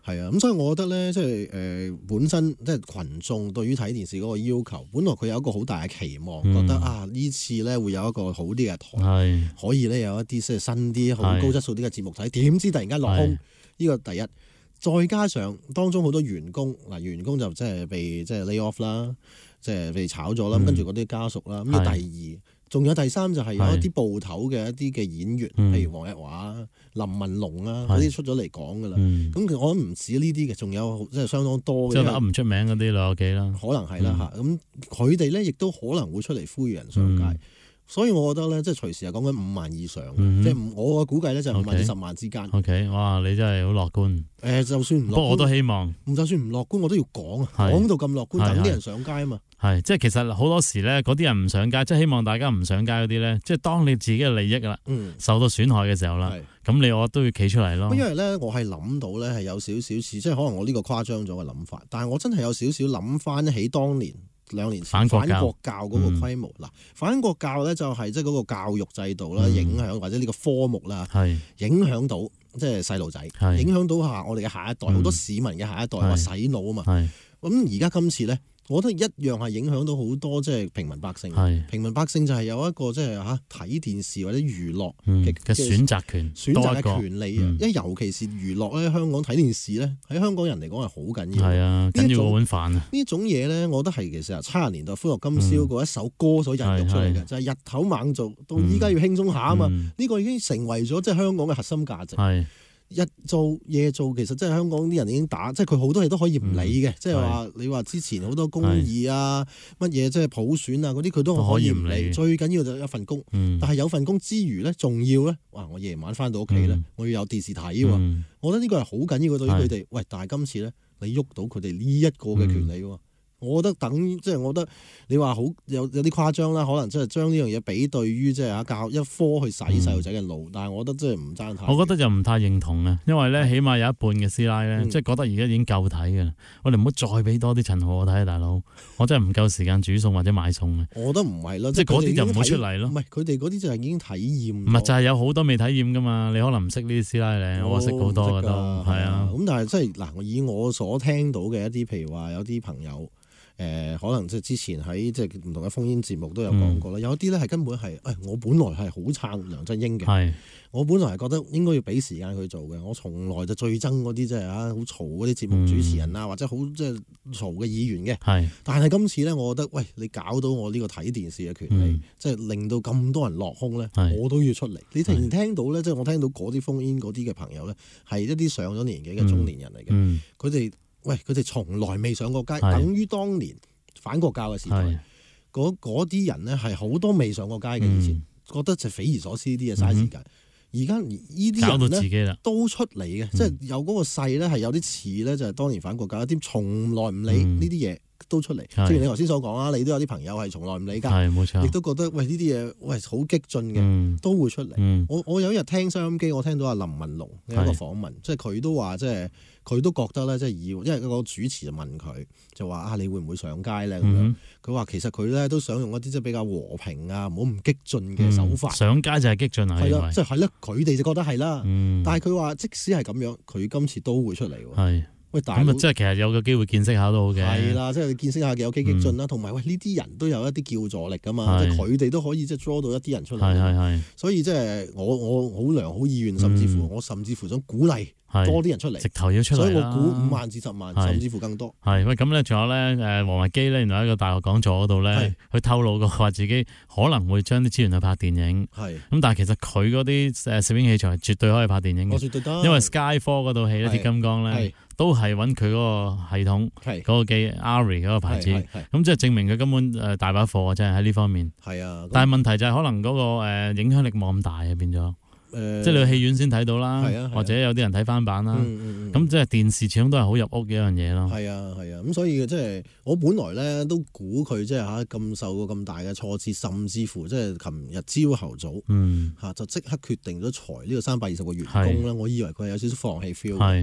係啊，咁所以我覺得咧，即係誒、呃、本身即係群眾對於睇電視嗰個要求，本來佢有一個好大嘅期望，嗯、覺得啊呢次咧會有一個好啲嘅台，可以咧有一啲即係新啲、好高質素啲嘅節目睇。點知突然間落空，呢個第一。再加上當中好多員工嗱，員工就即係被即係 lay off 啦，即係被炒咗啦。咁跟住嗰啲家屬啦，咁呢第二，仲有第三就係有一啲部頭嘅一啲嘅演員，譬如黃日華、林文龍啊嗰啲出咗嚟講噶啦。咁其實我諗唔止呢啲嘅，仲有即係相當多嘅。即係噏唔出名嗰啲老友記啦，可能係啦嚇。咁佢哋咧亦都可能會出嚟呼籲人上街。所以我覺得咧，即係隨時係講緊五萬以上，嗯、即係我嘅估計咧就係五萬至十萬之間。O、okay. K， 哇！你真係好樂觀。誒、呃，就算唔樂觀，不過我都希望。唔就算唔樂觀，我都要講啊，講到咁樂觀，等啲人上街啊嘛。係，即係其實好多時咧，嗰啲人唔上街，即係希望大家唔上街嗰啲咧，即係當你自己嘅利益啦，嗯、受到損害嘅時候啦，咁你我都要企出嚟咯。因為咧，我係諗到咧係有少少似，即係可能我呢個誇張咗嘅諗法，但係我真係有少少諗翻起當年。兩年前反國教嗰個規模嗱，嗯、反國教咧就係即係嗰個教育制度啦，嗯、影響或者呢個科目啦，是影響到即係細路仔，是影響到下我哋嘅下一代，好、嗯、多市民嘅下一代話洗腦啊嘛。咁而家今次咧，我覺得一樣係影響到好多即係平民百姓。是平民百姓就係有一個即係嚇睇電視或者娛樂嘅嘅選擇權、選擇嘅權利啊！嗯、因為尤其是娛樂咧，香港睇電視咧，喺香港人嚟講係好緊要。係啊，緊要碗飯啊！呢種嘢咧，我覺得係其實七十年代歡樂今宵嗰一首歌所孕育出嚟嘅，嗯、就係日頭猛做，到依家要輕鬆下啊嘛！呢、嗯、個已經成為咗即係香港嘅核心價值。係。日做夜做，其實即係香港啲人已經打，即係佢好多嘢都可以唔理嘅，即係話你話之前好多公義啊，乜嘢即係普選啊嗰啲，佢都可以唔理。最緊要就係一份工，嗯、但係有份工之餘咧，仲要咧，哇！我夜晚翻到屋企咧，嗯、我要有電視睇喎。嗯、我覺得呢個係好緊要嘅對於佢哋。是喂，但係今次咧，你喐到佢哋呢一個嘅權利喎。嗯我覺得等即係，我覺得你話好有有啲誇張啦，可能即係將呢樣嘢比對於即係嚇教一科去洗細路仔嘅腦，嗯、但係我覺得即係唔爭太。我覺得就唔太認同啊，因為咧，起碼有一半嘅師奶咧，嗯、即係覺得而家已經夠睇嘅啦。我哋唔好再俾多啲陳豪我睇啊，大佬！我真係唔夠時間煮餸或者買餸啊。我覺得唔係咯，即係嗰啲就唔好出嚟咯。唔係佢哋嗰啲就係已經體驗。唔係就係有好多未體驗噶嘛？你可能唔識呢啲師奶咧，我識好多嘅都係啊。咁但係即係嗱，以我所聽到嘅一啲，譬如話有啲朋友。誒、呃、可能即係之前喺即係唔同嘅烽煙節目都有講過啦，嗯、有啲咧係根本係誒、哎、我本來係好撐梁振英嘅，是我本來係覺得應該要俾時間佢做嘅，我從來就最憎嗰啲即係啊好嘈嗰啲節目主持人啊，嗯、或者好即係嘈嘅議員嘅，是但係今次咧，我覺得喂你搞到我呢個睇電視嘅權利，嗯、即係令到咁多人落空咧，是我都要出嚟。你突然聽到咧，即係我聽到嗰啲烽煙嗰啲嘅朋友咧，係一啲上咗年紀嘅中年人嚟嘅，佢哋、嗯。嗯喂，佢哋從來未上過街，是等於當年反國教嘅時代，嗰啲人咧係好多未上過街嘅，以前、嗯、覺得就匪夷所思啲嘢嘥時間。而家呢啲人咧都出嚟嘅，嗯、即係有嗰個勢咧係有啲似咧，就係當年反國教一啲從來唔理呢啲嘢。嗯都出嚟，正如你頭先所講啦，你都有啲朋友係從來唔理㗎，冇錯，亦都覺得喂呢啲嘢喂好激進嘅，嗯、都會出嚟。嗯、我我有一日聽收音機，我聽到阿林文龍嘅一個訪問，是即係佢都話，即係佢都覺得咧，即係要，因為個主持就問佢，就話啊，你會唔會上街咧？咁樣佢話其實佢咧都想用一啲即係比較和平啊，唔好唔激進嘅手法。嗯、上街就係激進啊，係啦，即係係啦，佢哋就覺得係啦。嗯、但係佢話即使係咁樣，佢今次都會出嚟喎。係。喂，咁啊，即係其實有個機會見識下都好嘅。係啦，即係見識下嘅有幾激進啦，同埋、嗯、喂呢啲人都有一啲叫座力噶嘛，是即係佢哋都可以即係 draw 到一啲人出嚟。係係係。所以即係我我好良好意願，甚至乎、嗯、我甚至乎想鼓勵多啲人出嚟，直頭要出嚟。所以我估五萬至十萬，是甚至乎更多。係喂，咁咧仲有咧誒王維基咧，原來喺個大學講座嗰度咧，佢透露過話自己可能會將啲資源去拍電影。係是。咁但係其實佢嗰啲誒攝影器材絕對可以拍電影嘅。我絕對得。因為 Sky 科嗰套戲咧，鐵金剛咧。都係揾佢嗰個系統，嗰是個機 Arri 嗰個牌子，咁即係證明佢根本誒大把貨真係喺呢方面。係啊，但係問題就係可能嗰個誒影響力冇咁大啊，變咗。誒、呃，即係你去戲院先睇到啦，啊啊、或者有啲人睇翻版啦。咁、嗯嗯嗯、即係電視始終都係好入屋嘅一樣嘢咯。係啊係啊，咁所以即係我本來咧都估佢即係嚇咁受過咁大嘅挫折，甚至乎即係琴日朝頭早嚇、嗯、就即刻決定咗裁呢個三百二十個員工啦。是我以為佢係有少少放棄 feel。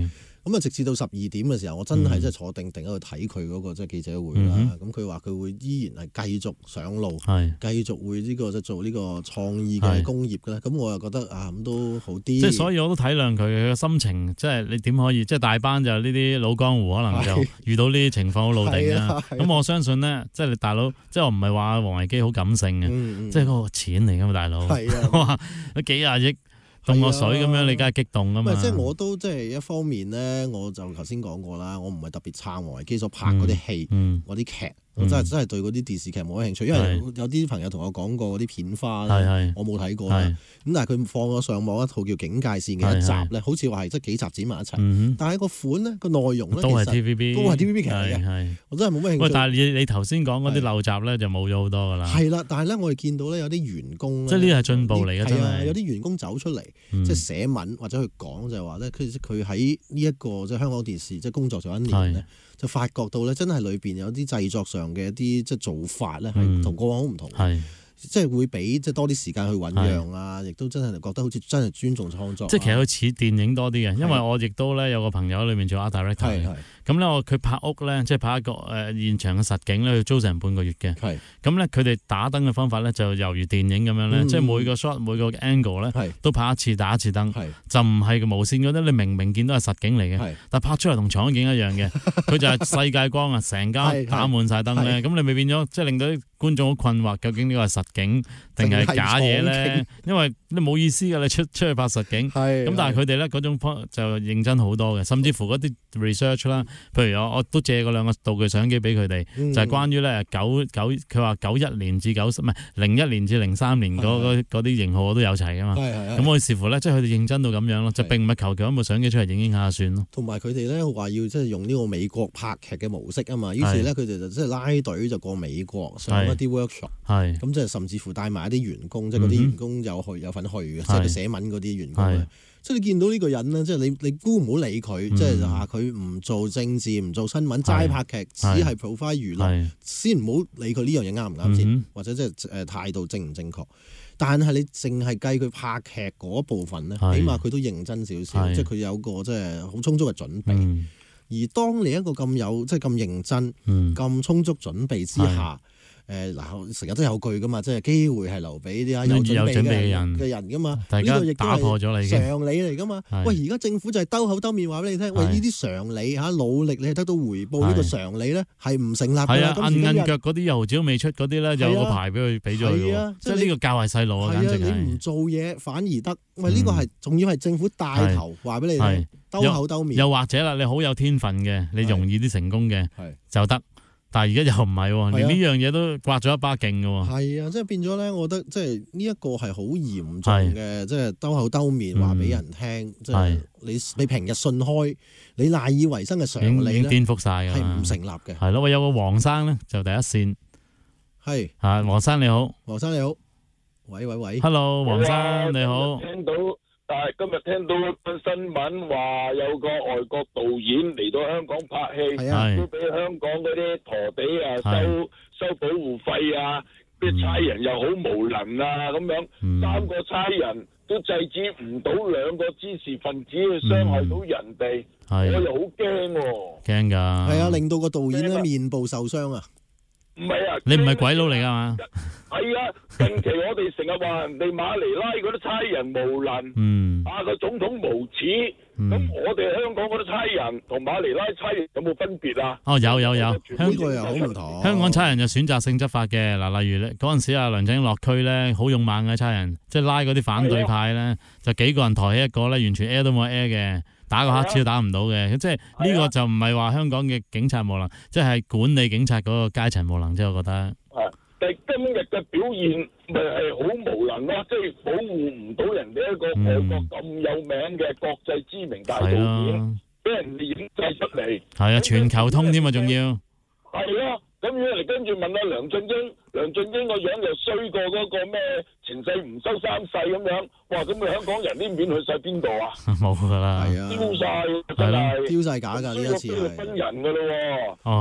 咁啊，直至到十二點嘅時候，我真係即係坐定定喺度睇佢嗰個即係記者會啦。咁佢話佢會依然係繼續上路，繼續會呢個即係做呢個創意嘅工業嘅咧。咁我又覺得啊，咁都好啲。即係所以我都體諒佢嘅心情，即係你點可以即係大班就呢啲老江湖，可能就遇到呢啲情況好老定啊。咁我相信咧，即係你大佬，即係我唔係話王維基好感性嘅，即係嗰個錢嚟噶嘛，大佬。哇，幾廿億。凍個水咁樣，你梗係激動啊嘛！ 即係我都即係一方面咧，我就頭先講過啦，我唔係特別撐王維基所拍嗰啲戲、嗰啲劇。我真係真係對嗰啲電視劇冇乜興趣，因為有啲朋友同我講過嗰啲片花咧，我冇睇過啦。咁但係佢放咗上網一套叫《警戒線》嘅一集咧，好似話係即係幾集剪埋一齊。但係個款咧，個內容咧， 都係 T V B， 都係 T V B 劇嚟嘅。我真係冇乜興趣。 喂，但係你你頭先講嗰啲陋習咧，就冇咗好多噶啦。 係啦，但係咧，我哋見到咧有啲員工即係呢啲係進步嚟嘅，真係。 有啲員工走出嚟，即係寫文或者去講就係話咧，佢佢喺呢一個即係香港電視即係工作咗一年咧。就發覺到咧，真係裏邊有啲製作上嘅一啲即係做法咧，係同過往好唔同。係。即係會俾即係多啲時間去醖釀啊，亦都真係覺得好似真係尊重創作。 即係其實佢似電影多啲嘅，因為我亦都咧有個朋友喺裏面做 art director 嘅。咁咧我佢拍屋咧，即係拍一個誒現場嘅實景咧，要租成半個月嘅。係。咁咧佢哋打燈嘅方法咧就猶如電影咁樣咧，即係每個 shot 每個 angle 咧都拍一次打一次燈，就唔係無線嗰啲，你明明見到係實景嚟嘅，但拍出嚟同場景一樣嘅。佢就係世界光啊，成間打滿晒燈咧，咁你咪變咗即係令到啲觀眾好困惑，究竟呢個係實景定係假嘢咧？因為你冇意思㗎，你出出去拍實景。咁但係佢哋咧嗰種方就認真好多嘅，甚至乎嗰啲 research 啦，譬如我我都借過兩個道具相機俾佢哋，就係關於咧九九佢話九一年至九唔係零一年至零三年嗰嗰啲型號我都有齊㗎嘛。咁我視乎咧，即係佢哋認真到咁樣咯，就並唔係求其攞部相機出嚟影影下算咯。同埋佢哋咧話要即係用呢個美國拍劇嘅模式啊嘛，於是咧佢哋就即係拉隊就過美國上一啲 workshop，咁即係甚至乎帶埋一啲員工，即係嗰啲員工有去有份去嘅，即係佢寫文嗰啲員工咧。即係你見到呢個人咧，即係你你估唔好理佢，即係話佢唔做政治、唔做新聞，齋拍劇，只係 provide 娛樂，先唔好理佢呢樣嘢啱唔啱先，或者即係誒態度正唔正確。但係你淨係計佢拍劇嗰部分咧，起碼佢都認真少少，即係佢有個即係好充足嘅準備。而當你一個咁有即係咁認真、咁充足準備之下，誒嗱，成日都有句噶嘛，即係機會係留俾啲有準備嘅人嘅人噶嘛。大家打破咗你嘅常理嚟噶嘛。喂，而家政府就係兜口兜面話俾你聽，喂，呢啲常理嚇努力你係得到回報，呢個常理咧係唔成立㗎。係啊，摁摁腳嗰啲油紙都未出嗰啲咧，有個牌俾佢俾咗佢。即係呢個教壞細路啊，簡直係。你唔做嘢反而得，喂，呢個係仲要係政府帶頭話俾你聽，兜口兜面。又或者啦，你好有天分嘅，你容易啲成功嘅就得。但係而家又唔係喎，連呢樣嘢都刮咗一巴勁嘅喎。係啊，即係變咗咧，我覺得即係呢一個係好嚴重嘅，即係兜口兜面話俾人聽，即係你你平日信開，你賴以為生嘅常理咧，已經顛覆曬㗎，係唔成立嘅。係咯，我有個黃生咧，就第一線。係啊，黃生你好，黃生你好，喂喂喂 ，Hello， 黃生你好。聽到。但係今日聽到一份新聞話有個外國導演嚟到香港拍戲，都俾香港嗰啲陀地啊收收保護費啊，啲差人又好無能啊咁樣，三個差人都制止唔到兩個滋事分子去傷害到人哋，我又好驚喎。驚㗎。係啊，令到個導演咧面部受傷啊。唔係啊，你唔係鬼佬嚟㗎嘛？係啊，近期我哋成日話人哋馬尼拉嗰啲差人無能，嗯，啊個總統無恥，咁我哋香港嗰啲差人同馬尼拉差人有冇分別啊？哦，有有有，香港又好唔同。香港差人就選擇性執法嘅，嗱，例如咧嗰陣時啊，梁振英落區咧，好勇猛嘅差人，即係拉嗰啲反對派咧，就幾個人抬起一個咧，完全 air 都冇 air 嘅。打個黑超都打唔到嘅，即係呢個就唔係話香港嘅警察無能，即係管理警察嗰個階層無能啫，我覺得。啊，但係今日嘅表現咪係好無能咯，即係保護唔到人哋一個外國咁有名嘅國際知名大導演，俾人哋影晒出嚟。係啊，全球通添啊，仲要。係咯。咁樣嚟跟住問下梁振英，梁振英個樣又衰過嗰個咩前世唔收三世咁樣，哇！咁佢香港人啲面去晒邊度啊？冇噶啦，係啊，丟晒真係丟晒假㗎呢一次係。菲律賓人㗎咯喎。哦，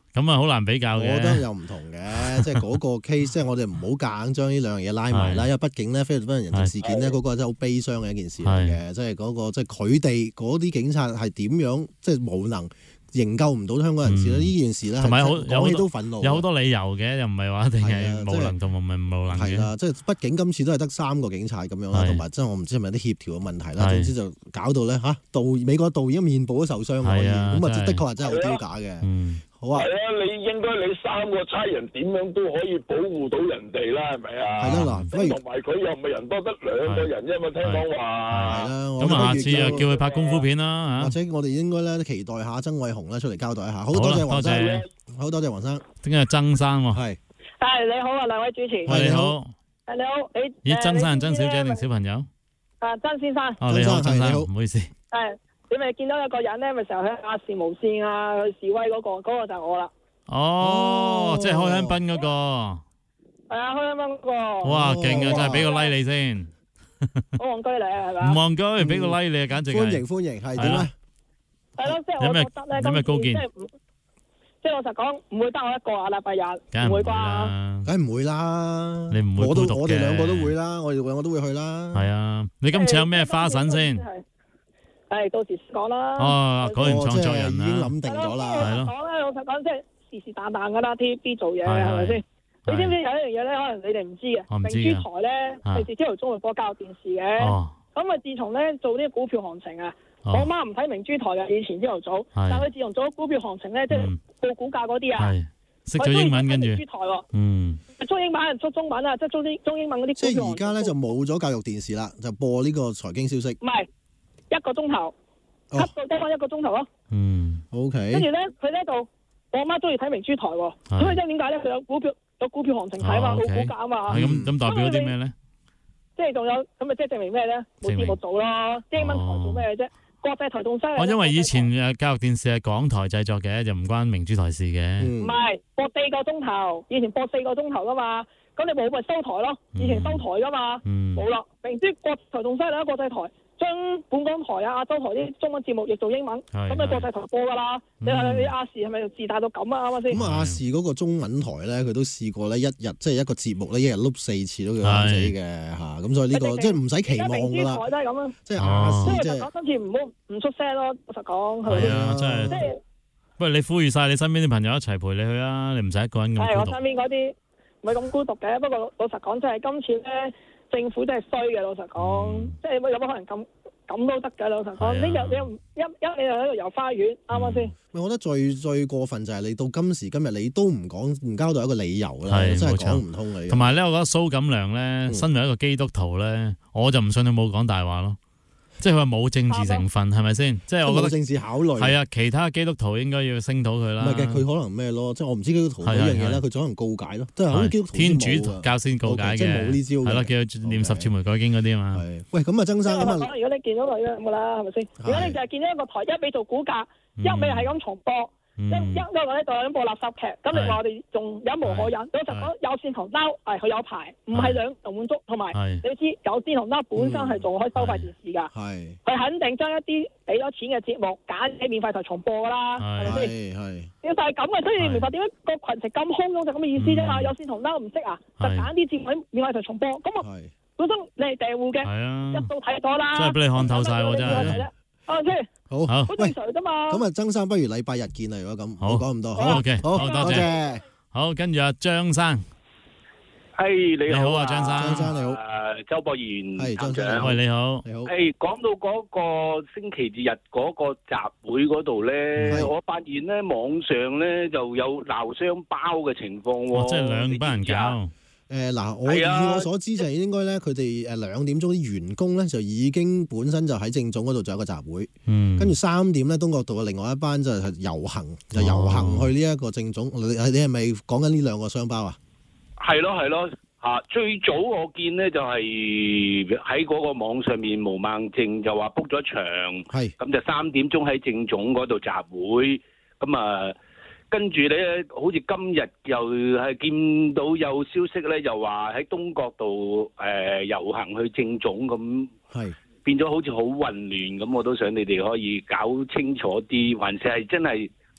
咁啊好難比較嘅。 我覺得又唔同嘅，即係嗰個 case， 即係我哋唔好夾硬將呢兩樣嘢拉埋啦，因為畢竟咧菲律賓人質事件咧嗰個真係好悲傷嘅一件事嚟嘅，即係嗰個即係佢哋嗰啲警察係點樣即係無能。營救唔到香港人士咧，呢、嗯、件事咧， 同埋好講起都憤怒， 有好多理由嘅，又唔係話一定係無能同埋唔係無能嘅。 係啦，即係畢竟今次都係得三個警察咁樣啦，同埋即係我唔知係咪有啲協調嘅問題啦。總之就搞到咧嚇導美國導演面部都受傷可以，咁啊的確係真係好丟架嘅。嗯好啊！ 係啊，你應該你三個差人點樣都可以保護到人哋啦，係咪啊？ 係啦，嗱， 同埋佢又唔係人多得兩個人啫嘛，聽講話。 係啦， 咁啊，下次又叫佢拍功夫片啦， 或者我哋應該咧期待下曾偉雄咧出嚟交代一下。好多謝黃生，好多謝黃生。 點解係曾生喎？ 係。 係你好啊，兩位主持。 係你好。 係你好，你。 咦，曾生係曾小姐定小朋友？ 啊，曾先生。 哦，你好，曾生，唔好意思。 係，你咪見到有個人咧，咪成日喺亞視無線啊去示威嗰個，嗰個就係我啦。 哦，即係開香檳嗰個。 係啊，開香檳嗰個。 哇，勁啊！真係俾個 like 你先。 好戇居你係咪？ 唔戇居，俾個 like 你啊，簡直係。 歡迎歡迎，係點咧？ 係咯，即係我覺得咧， 有咩高見？ 即係即係老實講，唔會得我一個啊！禮拜日唔會啩？ 梗係唔會啦。 你唔會孤獨嘅。 我哋兩個都會啦，我哋兩個都會去啦。 係啊，你今次有咩花神先？ 係到時講啦。 哦，講完創作人已經諗定咗啦。 係咯。講咧，老實講，即係。是是但但噶啦 ，T V B 做嘢係咪先？你知唔知有一樣嘢咧？可能你哋唔知嘅。明珠台咧，平時朝頭早會播教育電視嘅。咁啊，自從咧做呢個股票行情啊，我媽唔睇明珠台嘅，以前朝頭早。但係佢自從做咗股票行情咧，即係報股價嗰啲啊， 識咗英文跟住。 明珠台喎。 嗯。 中英文，中中文啊，即係中英中英文嗰啲。 即係而家咧就冇咗教育電視啦，就播呢個財經消息。 唔係一個鐘頭，cut 到得翻一個鐘頭咯。 嗯。 O K。 跟住咧，佢呢度。我阿媽中意睇明珠台喎，咁佢即係點解咧？佢有股票有股票行情睇嘛，冇股價啊嘛。 係咁咁代表啲咩咧？ 即係仲有咁咪即係證明咩咧？冇節目做咯，英文台做咩啫？國際台仲犀利。 哦，因為以前誒教育電視係港台製作嘅，就唔關明珠台事嘅。 唔係播四個鐘頭，以前播四個鐘頭噶嘛，咁你冇咪收台咯？以前收台噶嘛，冇啦。明珠國台仲犀利啦，國際台。將本港台啊、亞洲台啲中文節目譯做英文，咁你國際台播噶啦。你係你亞視係咪自大到咁啊？啱唔啱先？ 咁亞視嗰個中文台咧，佢都試過咧，一日即係一個節目咧，一日碌四次都叫死嘅嚇。咁所以呢個即係唔使期望噶啦。 台都係咁啊， 即係亞視即係。今次唔好唔出聲咯，老實講係咪先？ 係啊，真係。即係，不如你呼籲晒你身邊啲朋友一齊陪你去啊！你唔使一個人咁孤獨。 係我身邊嗰啲唔係咁孤獨嘅，不過老實講，真係今次咧政府真係衰嘅。老實講，即係有冇可能咁？咁都得㗎，老實講，呢日你又一一你又喺度遊花園，啱唔啱先？ 我覺得最最過分就係你到今時今日，你都唔講唔交代一個理由啦，真係講唔通嘅。 同埋咧，我覺得蘇錦良咧，身為一個基督徒咧，我就唔信佢冇講大話咯。即係佢話冇政治成分，係咪先？即係我覺得政治考慮係啊，其他基督徒應該要聲討佢啦。 唔係嘅，佢可能咩咯？即係我唔知基督徒呢樣嘢咧，佢可能告解咯，即係好似基督徒天主教先告解嘅， 即係冇呢招嘅。 係咯，叫佢念十次玫瑰經嗰啲啊嘛。 喂，咁啊，曾生咁啊， 如果你見到佢咁啦，係咪先？如果你就係見到一個台一味做股價，一味係咁重播。一一一個咧就係播垃圾劇，咁你話我哋仲忍無可忍。老實講，有線同撈係佢有牌，唔係兩頭滿足。同埋你知有線同撈本身係做開收費電視㗎，佢肯定將一啲俾咗錢嘅節目揀喺免費台重播㗎啦，係咪先？係。要就係咁嘅，所以你明白點解個群情咁洶湧就咁嘅意思啫嘛？有線同撈唔識啊，就揀啲節目喺免費台重播。咁啊，本身你係訂戶嘅，一早睇咗啦。 真係俾你看透晒喎，真係。 啱先。 好， 好正常啫嘛。 咁啊，曾生不如禮拜日見啦，如果咁， 好講咁多。 好 OK， 好多謝。好，跟住阿張生， 係你好啊，張生。 張生你好。 誒，周博賢係張生。 喂，你好。 你好。 誒，講到嗰個星期日嗰個集會嗰度咧，我發現咧網上咧就有鬧雙包嘅情況喎。 即係兩班人搞。 誒嗱、呃，我以我所知就係應該咧，佢哋誒兩點鐘啲員工咧就已經本身就喺政總嗰度就有個集會，嗯、跟住三點咧東角道嘅另外一班就係遊行，就遊行去呢一個政總。你你係咪講緊呢兩個雙包啊？ 係咯係咯嚇！最早我見咧就係喺嗰個網上面毛孟靜就話 book 咗場，係咁就三點鐘喺政總嗰度集會，咁啊。跟住咧，好似今日又係見到有消息咧，又話喺東角度誒遊行去政總咁，係變咗好似好混亂咁。我都想你哋可以搞清楚啲，還是係真係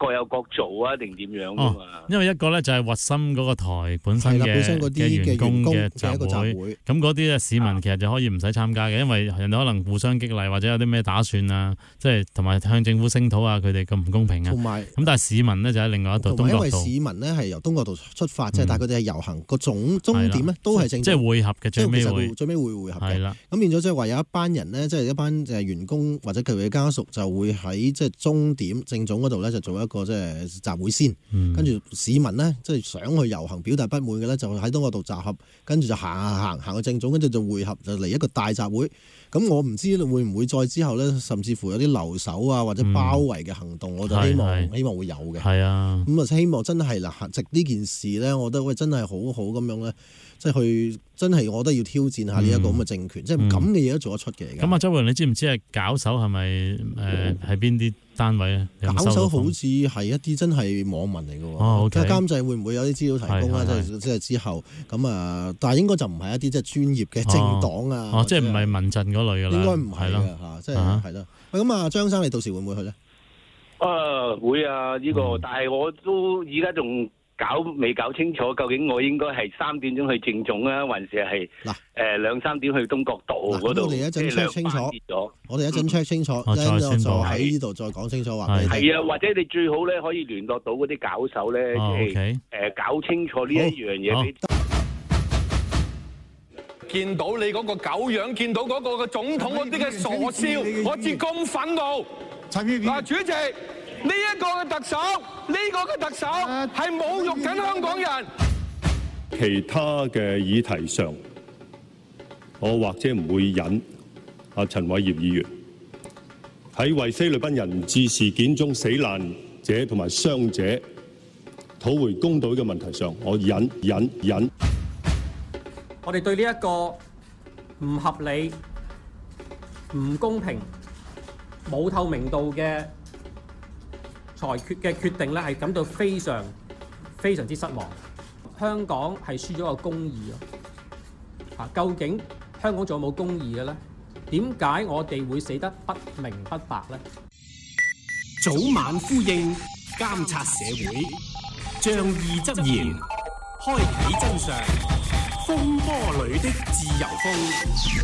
各有各做啊，定點樣噶嘛？ 因為一個咧就係核心嗰個台本身嘅嘅員工嘅集會，咁嗰啲咧市民其實就可以唔使參加嘅，因為人哋可能互相激勵或者有啲咩打算啊，即係同埋向政府聲討啊，佢哋咁唔公平啊。同埋咁，但係市民咧就喺另外一度東角道。因為市民咧係由東角道出發，即係但係佢哋係遊行個總終點咧都係政總，即係會合嘅最尾會最尾會會合嘅。係啦，咁變咗即係話有一班人咧，即係一班誒員工或者佢哋嘅家屬就會喺即係終點政總嗰度咧就做一個即係集會先，跟住市民呢，即係想去遊行表達不滿嘅呢，就喺東角道集合，跟住就行行行行去政總，跟住就會合，就嚟一個大集會。咁我唔知會唔會再之後呢，甚至乎有啲留守啊或者包圍嘅行動，嗯、我就希望希望會有嘅。係啊，咁啊希望真係嗱，藉呢件事呢，我覺得喂真係好好咁樣呢，即係去真係我覺得要挑戰下呢一個咁嘅政權，嗯、即係咁嘅嘢都做得出嘅。咁啊，周慧，你知唔知係搞手係咪誒係邊啲單位啊？搞手好似係一啲真係網民嚟嘅喎。哦，即係監製會唔會有啲資料提供啊？即係即係之後咁啊，但係應該就唔係一啲即係專業嘅政黨啊。哦，即係唔係民陣嗰類㗎啦。應該唔係嘅嚇，即係係咯。喂，咁啊，張生你到時會唔會去咧？ 啊，會啊！呢個，但係我都而家仲搞未搞清楚，究竟我應該係三點鐘去政總啊，還是係嗱誒兩三點去東角道嗰度？我哋一陣 check 清楚，我哋一陣 check 清楚，一陣就喺呢度再講清楚話俾你聽。係啊，或者你最好咧可以聯絡到嗰啲搞手咧，即係誒搞清楚呢一樣嘢。 見到你嗰個狗樣，見到嗰個嘅總統嗰啲嘅傻笑，我至咁憤怒。嗱，主席。呢一個嘅特首，呢個嘅特首係侮辱緊香港人。 其他嘅議題上，我或者唔會引阿陳偉業議員喺為菲律賓人質事件中死難者同埋傷者討回公道嘅問題上，我引引引。 我哋對呢一個唔合理、唔公平、冇透明度嘅裁決嘅決定咧，係感到非常非常之失望。香港係輸咗個公義啊！究竟香港仲有冇公義嘅咧？點解我哋會死得不明不白咧？ 早晚呼應，監察社會，仗義執言，開啓真相，風波裏的自由風。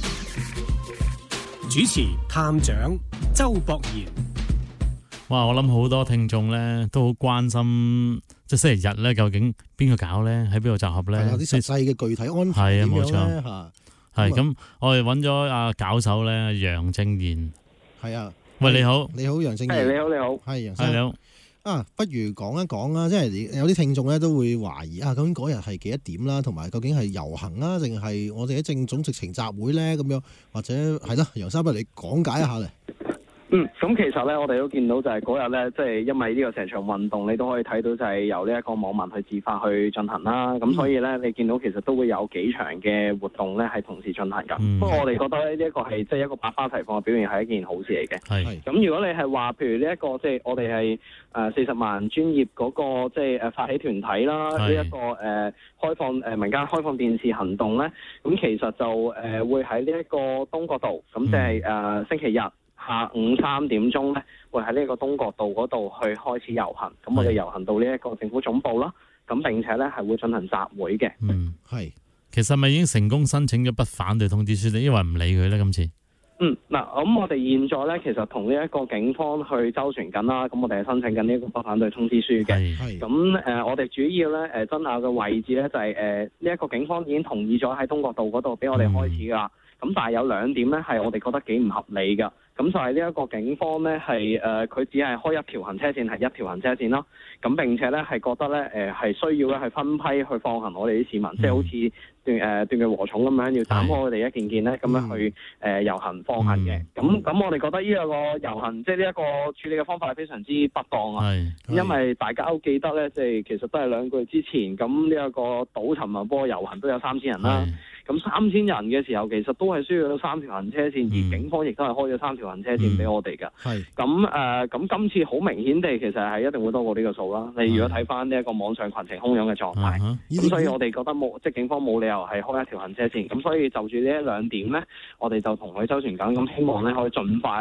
主持探長周博賢。 哇！我諗好多聽眾咧都好關心，即係星期日咧究竟邊個搞咧？喺邊度集合咧？有啲實際嘅具體安排點樣咧？嚇，係咁，我哋揾咗阿搞手咧，楊正賢。係啊，喂，你好，你好，楊正賢。 係你好，你好， 係楊生。你好。啊，不如講一講啊，即係有啲聽眾咧都會懷疑啊，究竟嗰日係幾多點啦？同埋究竟係遊行啊，定係我哋喺政總直情集會咧？咁樣或者係咯，楊生，不如你講解一下嚟。 嗯，咁其實咧，我哋都見到就係嗰日咧，即係因為呢個成場運動，你都可以睇到就係由呢一個網民去自發去進行啦。咁、嗯、所以咧，你見到其實都會有幾場嘅活動咧，係同時進行㗎。嗯、不過我哋覺得呢一個係即係一個百花齊放嘅表現，係一件好事嚟嘅。係。咁如果你係話，譬如呢一個即係我哋係誒四十萬專業嗰個即係誒發起團體啦，呢一個誒開放誒民間開放電視行動咧，咁其實就誒會喺呢一個東角道，咁即係誒星期日下午三點鐘咧，會喺呢個東角道嗰度去開始遊行。咁我哋遊行到呢一個政府總部啦。咁並且咧係會進行集會嘅。 嗯，係。其實咪已經成功申請咗不反對通知書咧，因為唔理佢咧今次。 嗯，嗱，咁我哋現在咧其實同呢一個警方去周旋緊啦。咁我哋係申請緊呢一個不反對通知書嘅。係。咁誒、呃，我哋主要咧誒爭拗嘅位置咧就係誒呢一個警方已經同意咗喺東角道嗰度俾我哋開始㗎。咁、嗯、但係有兩點咧係我哋覺得幾唔合理㗎。咁就係呢一個警方咧係誒佢只係開一條行車線，係一條行車線咯。咁並且咧係覺得咧誒係需要咧係分批去放行我哋啲市民，嗯、即係好似斷誒斷嘅禾蟲咁樣，要斬開我哋一件件咧咁樣去誒、呃、遊行放行嘅。咁咁、嗯、我哋覺得呢一個遊行即係呢一個處理嘅方法係非常之不當啊。因為大家都記得咧，即係其實都係兩個月之前，咁呢一個倒陳茂波遊行都有三千人啦。咁三千人嘅時候，其實都係需要三條行車線，嗯、而警方亦都係開咗三條行車線俾我哋㗎。係咁誒，咁今次好明顯地，其實係一定會多過呢個數啦。你如果睇翻呢一個網上群情洶湧嘅狀態，咁、嗯、所以我哋覺得冇，即係警方冇理由係開一條行車線。咁所以就住呢一兩點咧，我哋就同佢周旋緊，咁希望咧可以盡快咧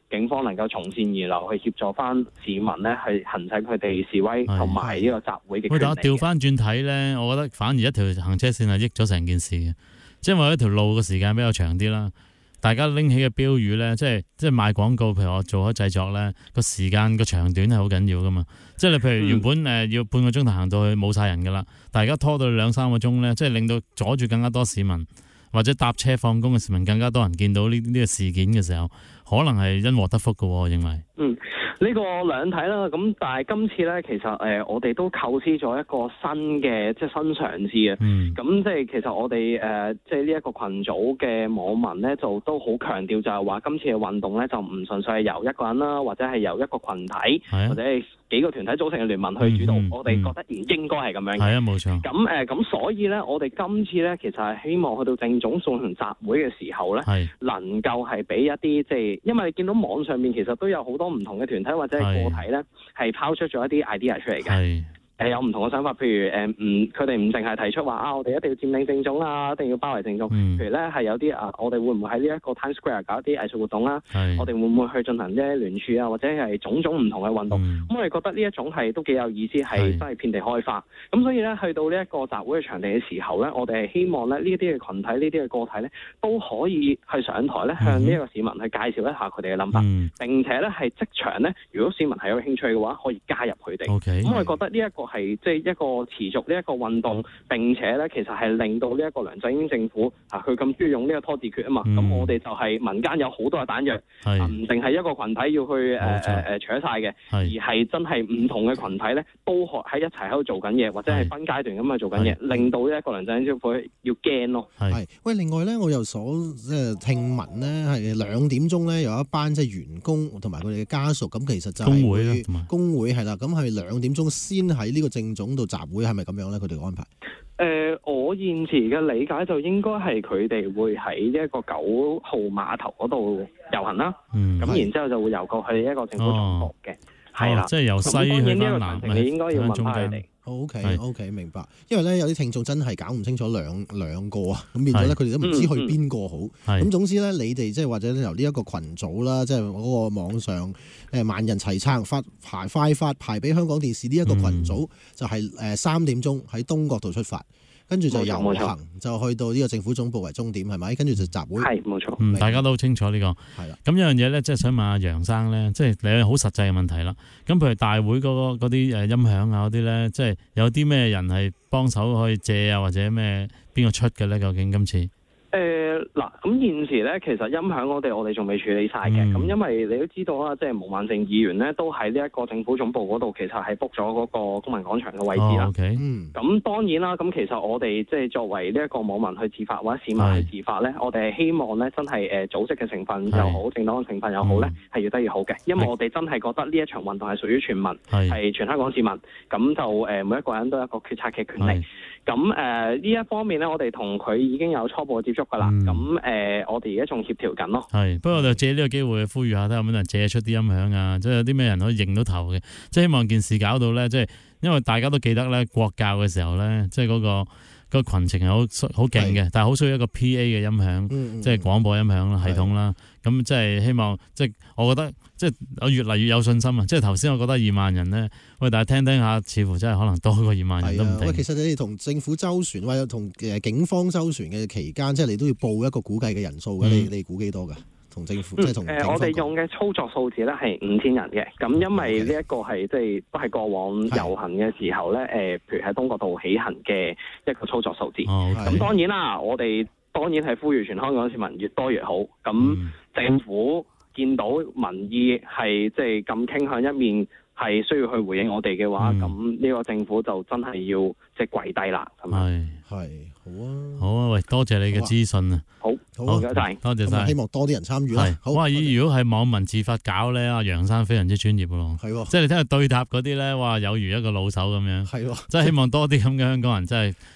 警方能夠從善如流去協助翻市民咧，去行使佢哋示威同埋呢個集會嘅權利。 但係調翻轉睇咧，我覺得反而一條行車線係益咗成件事嘅，即係因為一條路嘅時間比較長啲啦。大家拎起嘅標語咧，即係即係賣廣告，譬如我做開製作咧，個時間個長短係好緊要噶嘛。即係你譬如原本誒要半個鐘頭行到去冇晒人噶啦，但係而家拖到兩三個鐘咧，即係令到阻住更加多市民，或者搭車放工嘅市民更加多人見到呢呢個事件嘅時候，可能係因禍得福嘅，我認為。 嗯，呢、這個兩睇啦，咁但係今次咧，其實誒、呃、我哋都構思咗一個新嘅即係新嘗試嘅。嗯。咁即係其實我哋誒、呃、即係呢一個群組嘅網民咧，就都好強調就係話今次嘅運動咧，就唔純粹係由一個人啦，或者係由一個群體，啊、或者係幾個團體組成嘅聯盟去主導。嗯嗯、我哋覺得唔應該係咁樣嘅。係啊，冇錯。咁誒咁所以咧，我哋今次咧，其實係希望去到政總進行集會嘅時候咧，能夠係俾一啲即係，因為你見到網上面其實都有好多唔同嘅團體或者係個體咧，係拋出咗一啲 idea 出嚟嘅。誒、呃、有唔同嘅想法，譬如誒唔佢哋唔淨係提出話啊，我哋一定要佔領政總啊，一定要包圍政總。嗯、譬如咧係有啲啊，我哋會唔會喺呢一個 Times Square 搞一啲藝術活動啦？我哋會唔會去進行一啲聯署啊，或者係種種唔同嘅運動？咁、嗯、我哋覺得呢一種係都幾有意思，係真係遍地開花。咁所以咧，去到呢一個集會嘅場地嘅時候咧，我哋係希望咧呢一啲嘅群體、呢啲嘅個體咧，都可以去上台咧，向呢一個市民去介紹一下佢哋嘅諗法，嗯、並且咧係即場咧，如果市民係有興趣嘅話，可以加入佢哋。咁、okay, 我哋覺得呢一個係即係一個持續呢一個運動，並且咧其實係令到呢一個梁振英政府啊，佢咁中意用呢個拖字訣啊嘛。咁、嗯、我哋就係民間有好多嘅彈藥，唔淨係一個群體要去誒誒誒搶晒嘅，而係真係唔同嘅群體咧，都喺一齊喺度做緊嘢，或者係分階段咁去做緊嘢，令到呢一個梁振英政府要驚咯。 係喂，另外咧，我又所即係聽聞咧，係兩點鐘咧有一班即係員工同埋佢哋嘅家屬，咁其實就係工會啦，工會係啦，咁係兩點鐘先喺呢個政總度集會，係咪咁樣咧？佢哋嘅安排？ 誒、呃，我現時嘅理解就應該係佢哋會喺一個九號碼頭嗰度遊行啦。嗯，咁然之後就會遊過去一個政府總部嘅，係啦、哦。即係由西去翻南，你應該要問翻佢哋。 O K O K 明白。因為咧有啲聽眾真係搞唔清楚兩兩個啊，咁變咗咧佢哋都唔知去邊個好。咁、嗯、總之咧，你哋即係或者由呢一個群組啦，即係嗰個網上誒萬人齊撐發排快發排俾香港電視呢一個群組，嗯、就係誒三點鐘喺東角度出發。跟住就遊行，就去到呢個政府總部為終點，係咪？跟住就集會。 係冇錯。 嗯，大家都好清楚呢、呢個。係啦。咁有樣嘢咧，即係想問下楊生咧，即係你好實際嘅問題啦。咁譬如大會嗰個嗰啲誒音響啊嗰啲咧，即係有啲咩人係幫手可以借啊，或者咩邊個出嘅咧？究竟今次？ 誒嗱，咁現時咧，其實音響我哋我哋仲未處理晒嘅，咁、嗯、因為你都知道啦，即係毛孟靜議員咧都喺呢一個政府總部嗰度，其實係 book 咗嗰個公民廣場嘅位置啦。咁、哦 okay. 當然啦，咁其實我哋即係作為呢一個網民去自發或者市民去自發咧，我哋係希望咧真係誒組織嘅成分又好，政黨嘅成分又好咧，係、嗯、越得越好嘅，因為我哋真係覺得呢一場運動係屬於全民，係全香港市民，咁就誒每一個人都有一個決策嘅權利。咁誒呢一方面咧，我哋同佢已經有初步嘅接觸噶啦。咁、嗯、誒、呃，我哋而家仲協調緊咯。係，不過我就借呢個機會呼籲下，睇下有冇人借出啲音響啊，即係有啲咩人可以認到頭嘅。即係希望件事搞到咧，即係因為大家都記得咧，國教嘅時候咧，即係嗰個嗰個群情係好好勁嘅，但係好需要一個 P A 嘅音響，嗯、即係廣播音響啦、系統啦。咁即係希望，即係我覺得，即係我越嚟越有信心啊！即係頭先我覺得二萬人咧，喂，但係聽聽下，似乎真係可能多過二萬人都唔定。喂，其實你哋同政府周旋或者同誒警方周旋嘅期間，即係你都要報一個估計嘅人數嘅、嗯，你你估幾多㗎？同政府、嗯、即係同誒，我哋用嘅操作數字咧係五千人嘅。咁因為呢一個係即係都係過往遊行嘅時候咧，誒，譬如喺東角道起行嘅一個操作數字。咁、哦 okay. 當然啦，我哋當然係呼籲全香港市民越多越好。咁政府見到民意係即係咁傾向一面，係需要去回應我哋嘅話，咁、嗯、呢個政府就真係要即係跪低啦。係係好啊，好啊，喂，多謝你嘅資訊啊，好，好，唔該晒，多謝晒，希望多啲人參與啦。好，哇，如果係網民自發搞咧，阿楊生非常之專業咯，係、哦，即係你聽佢對答嗰啲咧，哇，有如一個老手咁樣，係，即係希望多啲咁嘅香港人真係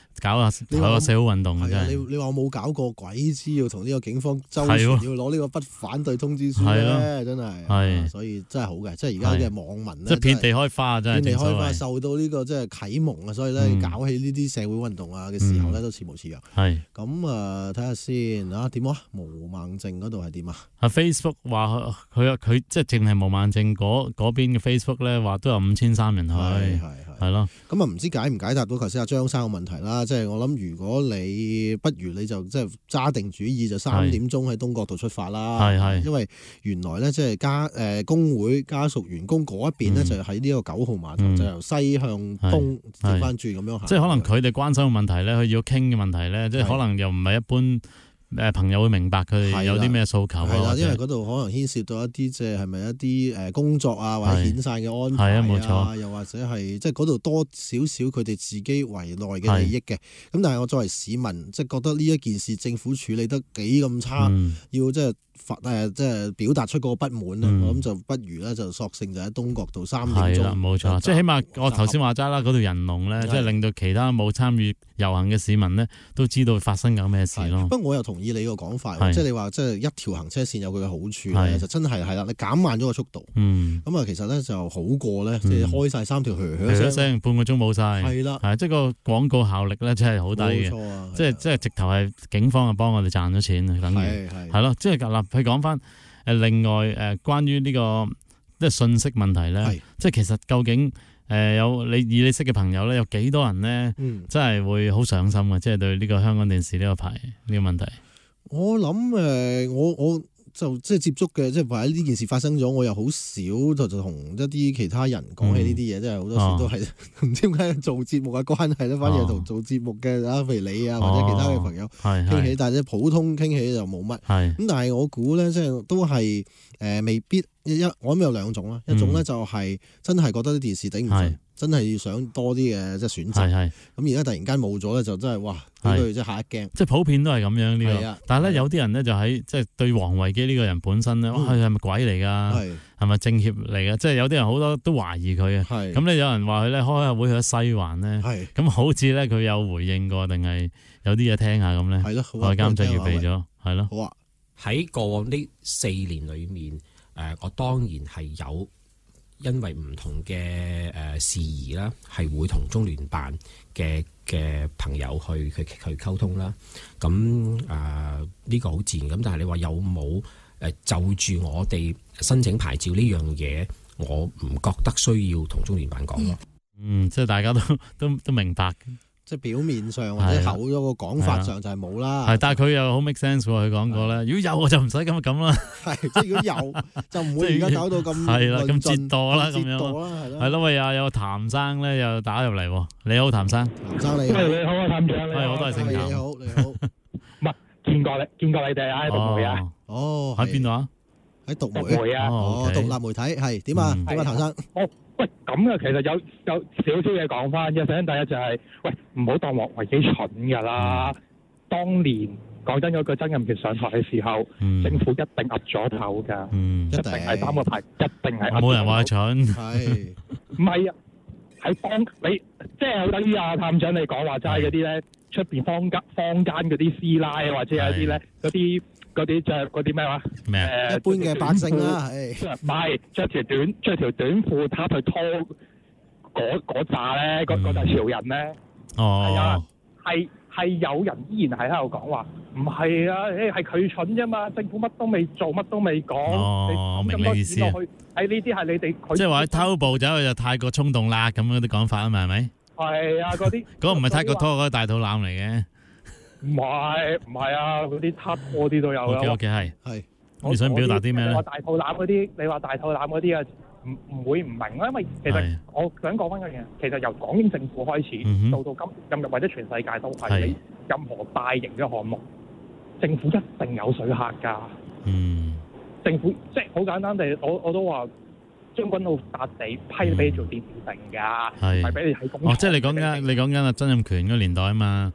搞下搞下社會運動啊！真係你你話我冇搞過，鬼知要同呢個警方周旋，要攞呢個不反對通知書咧，真係。係，所以真係好嘅，即係而家嘅網民咧， 即係遍地開花，真係遍地開花，受到呢個即係啟蒙啊，所以咧搞起呢啲社會運動啊嘅時候咧，都似模似樣。係咁啊，睇下先啊，點啊？毛孟靜嗰度係點啊？ 啊 Facebook 話佢佢即係淨係毛孟靜嗰嗰邊嘅 Facebook 咧，話都有五千三人去，係係係咯。 咁啊，唔知解唔解答到頭先阿張生嘅問題啦？即係我諗，如果你不如你就即係揸定主意，就三點鐘喺東角度出發啦。係係，因為原來咧即係家誒工會家屬員工嗰一邊咧，就喺呢個九號碼頭，嗯、就由西向東調翻轉咁樣行。 即係可能佢哋關心嘅問題咧，佢要傾嘅問題咧，即係可能又唔係一般。誒朋友會明白佢哋有啲咩訴求啊？ 係啦，因為嗰度可能牽涉到一啲即係係咪一啲誒工作啊，或者遣散嘅安排啊，冇錯，又或者係即係嗰度多少少佢哋自己圍內嘅利益嘅。咁但係我作為市民，即係覺得呢一件事政府處理得幾咁差，嗯、要即係發誒即係表達出個不滿咧，嗯、我諗就不如咧就索性就喺東角道三點鐘。係啦，冇錯，即係起碼我頭先話齋啦，嗰條人龍咧，即係令到其他冇參與遊行嘅市民咧，都知道發生緊咩事咯。不過我又同意你個講法，即係你話即係一條行車線有佢嘅好處咧，就真係係啦，你減慢咗個速度。嗯，咁啊，其實咧就好過咧，即係開晒三條噓噓聲，半個鐘冇晒。係啦，係即係個廣告效力咧，真係好低嘅。冇錯啊，即係即係直頭係警方啊幫我哋賺咗錢，等於係係咯，即係嗱，佢講翻誒另外誒關於呢個即係信息問題咧，即係其實究竟。誒、呃、有你以你識嘅朋友咧，有幾多人咧，嗯、真係會好上心嘅，即係對呢個香港電視呢個牌呢、呢個問題。我諗誒、呃，我我就即係接觸嘅，即係話呢件事發生咗，我又好少就就同一啲其他人講起呢啲嘢，即係好多時都係唔知點解做節目嘅關係咧，反而係同做節目嘅啊，譬如你啊或者其他嘅朋友傾起，哦、但係普通傾起就冇乜。咁但係我估咧，即係都係誒、呃、未必。一我諗有兩種啦，一種咧就係真係覺得啲電視頂唔順，真係想多啲嘅即係選擇。咁而家突然間冇咗咧，就真係哇，俾佢即係嚇一驚。即係普遍都係咁樣呢個。但係咧有啲人咧就喺即係對王維基呢個人本身咧，哇係咪鬼嚟㗎？係咪政協嚟㗎？即係有啲人好多都懷疑佢嘅。咁咧有人話佢咧開下會去咗西環咧，咁好似咧佢有回應過，定係有啲嘢聽下咁咧？係咯，我監製預備咗，係咯。好啊， 喺過往呢四年裏面。誒、呃，我當然係有因為唔同嘅誒事宜啦，係會同中聯辦嘅嘅朋友去去去溝通啦。咁誒呢個好自然。咁但係你話有冇誒、呃、就住我哋申請牌照呢樣嘢，我唔覺得需要同中聯辦講咯。 嗯，即係大家都都都明白。 即係表面上或者口咗個講法上就係冇啦， 係，但係佢又好 make sense 喎。佢講過咧，如果有我就唔使咁咁啦。係，即係如果有就唔會而家搞到咁係啦，咁折墮啦，咁樣係咯。喂啊，有個譚生咧又打入嚟，你好，譚生。譚生你好，你好啊，譚長，係我都係姓譚。你好，你好。唔係見過你，見過你哋啊，喺獨媒啊。哦，喺邊度啊？喺獨媒啊。哦，獨立媒體係點啊？點啊，譚生。喂，咁啊，其實有有少少嘢講翻嘅。首先第一就係、是，喂，唔好當王維基蠢㗎啦。嗯、當年講真嗰句，曾蔭權上台嘅時候，嗯、政府一定壓咗頭㗎，嗯、一定係擔個牌，一定係。冇人話佢蠢，係唔係啊？喺當你即係好等於阿探長你講話齋嗰啲咧，出邊坊間坊間嗰啲師奶或者有啲咧嗰啲。嗰啲着嗰啲咩話？咩誒，一般嘅百姓啦，係唔係着條短着條短褲，他去拖嗰嗰扎咧，嗰嗰扎潮人咧？哦，係啊，係係有人依然係喺度講話，唔係啊，誒係佢蠢啫嘛，政府乜都未做，乜都未講。哦，明你意思啊。喺呢啲係你哋，即係話偷步走去就太過衝動啦，咁嗰啲講法啊嘛，係咪？係啊，嗰啲嗰個唔係太過拖，嗰個大肚腩嚟嘅。唔係唔係啊！嗰啲撻嗰啲都有啦。O K O K 係係。你想表達啲咩咧？你話大肚腩嗰啲，你話大肚腩嗰啲啊，唔唔會唔明啦。因為其實我想講翻嘅嘢，其實由港英政府開始到到今今日或者全世界都係，你任何大型嘅項目，政府一定有水客㗎。嗯。政府即係好簡單地，我我都話將軍澳笪地批俾你做電視城㗎，唔係俾你喺工廠。哦，即係你講緊你講緊啊曾蔭權嗰年代啊嘛。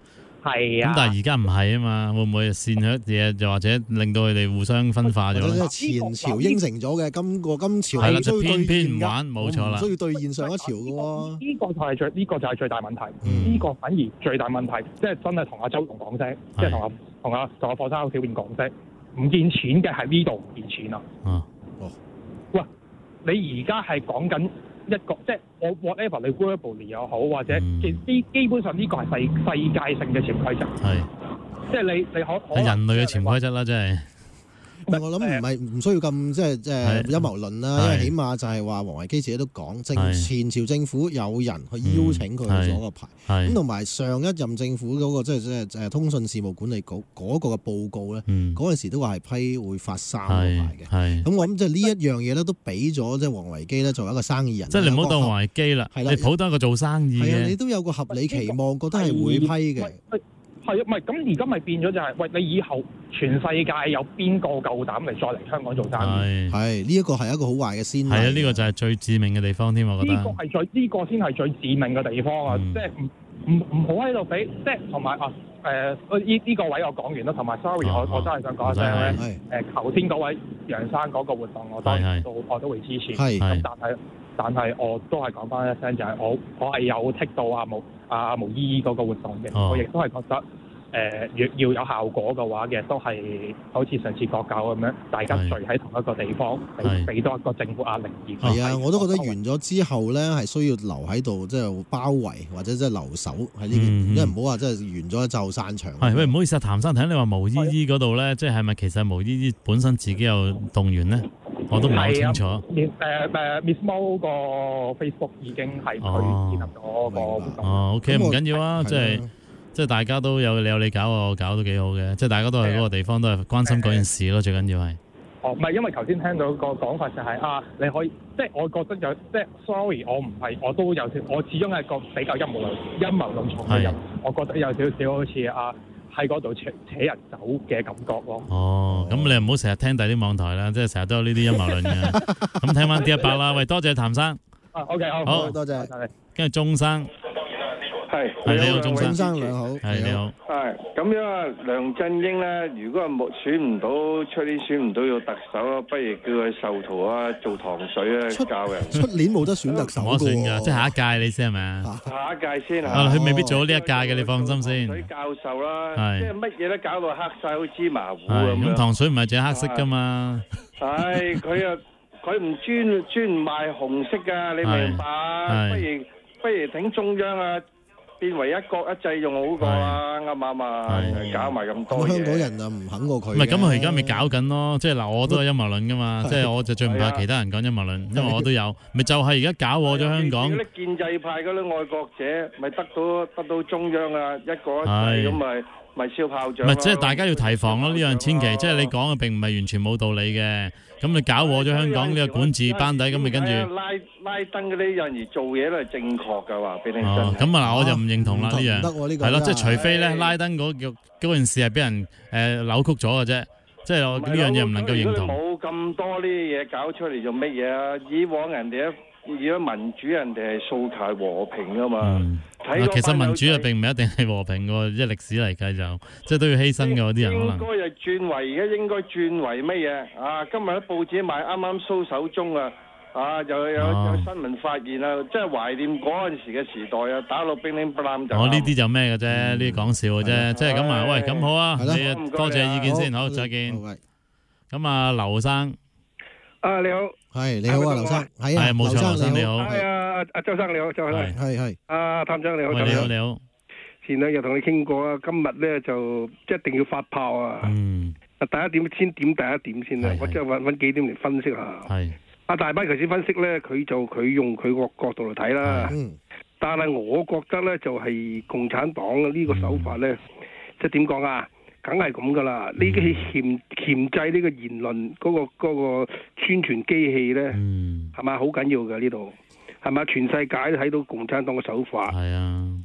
係啊。 咁但係而家唔係啊嘛，會唔會煽咗嘢，又或者令到佢哋互相分化咗咧？ 前朝應承咗嘅，今個今朝係啦，就唔需要偏偏唔兌現㗎玩，冇錯啦唔。需要兌現上一朝嘅喎。 呢個就係最呢個就係最大問題， 嗯呢個反而最大問題，即係真係同阿周龍講聲，即係同阿同阿同阿霍生小便講聲，唔見錢嘅係呢度唔見錢啊！ 哦， 喂，你而家係講緊一個，即係我 whatever 你 verbally 又好，或者其基基本上呢個係世世界性嘅潛規則， 係即係你你可可係人類嘅潛規則啦，真係。 唔係我諗唔係唔需要咁即係即係陰謀論啦，因為起碼就係話王維基自己都講，政前朝政府有人去邀請佢去攞個牌，咁同埋上一任政府嗰個即係即係誒通訊事務管理局嗰個嘅報告咧，嗰陣時都話係批會發三個牌嘅，咁我諗即係呢一樣嘢咧都俾咗即係王維基咧作為一個生意人， 即係你唔好當王維基啦，你普當一個做生意嘅， 你都有個合理期望，覺得係會批嘅。 係啊，唔係咁而家咪變咗就係、是，喂，你以後全世界有邊個夠膽嚟再嚟香港做生意？ 係呢一個係一個好壞嘅先例。 係啊，呢、呢個就係最致命嘅地方添，我覺得。 呢個係最呢、呢個先係最致命嘅地方啊！嗯、即係唔唔唔好喺度俾，即係同埋啊誒呢呢個位我講完啦，同埋 sorry，、啊、我我真係想講一聲咧誒，頭先嗰位楊生嗰個活動，我當然都我都會支持。係咁，但係但係我都係講翻一聲，就係、是、我我係有剔到阿毛阿毛姨姨嗰個活動嘅，哦、我亦都係覺得。誒、呃、要要有效果嘅話嘅，都係好似上次國教咁樣，大家聚喺同一個地方，俾俾多一個政府壓力而。 係啊，我都覺得完咗之後咧，係需要留喺度，即係包圍或者即係留守喺呢件，因為唔好話即係完咗就散場。係喂， 唔好意思啊，譚生，睇你話毛姨姨嗰度咧，即係係咪其實毛姨姨本身自己有動員咧？我都唔係好清楚。 誒誒 Miss Mo 個 Facebook 已經係佢建立咗個活動。 哦 ，OK， 唔緊要啊，即係。即係大家都有你有你搞，我搞都幾好嘅。即係大家都係嗰個地方，都係關心嗰件事咯。最緊要係。 哦，唔係，因為頭先聽到個講法就係、是、啊，你可以即係我覺得有即係 sorry，我唔係我都有少，我始終係個比較陰謀論陰謀論重嘅人，我覺得有少少好似啊喺嗰度扯扯人走嘅感覺咯。哦， 咁你唔好成日聽第啲網台啦，即係成日都有呢啲陰謀論嘅。咁聽翻 D 一百啦，喂，多謝譚生。 啊 ，OK，好， 好多謝。 跟住鐘生。 係， 係你好，鐘生。 鐘生你好， 係你好。 係咁樣啊，梁振英咧，如果係冇選唔到，出年選唔到要特首，不如叫佢授徒啊，做糖水啊，教人。 出年冇得選特首冇得選㗎，即係下一屆你先係咪啊？ 下一屆先啊，佢未必做到呢一屆嘅，你放心先。 水教授啦， 係即係乜嘢都搞到黑晒，好芝麻糊咁咁樣。 糖水唔係淨係黑色㗎嘛？ 係佢啊，佢唔專專賣紅色㗎，你明白？不如不如挺中央啊！變為一國一制用好過啊，啱唔啱啊？搞埋咁多嘢， 香港人啊唔肯過佢。 唔係咁，佢而家咪搞緊咯。即係嗱，我都係陰謀論噶嘛。即係我就最唔怕其他人講陰謀論，因為我都有。咪就係而家搞禍咗香港。 嗰啲建制派嗰啲愛國者，咪得到得到中央啊一國一制咁咪咪燒炮仗。 唔係，即係大家要提防咯。呢樣千祈，即係你講嘅並唔係完全冇道理嘅。咁你搞禍咗香港呢個管治班底，咁咪跟住拉拉登嗰啲人而做嘢都係正確㗎話俾你聽。 哦，咁啊嗱，我就唔認同啦呢樣。係咯，即係除非咧拉登嗰嗰件事係俾人誒扭曲咗嘅啫，即係我呢樣嘢唔能夠認同。 冇咁多呢啲嘢搞出嚟做乜嘢啊？以往人哋一如果民主人哋係訴求和平㗎嘛。 其實民主啊並唔一定係和平嘅，即係歷史嚟計就即係都要犧牲嘅嗰啲人可能。 應該係轉為而家應該轉為乜嘢啊？今日喺報紙賣啱啱蘇手中啊！啊，又有有新聞發現啊，即係懷念嗰陣時嘅時代啊，打到乒乒乓乓就。 我呢啲就咩嘅啫，呢啲講笑嘅啫，即係咁啊！喂，咁好啊，你多謝意見先，好，再見。咁啊，劉生。 啊，你好。 係你好啊，劉生。係啊， 冇錯，劉生你好。 係啊，阿周生你好，周生。 係係。 阿譚生你好， 你好你好。 前兩日同你傾過啊，今日咧就一定要發炮啊。嗯。啊，第一點先點第一點先啦，我即係揾揾幾點嚟分析下。係。阿大班頭先分析咧，佢就佢用佢個角度嚟睇啦。嗯。但係我覺得咧，就係共產黨呢個手法咧，即係點講啊？梗係咁噶啦！呢啲鉗鉗制呢個言論嗰個嗰個宣傳機器咧，係咪好緊要嘅呢度？係咪全世界都睇到共產黨嘅手法？ 係啊。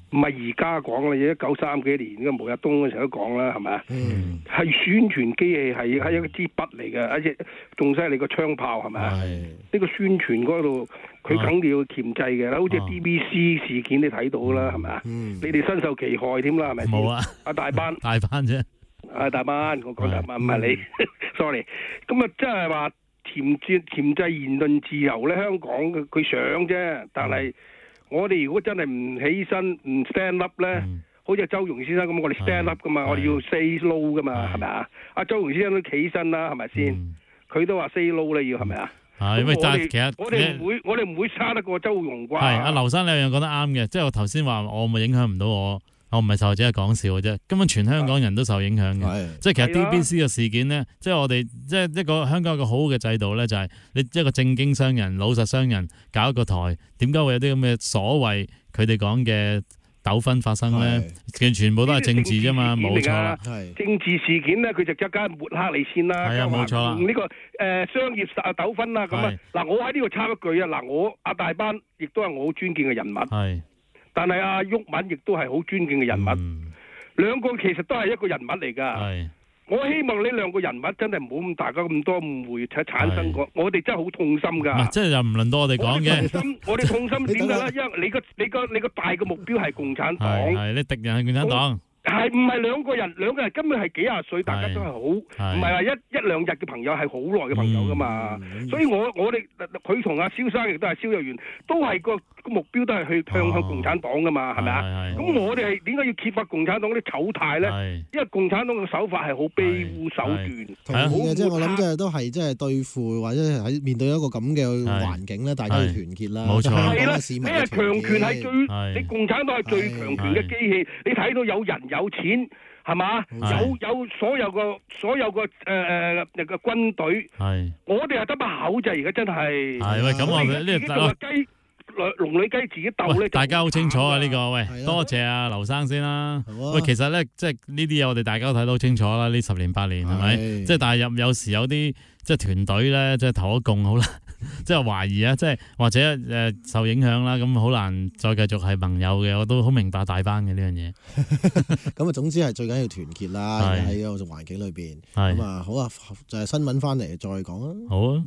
唔係而家講啦，一九三幾年嘅毛澤東嗰時候都講啦，係咪啊？嗯，係宣傳機器係係一支筆嚟嘅，一隻仲犀利個槍炮係咪啊？呢個宣傳嗰度佢梗要鉗制嘅啦，好似 D B C 事件你睇到啦，係咪啊？你哋身受其害添啦，係咪？ 冇啊！ 阿大班大班啫， 阿大班，我講大班唔係你，sorry。咁啊，即係話鉗制鉗制言論自由咧，香港佢想啫，但係。我哋如果真係唔起身唔 stand up 咧，嗯、好似周融先生咁，我哋 stand up 噶嘛，我哋要 say no 噶嘛，係咪啊？阿周融先生都企身啦，係咪先？佢、嗯、都話 say no 啦，要係咪啊？係，因為但係其實我哋唔會，我哋唔會差得過周融啩。係阿劉生，你樣講得啱嘅，即係我頭先話我咪影響唔到我。我唔係受害者，係講笑嘅啫。根本全香港人都受影響嘅，即係其實 D B C 嘅事件呢，即係我哋即係一個香港一個好嘅制度呢，就係你一個正經商人、老實商人搞一個台，點解會有啲咁嘅所謂佢哋講嘅糾紛發生呢？其實全部都係政治啫嘛，冇錯啦。政治事件呢，佢就即刻抹黑你先啦。係啊，冇錯啦。呢個誒商業實糾紛啦，咁啊嗱，我喺呢度插一句啊，嗱，我阿大班亦都係我好尊敬嘅人物。係。但係阿毓民亦都係好尊敬嘅人物，兩、嗯、個其實都係一個人物嚟㗎。我希望呢兩個人物真係唔好咁大家咁多誤會產生過，我哋真係好痛心㗎。即係又唔輪到我哋講嘅。我哋痛心點解咧？因為你個你個你個大嘅目標係共產黨，係你敵人係共產黨。係唔係兩個人？兩個人根本係幾廿歲，大家都係好，唔係話一一兩日嘅朋友，係好耐嘅朋友噶嘛。嗯、所以我我哋佢同阿蕭生亦都係蕭若元，都係個個目標都係去向向共產黨噶嘛，係咪啊？咁我哋係點解要揭發共產黨啲醜態咧？因為共產黨嘅手法係好卑污手段。 同意嘅，即係我諗，即係都係即係對付或者喺面對一個咁嘅環境咧，大家要團結啦。冇錯，係啦，你係強權係最，你共產黨係最強權嘅機器。你睇到有人有錢係嘛？有有所有個所有個誒誒嘅軍隊，我哋係得把口啫。而家真係係喂，咁我呢呢個雞龍女雞自己鬥咧，大家好清楚啊！呢個喂，多謝阿劉生先啦。喂，其實咧，即係呢啲嘢我哋大家都睇到清楚啦。呢十年八年係咪？即係但係有有時有啲即係團隊咧，即係投咗共好啦。即係懷疑啊，即係或者誒、呃、受影響啦，咁好難再繼續係朋友嘅，我都好明白大班嘅呢樣嘢。咁啊，總之係最緊要團結啦，喺嗰個環境裏邊。咁啊，好啊，就係、是、新聞翻嚟再講啊。好啊。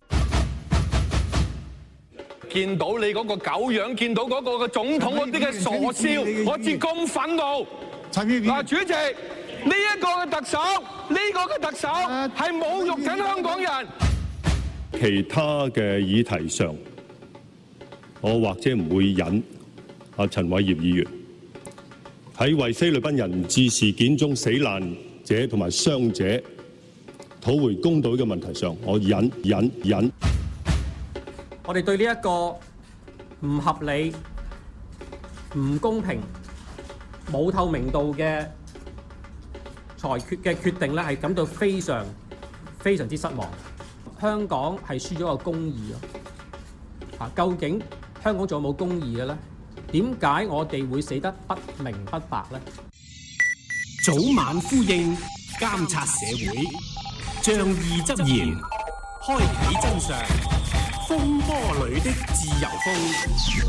見到你嗰個狗樣，見到嗰個嘅總統嗰啲嘅傻笑，我至咁憤怒。嗱，主席，呢、這、一個嘅特首，呢、這個嘅特首係侮辱緊香港人。 其他嘅議題上，我或者唔會引阿陳偉業議員喺為菲律賓人質事件中死難者同埋傷者討回公道嘅問題上，我引引引。 我哋對呢一個唔合理、唔公平、冇透明度嘅裁決嘅決定咧，係感到非常非常之失望。香港係輸咗個公義咯，啊，究竟香港仲有冇公義嘅咧？點解我哋會死得不明不白咧？ 早晚呼應，監察社會，仗義執言，開啓真相，風波裏的自由風。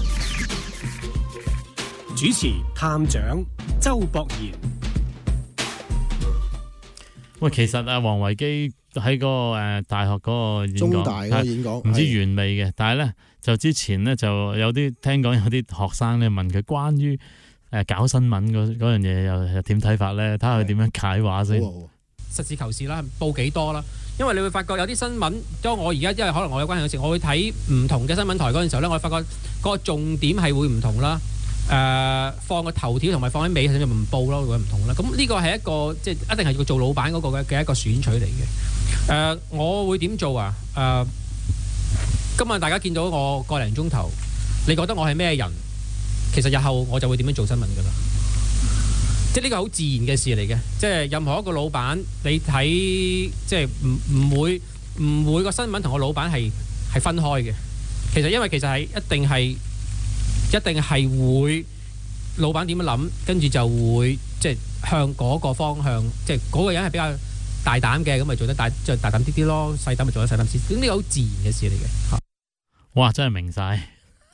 主持探長周博賢。 喂，其實啊，王維基喺個誒大學嗰個演講，中大嗰個演講唔知完未嘅，但係咧就之前咧就有啲聽講有啲學生咧問佢關於誒搞新聞嗰嗰樣嘢又又點睇法咧？睇下佢點樣解話先。 實事求是啦，報幾多啦？因為你會發覺有啲新聞，當我而家因為可能我有關係嘅時，我會睇唔同嘅新聞台嗰陣時候咧，我會發覺個重點係會唔同啦。誒、呃、放個頭條同埋放喺尾，甚至唔報咯，會唔同啦。咁呢個係一個即係一定係要做老闆嗰個嘅嘅一個選取嚟嘅。誒、呃，我會點做啊？誒、呃，今日大家見到我個零鐘頭，你覺得我係咩人？其實日後我就會點樣做新聞㗎啦。即係呢個好自然嘅事嚟嘅。即係任何一個老闆，你睇即係唔唔會唔會個新聞同個老闆係係分開嘅。其實因為其實係一定係。一定係會老闆點樣諗，跟住就會即係向嗰個方向，即係嗰個人係比較大膽嘅，咁咪做得大即係大膽啲啲咯，細膽咪做得細膽啲。咁呢個好自然嘅事嚟嘅。哇！真係明晒，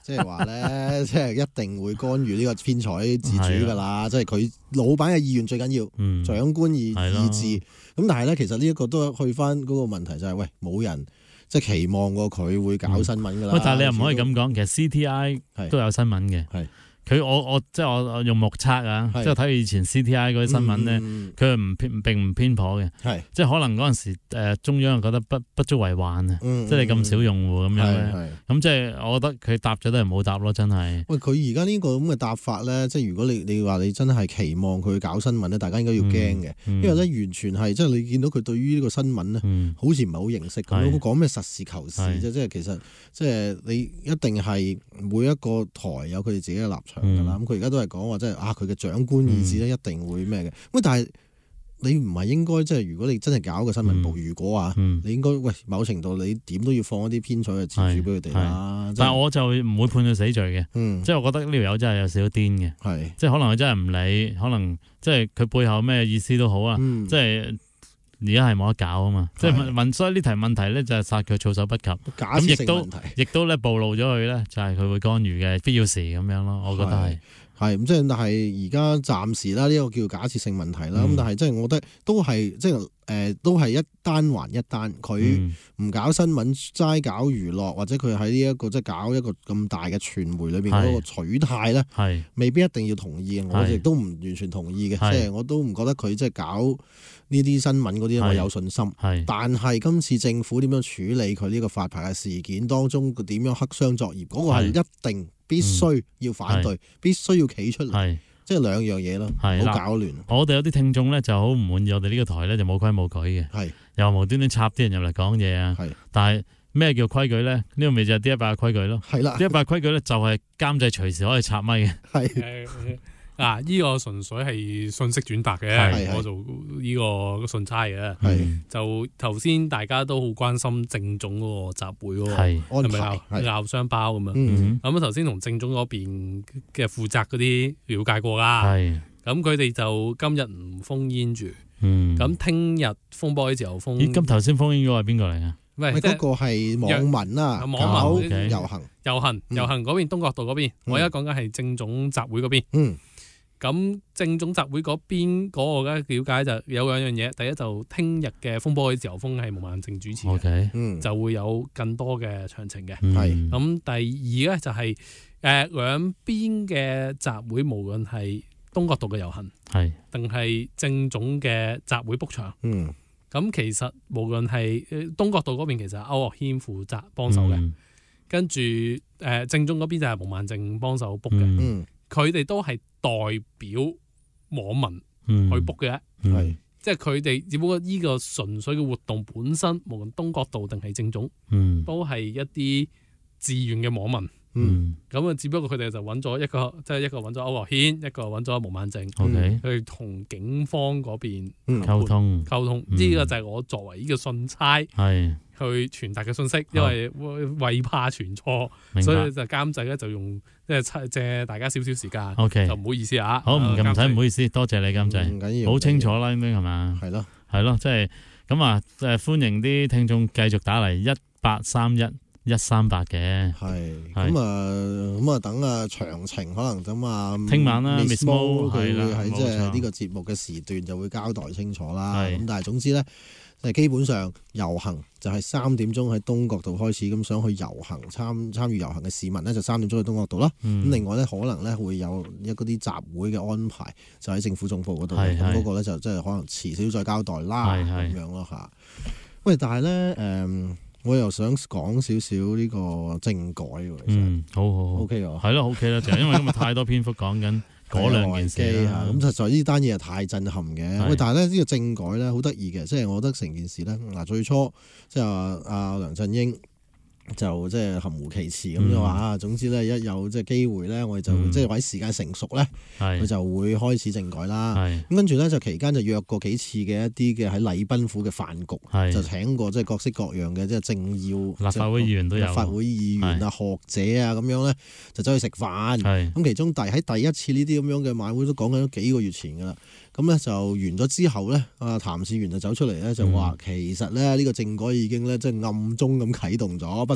即係話咧，即係一定會干預呢個編採自主噶啦，即係佢老闆嘅意願最緊要，嗯、長官意意志。咁但係咧，其實呢一個都去翻嗰個問題就係、是，喂，冇人即係期望過佢會搞新聞噶啦。 嗯、但係你又唔可以咁講，其實 C T I 都有新聞嘅。佢我我即係我我用目測啊，即係睇以前 C T I 嗰啲新聞咧，佢係唔偏並唔偏頗嘅，即係可能嗰陣時誒中央覺得不不足為患啊，即係你咁少用戶咁樣咧，咁即係我覺得佢答咗都係冇答咯，真係。喂，佢而家呢個咁嘅答法咧，即係如果你你話你真係期望佢搞新聞咧，大家應該要驚嘅，因為咧完全係即係你見到佢對於呢個新聞咧，好似唔係好認識咁，講咩實事求是啫，即係其實即係你一定係每一個台有佢哋自己嘅立場。咁佢而家都係講話，即係啊，佢嘅長官意志咧一定會咩嘅。喂，但係你唔係應該即係，如果你真係搞個新聞部，嗯、如果啊，嗯、你應該喂某程度你點都要放一啲編採嘅自主俾佢哋啦。但係我就唔會判佢死罪嘅，嗯、即係我覺得呢條友真係有少少癲嘅，係即係可能佢真係唔理，可能即係佢背後咩意思都好啊，嗯、即係。而家係冇得搞啊嘛，即係問，所以呢題問題咧就係殺佢措手不及，咁亦都亦都咧暴露咗佢咧，就係佢會干預嘅必要時咁樣咯，我覺得係係咁即係，但係而家暫時啦，呢個叫假設性問題啦，咁、嗯、但係即係我覺得都係即係誒，都係一單還一單，佢唔搞新聞，齋搞娛樂，或者佢喺呢一個即係搞一個咁大嘅傳媒裏邊嗰個取態咧，係未必一定要同意嘅，我亦都唔完全同意嘅，即係我都唔覺得佢即係搞呢啲新聞嗰啲我有信心，但係今次政府點樣處理佢呢個發牌嘅事件當中點樣黑箱作業，嗰、那個係一定必須要反對，嗯、必須要企出嚟，即係兩樣嘢咯，好搞亂。我哋有啲聽眾咧就好唔滿意，我哋呢個台咧就冇規冇矩嘅，又無端端插啲人入嚟講嘢啊。但係咩叫規矩咧？呢、這個咪就係 D 一百嘅規矩咯。係啦，D 一百規矩咧就係監製隨時可以插咪嘅。係。 嗱，呢個純粹係信息轉達嘅，我做呢個信差嘅。就頭先大家都好關心政總嗰個集會嗰個係咪拗拗雙包咁樣？咁頭先同政總嗰邊嘅負責嗰啲了解過啦。咁佢哋就今日唔封煙住。咁聽日風波嘅時候封。咦？咁頭先封煙嗰個係邊個嚟啊？喂，嗰個係網民啊，網民遊行遊行遊行嗰邊東角道嗰邊。我而家講緊係政總集會嗰邊。嗯。咁政總集會嗰邊嗰個嘅了解就有兩樣嘢，第一就聽日嘅風波嘅自由風係毛孟靜主持嘅，okay, 嗯、就會有更多嘅詳情嘅。係咁、嗯，第二咧就係誒兩邊嘅集會，無論係東角道嘅遊行，係定係政總嘅集會 book 場。嗯，咁其實無論係東角道嗰邊，其實係歐樂軒負責幫手嘅，嗯、跟住誒、呃、政總嗰邊就係毛孟靜幫手 book 嘅。嗯。佢哋都係代表網民去 book 嘅，係、嗯、即係佢哋只不過呢個純粹嘅活動本身，無論東角道定係政總，嗯、都係一啲自願嘅網民。嗯，咁啊，只不過佢哋就揾咗一個，即係一個揾咗歐樂軒，一個揾咗毛孟靜，嗯、去同警方嗰邊溝通溝通。呢、嗯、個就係我作為呢個信差，係去傳達嘅信息，嗯、因為為怕傳錯，白所以就監製咧就用即係借大家少少時間。OK，就唔好意思啊。好，唔唔使唔好意思，多謝你監製，唔緊要，好清楚啦，應該係嘛？係咯，係咯，即係咁啊！誒、就是，歡迎啲聽眾繼續打嚟一八三一。一三八嘅，係咁啊，咁啊等啊詳情可能咁啊，聽晚啦 Miss Mo 佢會喺即係呢個節目嘅時段就會交代清楚啦。咁但係總之咧，誒基本上遊行就係三點鐘喺東角道開始，咁想去遊行參參與遊行嘅市民咧就三點鐘去東角道啦。咁、嗯、另外咧可能咧會有一嗰啲集會嘅安排，就喺政府總部嗰度。咁嗰個咧就即係可能遲少少再交代啦，咁樣咯吓。喂，但係咧誒。嗯我又想講少少呢個政改喎，其實嗯，好好好 ，OK 喎，係咯 ，OK 啦，就係因為今日太多篇幅講緊嗰兩件事啦，咁實在呢單嘢係太震撼嘅。喂，但係咧呢個政改咧好得意嘅，即係我覺得成件事咧嗱，最初即係話阿梁振英就即係含糊其辭咁就話啊，總之咧一有即係機會咧，我哋就、嗯、即係喺時間成熟咧，佢就會開始政改啦。咁跟住咧就期間就約過幾次嘅一啲嘅喺禮賓府嘅飯局，就請過即係各式各樣嘅即係政要、立法會議員都有，立法會議員啊、學者啊咁樣咧，就走去食飯。咁其中第喺第一次呢啲咁樣嘅晚會都講緊咗幾個月前㗎啦。咁咧就完咗之後咧，阿譚志源就走出嚟咧就話，其實咧呢個政改已經咧即係暗中咁啟動咗，不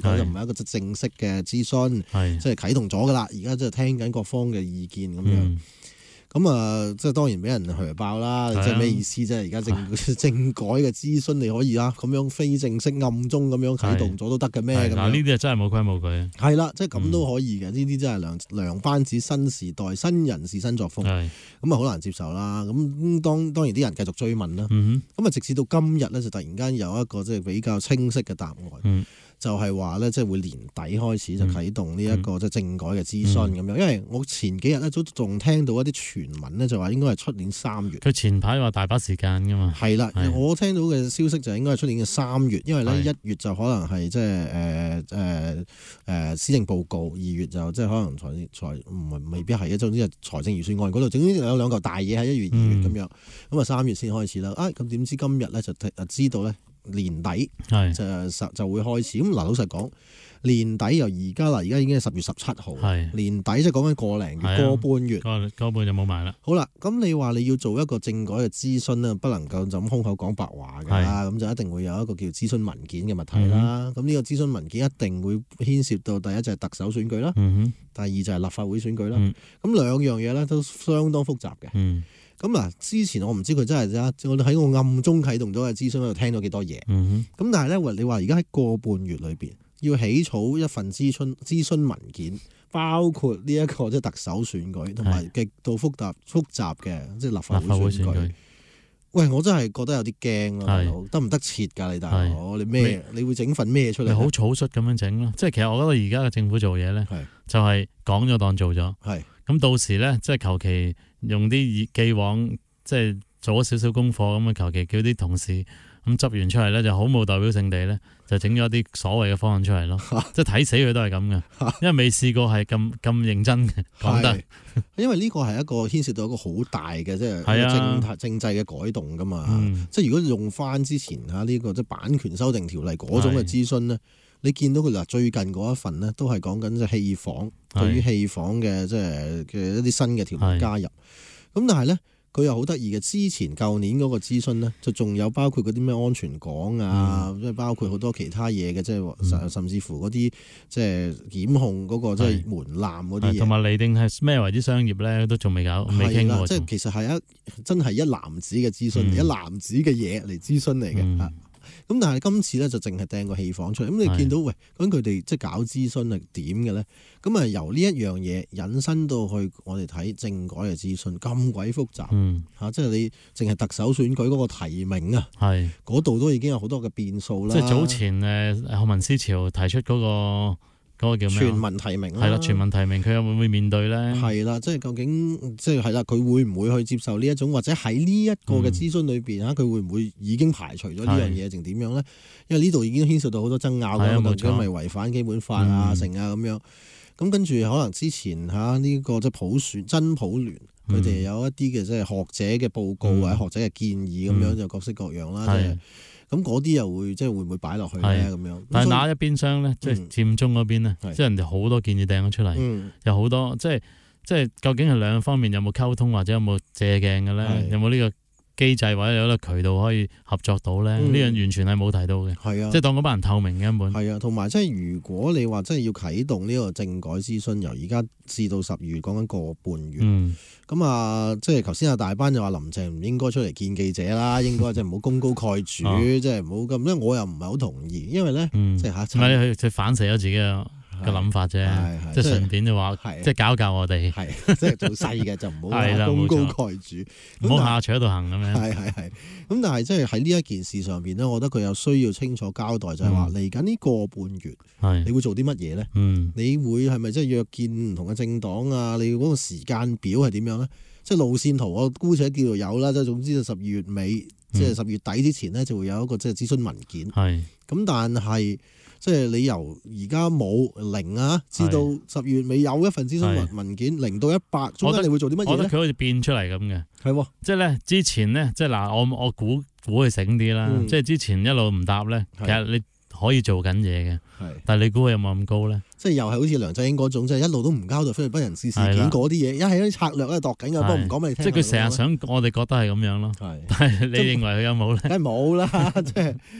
個就唔係一個正式嘅諮詢，即係啟動咗噶啦。而家即係聽緊各方嘅意見咁樣。嗯咁啊，即係當然俾人噓爆啦！即係咩意思啫？而家政政改嘅諮詢，你可以啊咁樣非正式暗中咁樣啟動咗都得嘅咩？咁嗱，呢啲真係冇規冇矩。 係啦，即係咁都可以嘅。呢啲真係良良班子、新時代、新人事、新作風。咁啊，好難接受啦。咁當當然啲人繼續追問啦。咁啊，直至到今日咧，就突然間有一個即係比較清晰嘅答案。嗯就係話咧，即係會年底開始就啟動呢一個即係政改嘅諮詢咁樣，因為我前幾日咧都仲聽到一啲傳聞咧，就話應該係出年三月。 佢前排話大把時間噶嘛。 係啦，我聽到嘅消息就係應該係出年嘅三月，因為咧一月就可能係即係誒誒誒施政報告，二月就即係可能財財唔未必係嘅，總之係財政預算案嗰度，總之有兩嚿大嘢喺一月、二月咁樣，咁啊三月先開始啦。啊咁點知今日咧就知道咧？年底就就會開始咁嗱，老實講，年底由而家嗱，而家已經係十月十七號，年底即係講緊個零月、個半月， 個個半就冇埋啦。 好啦，咁你話你要做一個政改嘅諮詢咧，不能夠就咁空口講白話㗎啦，咁就一定會有一個叫諮詢文件嘅問題啦。咁呢、嗯、個諮詢文件一定會牽涉到第一就係特首選舉啦，嗯、第二就係立法會選舉啦。咁、嗯、兩樣嘢咧都相當複雜嘅。嗯咁嗱，之前我唔知佢真係啫，我喺我暗中啟動咗嘅諮詢嗰度聽到幾多嘢。咁、嗯、但係咧，你話而家喺個半月裏邊要起草一份諮詢諮詢文件，包括呢一個即係特首選舉，同埋極度複雜複雜嘅即係立法會選舉。選舉喂，我真係覺得有啲驚咯，大佬，得唔得切㗎你大佬？你咩？你會整份咩出嚟？ 好草率咁樣整咯，即係其實我覺得而家嘅政府做嘢咧，就係講咗當做咗。係咁到時咧，即係求其。用啲既往即係做咗少少功課咁啊，求其叫啲同事咁執完出嚟咧，就好冇代表性地咧，就整咗啲所謂嘅方案出嚟咯。即係睇死佢都係咁嘅，因為未試過係咁咁認真嘅講得。 因為呢個係一個牽涉到一個好大嘅即係政政制嘅改動噶嘛。嗯、即係如果用翻之前嚇呢個即係版權修訂條例嗰種嘅諮詢咧，你見到佢嗱最近嗰一份咧，都係講緊即係戲房對於戲房嘅即係嘅一啲新嘅條文加入。咁但係咧，佢又好得意嘅。之前舊年嗰個諮詢咧，就仲有包括嗰啲咩安全港啊，即係、嗯、包括好多其他嘢嘅，即係、嗯、甚至乎嗰啲即係檢控嗰個即係門檻嗰啲嘢。同埋釐定係咩為之商業咧，都仲未搞，未傾過。即係其實係一真係一籃子嘅諮詢，嗯、一籃子嘅嘢嚟諮詢嚟嘅。嗯咁但係今次咧就淨係掟個戲房出嚟，咁你見到喂，咁佢哋即係搞諮詢係點嘅咧？咁啊由呢一樣嘢引申到去我哋睇政改嘅諮詢咁鬼複雜嚇、嗯啊，即係你淨係特首選舉嗰個提名啊，嗰度都已經有好多嘅變數啦。 即係早前誒學民思潮提出嗰、那個。嗰個叫咩？ 全民提名啦， 係啦，全民提名佢又會唔會面對咧？ 係啦，即係究竟即係係啦，佢會唔會去接受呢一種，或者喺呢一個嘅諮詢裏邊嚇，佢、嗯、會唔會已經排除咗呢樣嘢，定點樣咧？因為呢度已經牽涉到好多爭拗㗎，究竟係咪違反基本法啊、成啊咁樣？咁跟住可能之前嚇呢、這個即係普選真普聯，佢哋、嗯、有一啲嘅即係學者嘅報告、嗯、或者學者嘅建議咁、嗯、樣，就各式各樣啦，即係。咁嗰啲又會即係會唔會擺落去咧？咁樣， 但係哪一邊廂咧？即係佔中嗰邊咧？即係人哋好多建議掟咗出嚟，嗯、有好多即係即係究竟係兩方面有冇溝通或者有冇借鏡嘅咧？有冇呢個機制或者有個渠道可以合作到咧？呢樣、嗯、完全係冇提到嘅。係啊，即係當嗰班人透明嘅根本。係啊，同埋即係如果你話真係要啟動呢個政改諮詢，由而家至到十二月講緊個半月。嗯咁啊，即係頭先阿大班就話林鄭唔應該出嚟見記者啦，應該即係唔好功高蓋主，即係唔好咁。因為我又唔係好同意，因為咧，即係嚇，唔係佢佢反射咗自己嘅嘅諗法啫，即係順便就話，即係教教我哋，係即係做細嘅就唔好功高蓋主，唔好下隨喺度行咁樣。係係係。咁但係即係喺呢一件事上邊咧，我覺得佢有需要清楚交代，就係話嚟緊呢個半月，你會做啲乜嘢咧？你會係咪即係約見唔同嘅政黨啊？你嗰個時間表係點樣咧？即係路線圖，我姑且叫做有啦。即係總之就十二月尾，即係十月底之前咧，就會有一個即係諮詢文件。係咁，但係即係你由而家冇零啊，至到十月尾有一份諮詢文文件，零到一百，中間你會做啲乜嘢咧？我覺得佢好似變出嚟咁嘅，係喎。即係咧，之前咧，即係嗱，我我估估佢醒啲啦。即係之前一路唔答咧，其實你可以做緊嘢嘅，但係你估佢有冇咁高咧？即係又係好似梁振英嗰種，即係一路都唔交代菲律賓人質事件嗰啲嘢，一係啲策略喺度度緊嘅，不過唔講俾你聽。即係佢成日想我哋覺得係咁樣咯。但係你認為佢有冇咧？梗係冇啦，即係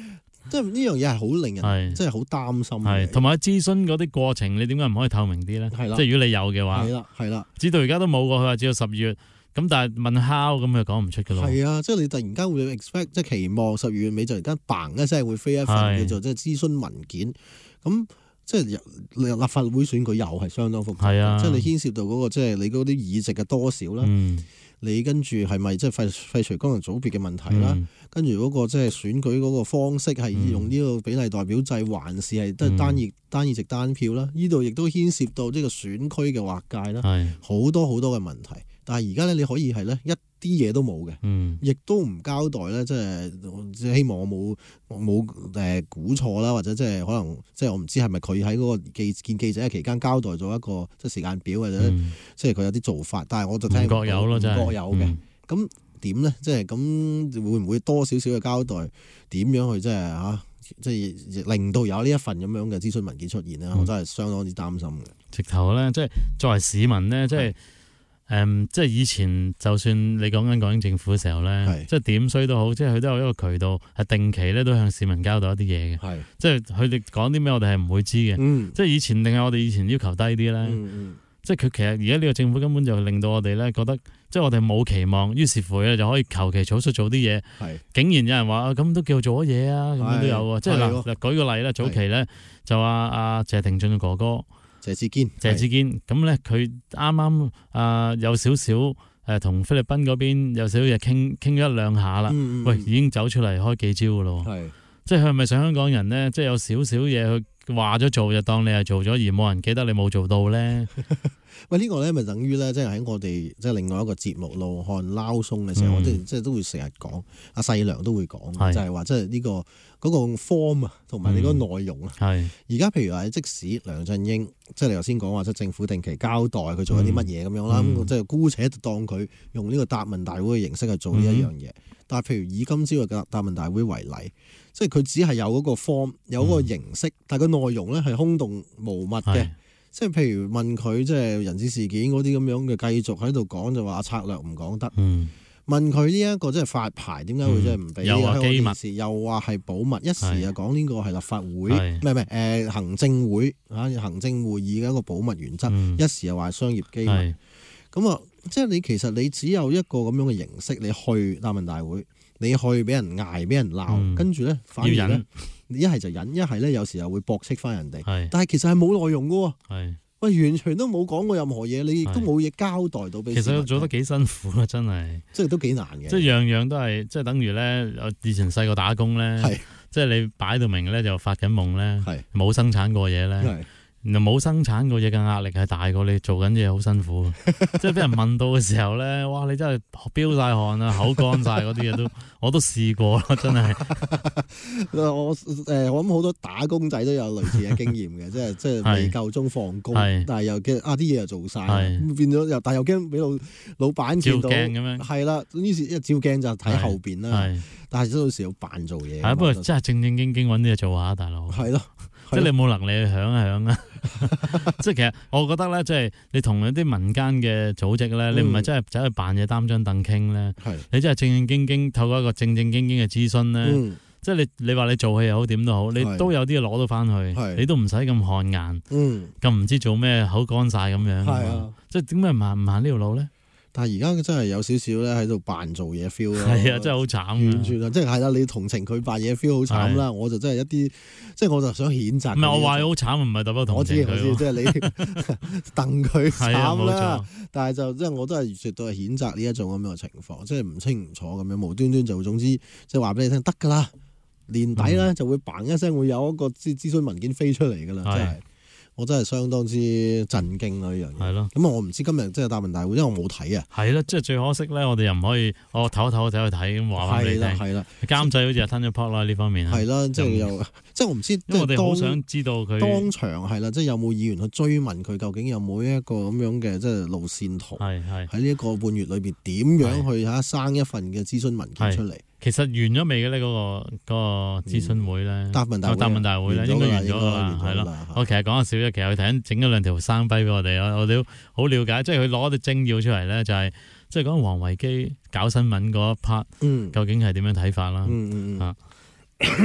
即係呢樣嘢係好令人即係好擔心嘅。 係同埋諮詢嗰啲過程，你點解唔可以透明啲咧？ 係啦， 即係如果你有嘅話， 係啦係啦， 知道而家都冇過，佢話只有十二月，咁但係問 how 咁佢講唔出嘅咯。 係啊，即係你突然間會 expect 即係期望十二月尾就突然間嘭一聲會飛一份叫做即係諮詢文件，咁即係立法會選舉又係相當複雜， 啊、 即係你牽涉到嗰、嗰個即係你嗰啲議席嘅多少啦。嗯你跟住係咪即係廢廢除功能組別嘅問題啦？嗯、跟住嗰個即係選舉嗰個方式係用呢個比例代表制，還是係得單議、嗯、單議席單票啦？呢度亦都牽涉到呢個選區嘅劃界啦，好多好多嘅問題。但係而家咧，你可以係咧一啲嘢都冇嘅，亦、嗯、都唔交代咧，即係希望我冇冇誒估錯啦，或者即係可能即係我唔知係咪佢喺嗰個記見記者嘅期間交代咗一個即係時間表或者、嗯、即係佢有啲做法，但係我就聽唔到， 各有咯，真係各有嘅。咁點咧？即係咁會唔會多少少嘅交代？點樣去即係嚇？即係令到有呢一份咁樣嘅諮詢文件出現咧？嗯、我真係相當之擔心嘅。 直頭咧，即係作為市民咧，即係。誒、嗯，即係以前就算你講緊港英政府嘅時候咧，即係點衰都好，即係佢都有一個渠道係定期咧都向市民交代一啲嘢嘅，即係佢哋講啲咩我哋係唔會知嘅，嗯、即係以前定係我哋以前要求低啲咧，嗯嗯、即係佢其實而家呢個政府根本就令到我哋咧覺得，即係我哋冇期望，於是乎咧就可以求其草率做啲嘢，竟然有人話咁都叫做咗嘢啊，咁樣都有喎，即係嗱，舉個例啦，早期咧就話阿謝霆鋒嘅哥哥。 謝志堅， 謝志堅咁咧，佢啱啱啊有少少誒同菲律賓嗰邊有少少嘢傾傾一兩下啦，嗯嗯喂，已經走出嚟開幾招噶咯，係即係佢係咪想香港人咧，即係有少少嘢去話咗做就當你係做咗，而冇人記得你冇做到咧？ 喂，呢個咧咪等於咧，即係喺我哋即係另外一個節目《怒漢撈鬆》嘅時候，嗯、我哋即係都會成日講，阿細良都會講，是就係話即係呢個嗰、嗰個 form 啊，同埋你嗰個內容啊。係而家譬如話，即使梁振英，即係你頭先講話，即係政府定期交代佢做咗啲乜嘢咁樣啦，咁即係姑且當佢用呢個答問大會嘅形式去做呢一樣嘢。嗯、但係譬如以今朝嘅答問大會為例，即係佢只係有嗰個 form，有嗰個形式，嗯、但係個內容咧係空洞無物嘅。即係譬如問佢即係人質事件嗰啲咁樣嘅，繼續喺度講就話策略唔講得。嗯、問佢呢一個即係發牌點解會即係唔俾？又話機密，又話係保密。一時又講呢個係立法會，唔係唔係誒行政會嚇行政會議嘅一個保密原則。嗯、一時又話商業機密。咁啊，即係你其實你只有一個咁樣嘅形式，你去答問大會，你去俾人捱，俾人鬧，嗯、跟住咧反而咧。一係就忍，一係咧有時候會駁斥翻人哋，是但係其實係冇內容噶喎，是喂，完全都冇講過任何嘢，你亦都冇嘢交代到俾。其實做得幾辛苦啊，真係， 即係都幾難嘅。 即係樣樣都係，即係等於咧，我以前細個打工咧，是即係你擺到明咧就發緊夢咧，冇是生產過嘢咧。冇生產過嘢嘅壓力係大過你做緊嘢好辛苦，即係俾人問到嘅時候咧，哇！你真係飆晒汗啊，口乾晒嗰啲嘢都，我都試過啦，真係。 我誒，我諗好多打工仔都有類似嘅經驗嘅，即係即係未夠鐘放工，但係又驚啊啲嘢又做晒，咁變咗又，但係又驚俾老老闆見到，照鏡咁樣。係啦，於是一照鏡就睇後邊啦，但係都有時要扮做嘢。 係不過真係正正經經揾啲嘢做下，大佬。係咯。即係你冇能力去響一響啊！即係其實我覺得咧，即係你同一啲民間嘅組織咧，嗯、你唔係真係走去扮嘢擔張凳傾咧，是你真係正正經經透過一個正正經經嘅諮詢咧，嗯、即係你你話你做戲又好點都好，你都有啲嘢攞到翻去，是你都唔使咁汗顏，咁唔、嗯、知做咩口乾晒咁樣，啊、即係點解唔行唔行呢條路咧？ 但係而家真係有少少咧喺度扮做嘢 feel 咯， 係啊，真係好慘， 完全啊，即係係啦，你同情佢扮嘢 feel 好慘啦，我就真係一啲，即係我就想譴責。唔係我話佢好慘，唔係代表同情佢。我知我知，即係你戥佢慘啦，但係就即係我都係絕對係譴責呢一種咁樣嘅情況，即係唔清唔楚咁樣無端端就總之即係話俾你聽得㗎啦，年底咧就會嘭一聲會有一個諮諮詢文件飛出嚟㗎啦，真係。我真係相當之震驚咯，呢樣嘢。係咯，咁啊，我唔知今日即係答問大會，因為我冇睇啊。 係咯，即係最可惜咧，我哋又唔可以，我唞一唞走去睇咁話翻俾你聽。係啦，監製好似係吞咗 pot 啦呢方面。係啦，即係又即係我唔知，因為我哋好想知道佢當場係啦，即係有冇議員去追問佢究竟有冇一個咁樣嘅即係路線圖？係係喺呢一個半月裏邊點樣去嚇生一份嘅諮詢文件出嚟？ 其實完咗未嘅咧？嗰個嗰個諮詢會咧，答問大會，答問大會咧，應該完咗啦，係咯。我其實講下少啫，其實佢突然整咗兩條生碑俾我哋，我哋都好了解。即係佢攞啲精要出嚟咧，就係即係講黃維基搞新聞嗰一 part，究竟係點樣睇法啦？啊，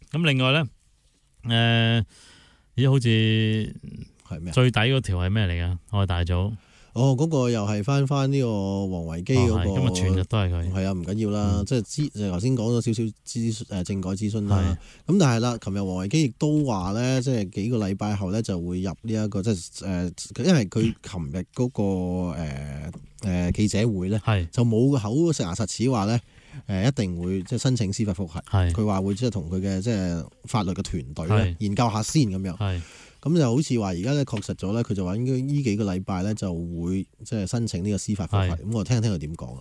咁另外咧，誒、呃，咦，好似係咩？ 最底嗰條係咩嚟㗎？我係大組。 哦，嗰、那個又係翻翻呢個王維基嗰、那個， 今日全日都係佢。 係啊，唔緊要啦，嗯、即係諮誒頭先講咗少少諮誒政改諮詢啦。咁但係啦，琴日王維基亦都話咧，即係幾個禮拜後咧就會入呢、這、一個即係誒、呃，因為佢琴日嗰個誒、呃呃、記者會咧，就冇口實牙實齒話咧誒一定會即係申請司法覆核。佢話會即係同佢嘅即係法律嘅團隊咧研究下先咁樣。咁就好似話而家咧確實咗咧，佢就話應該呢幾個禮拜咧就會即係申請呢個司法覆核。咁我聽聽佢點講啊。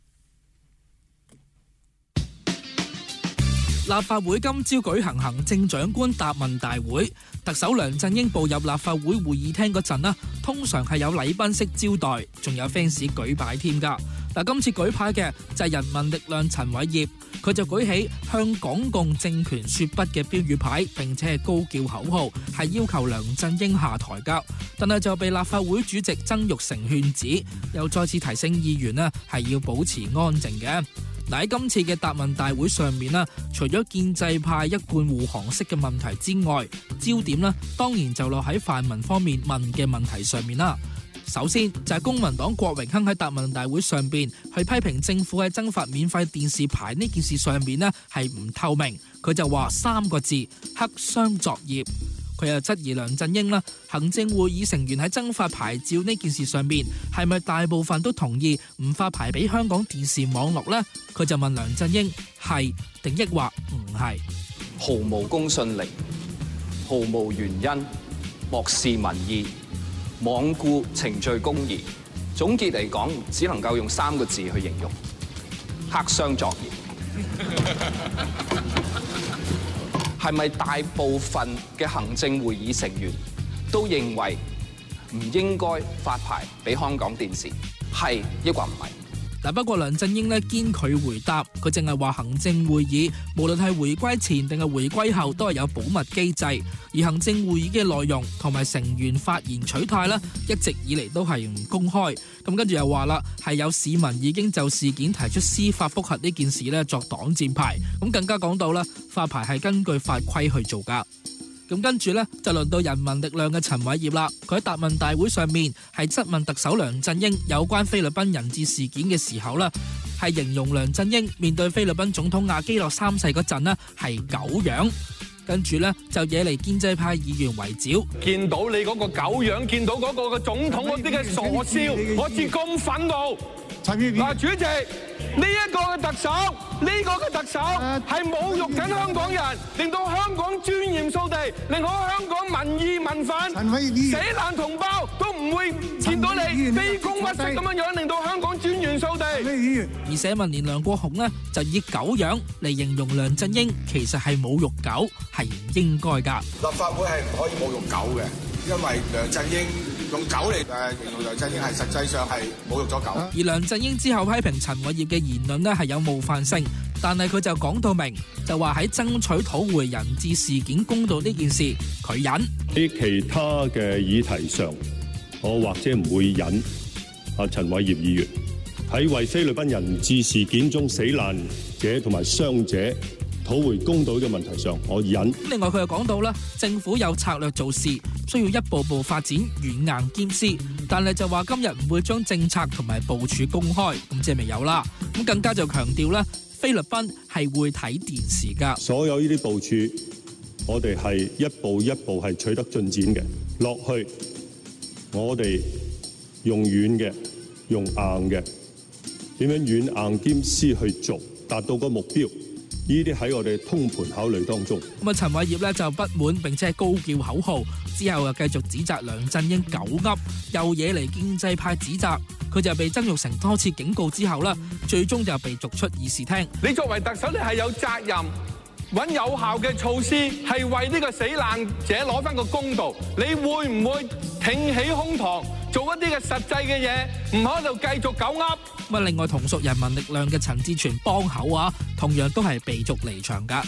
立法會今朝舉行行政長官答問大會，特首梁振英步入立法會會議廳嗰陣啦，通常係有禮賓式招待，仲有 fans 舉牌添噶。嗱，今次舉牌嘅就係人民力量陳偉業，佢就舉起向港共政權說不嘅標語牌，並且係高叫口號，係要求梁振英下台噶。但係就被立法會主席曾鈺成勸止，又再次提醒議員呢係要保持安靜嘅。嗱，喺今次嘅答問大會上面啦，除咗建制派一貫護航式嘅問題之外，焦點呢當然就落喺泛民方面問嘅問題上面啦。首先就係公民黨郭榮鏗喺答問大會上邊去批評政府喺增發免費電視牌呢件事上面呢係唔透明，佢就話三個字黑箱作業。佢又質疑梁振英啦，行政會議成員喺增發牌照呢件事上面係咪大部分都同意唔發牌俾香港電視網絡呢？佢就問梁振英係定抑或唔係？ 毫無公信力，毫無原因，漠視民意，罔顧程序公義。總結嚟講，只能夠用三個字去形容：黑箱作業。係咪大部分嘅行政會議成員都認為唔應該發牌俾香港電視？係抑或唔係？ 嗱，不過梁振英咧堅拒回答，佢淨係話行政會議無論係回歸前定係回歸後都係有保密機制，而行政會議嘅內容同埋成員發言取態咧一直以嚟都係唔公開。咁跟住又話啦，係有市民已經就事件提出司法覆核呢件事咧作擋箭牌。咁更加講到啦，發牌係根據法規去做㗎。咁跟住呢，就輪到人民力量嘅陳偉業啦。佢喺答問大會上面係質問特首梁振英有關菲律賓人質事件嘅時候呢，係形容梁振英面對菲律賓總統亞基諾三世嗰陣呢係狗樣。跟住呢，就惹嚟建制派議員圍剿， 見到你嗰個狗樣，見到嗰個嘅總統嗰啲嘅傻笑，我至咁憤怒。嗱，主席，呢一個嘅特首，呢個嘅特首係侮辱緊香港人，令到香港尊嚴掃地，令到香港民意民憤，死難同胞都唔會見到你卑躬屈膝咁樣樣，令到香港尊嚴掃地。 而社民連梁國雄呢，就以狗樣嚟形容梁振英，其實係侮辱狗，係唔應該㗎。 立法會係唔可以侮辱狗嘅，因為梁振英用狗嚟誒形容梁振英係實際上係侮辱咗狗。 而梁振英之後批評陳偉業嘅言論呢係有冒犯性，但係佢就講到明，就話喺爭取討回人質事件公道呢件事，佢忍。 喺其他嘅議題上，我或者唔會忍。阿陳偉業議員喺為菲律賓人質事件中死難者同埋傷者討回公道嘅問題上，我忍。 另外佢又講到啦，政府有策略做事，需要一步步發展軟硬兼施，但係就話今日唔會將政策同埋部署公開，咁即係未有啦。咁更加就強調咧，菲律賓係會睇電視㗎。 所有呢啲部署，我哋係一步一步係取得進展嘅。落去，我哋用軟嘅，用硬嘅，點樣軟硬兼施去做，達到個目標。呢啲喺我哋通盤考慮當中。 咁啊，陳偉業咧就不滿並且係高叫口號，之後又繼續指責梁振英狗噏，又惹嚟建制派指責，佢就被曾鈺成多次警告之後啦，最終就被逐出議事廳。 你作為特首，你係有責任揾有效嘅措施，係為呢個死難者攞翻個公道。你會唔會挺起胸膛，做一啲嘅實際嘅嘢，唔喺度繼續狗噏？ 咁啊，另外同屬人民力量嘅陳志全幫口啊，同樣都係被逐離場噶。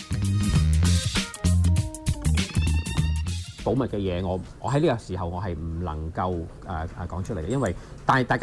保密嘅嘢，我我喺呢個時候我係唔能夠誒誒講出嚟嘅，因為但係大家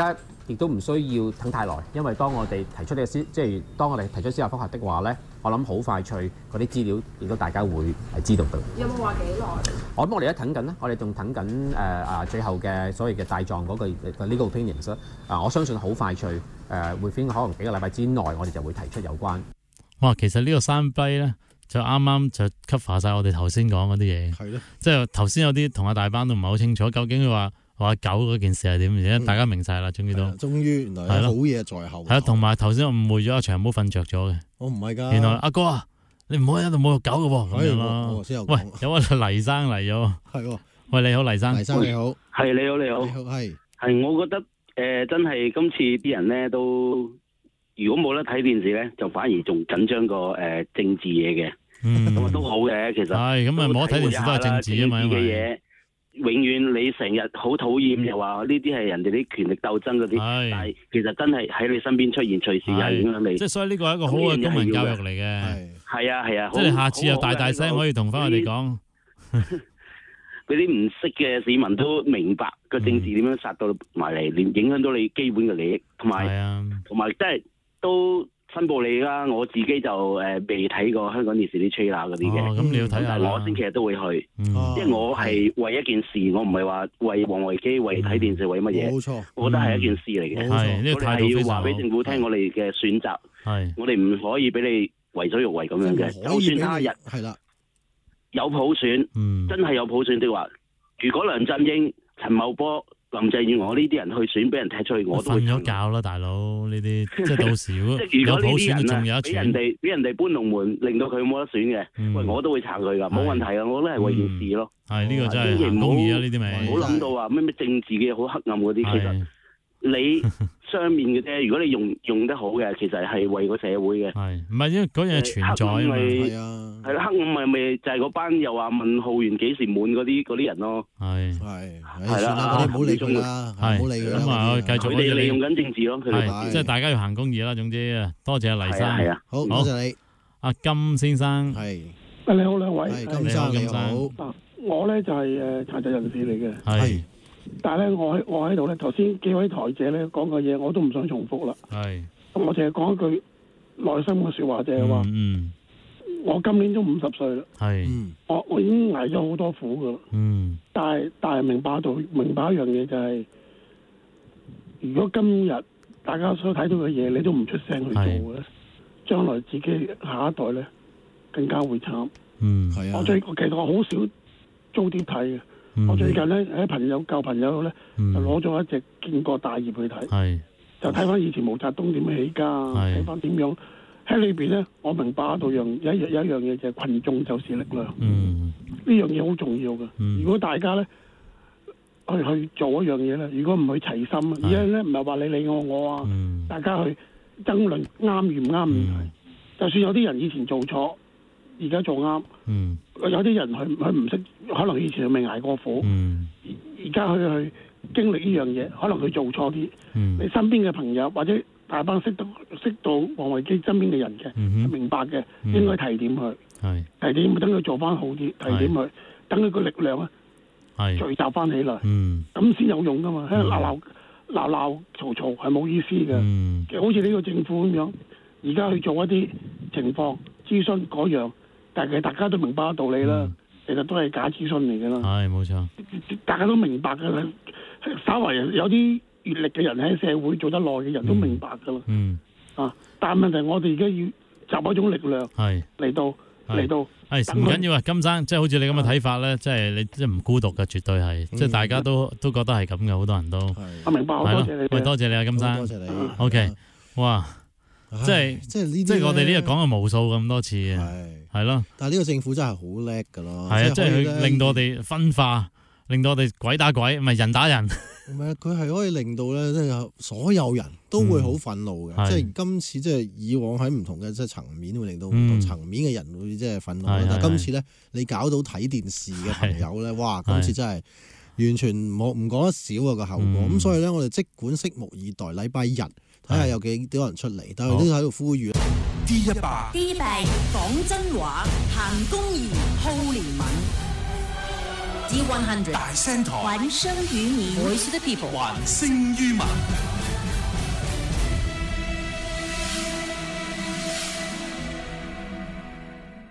亦都唔需要等太耐，因為當我哋提出呢個司，即係當我哋提出司法覆核的話咧，我諗好快脆嗰啲資料亦都大家會係知道到。 有冇話幾耐？ 我諗我哋而家等緊啦，我哋仲等緊誒啊最後嘅所謂嘅大狀嗰個 legal opinions 啊，我相信好快脆誒會可能幾個禮拜之內，我哋就會提出有關。 哇，其實呢個三跛咧就啱啱就 cover 晒我哋頭先講嗰啲嘢。係咯，即係頭先有啲同阿大班都唔係好清楚，究竟佢話話狗嗰件事係點？而家大家明晒啦，終於都。 終於原來有好嘢在後。 係啊，同埋頭先我誤會咗阿長毛瞓着咗嘅。 我唔係㗎。 原來阿哥啊，你唔可以喺度侮辱狗嘅喎，咁樣咯。喂，有位黎生嚟咗。係喎。喂，你好，黎生。 黎生你好。 係你好，你好。 你好，係。 係，我覺得誒、呃、真係今次啲人咧都，如果冇得睇電視咧，就反而仲緊張過誒、呃、政治嘢嘅。嗯。咁啊都好嘅，其實。係，咁啊冇得睇電視都係政治啊嘛。政治嘅嘢，永遠你成日好討厭，又話呢啲係人哋啲權力鬥爭嗰啲，但係其實真係喺你身邊出現，隨時有影響你。即係所以呢個係一個好嘅公民教育嚟嘅。 係啊係啊。 即係下次又大大聲可以同翻我哋講。 嗰啲唔識嘅市民都明白個政治點樣殺到埋嚟，連影響到你基本嘅利益，同埋同埋即係都申報你啦。我自己就誒未睇過香港電視啲 trailer 嗰啲嘅， 咁你要睇下。 但係我星期日都會去，因為我係為一件事，我唔係話為王維基、為睇電視、為乜嘢。冇錯，我覺得係一件事嚟嘅。冇錯，我哋係要話俾政府聽，我哋嘅選擇，我哋唔可以俾你為所欲為咁樣嘅。就算他日係啦。有普選，嗯、真係有普選的話，如果梁振英、陳茂波、林鄭月娥呢啲人去選，俾人踢出去，我都會瞓咗覺啦，大佬呢啲，即係到時如果有普選，仲有一俾人哋俾人哋搬龍門，令到佢冇得選嘅，嗯、喂，我都會撐佢噶，冇問題啊，我都係為件事咯。係呢、嗯呢個真係行公義啊，呢啲咪唔好諗到話咩咩政治嘅好黑暗嗰啲，其實。你雙面嘅啫，如果你用用得好嘅，其實係為個社會嘅。係，唔係因為嗰樣存在啊嘛。係啊，係啦，黑暗咪咪就係嗰班又話問號員幾時滿嗰啲嗰啲人咯。係係係啦，唔好理佢啦，唔好理佢啦。咁啊，繼續。佢哋利用緊政治咯，佢哋。即係大家要行公義啦。總之啊，多謝阿黎生。係啊，好，多謝你。阿金先生係。 啊，你好兩位。 金生你好。 嗱，我咧就係誒殘疾人士嚟嘅。 係。 但係咧，我喺我喺度咧，頭先幾位台姐咧講嘅嘢，我都唔想重複啦。係，咁我淨係講一句內心嘅說話，就係話，嗯，我今年都五十歲啦。係，我我已經挨咗好多苦噶啦。嗯，但係但係明白到明白一樣嘢就係，如果今日大家所睇到嘅嘢，你都唔出聲去做嘅咧，將來自己下一代咧更加會慘。嗯，係啊。我最其實我好少租碟睇嘅。嗯、我最近咧喺朋友舊朋友咧、嗯、就攞咗一隻建國大業去睇，就睇翻以前毛澤東點起家，睇翻點樣喺裏邊咧，我明白到樣有一有一樣嘢就係群眾就是力量，呢、嗯、樣嘢好重要嘅。嗯、如果大家咧去去做一樣嘢咧，如果唔去齊心，而家咧唔係話你理我我啊，嗯、大家去爭論啱與唔啱問題，嗯、就算有啲人以前做錯。而家做啱，嗯、有啲人佢佢唔識，可能以前未捱過苦，而家佢去經歷呢樣嘢，可能佢做錯啲。嗯、你身邊嘅朋友或者大班識到識到王維基身邊嘅人嘅，嗯、明白嘅，嗯、應該提點佢，是提點等佢做翻好啲，提點佢，等佢個力量啊，聚集翻起嚟，咁先、嗯、有用噶嘛。喺度鬧鬧鬧鬧嘈嘈係冇意思嘅，嗯、好似呢個政府咁樣，而家去做一啲情況諮詢嗰樣。但係大家都明白嘅道理啦，嗯、其實都係假諮詢嚟嘅啦。係冇錯，大家都明白嘅啦。稍為有啲閲歷嘅人喺社會做得耐嘅人都明白嘅啦。嗯。啊！但係問題，我哋而家要集一種力量，係嚟到嚟到。係唔緊要啊，金生，即係好似你咁嘅睇法咧，即係你即係唔孤獨嘅，絕對係，即係大家都都覺得係咁嘅，好多人都。我明白，多謝你。喂，多謝你啊，金生。多謝你。O K，哇！即係即係呢，即係我哋呢個講咗無數咁多次嘅，係係咯。但係呢個政府真係好叻噶咯，係啊，即係佢令到我哋分化，令到我哋鬼打鬼，唔係人打人。唔係，佢係可以令到咧，即係所有人都會好憤怒嘅。嗯、即係今次即係以往喺唔同嘅即係層面會令到唔同層面嘅人會即係憤怒，嗯、但係今次咧，你搞到睇電視嘅朋友咧，哇！今次真係完全冇唔講得少啊個後果。咁、嗯、所以咧，我哋即管拭目以待，禮拜日。睇下有幾多人出嚟，但係都喺度呼籲。D 一百 D 一百講真話，行公義，好憐憫。D 一百大聲台，還聲於民，Voice of the People，還聲於民。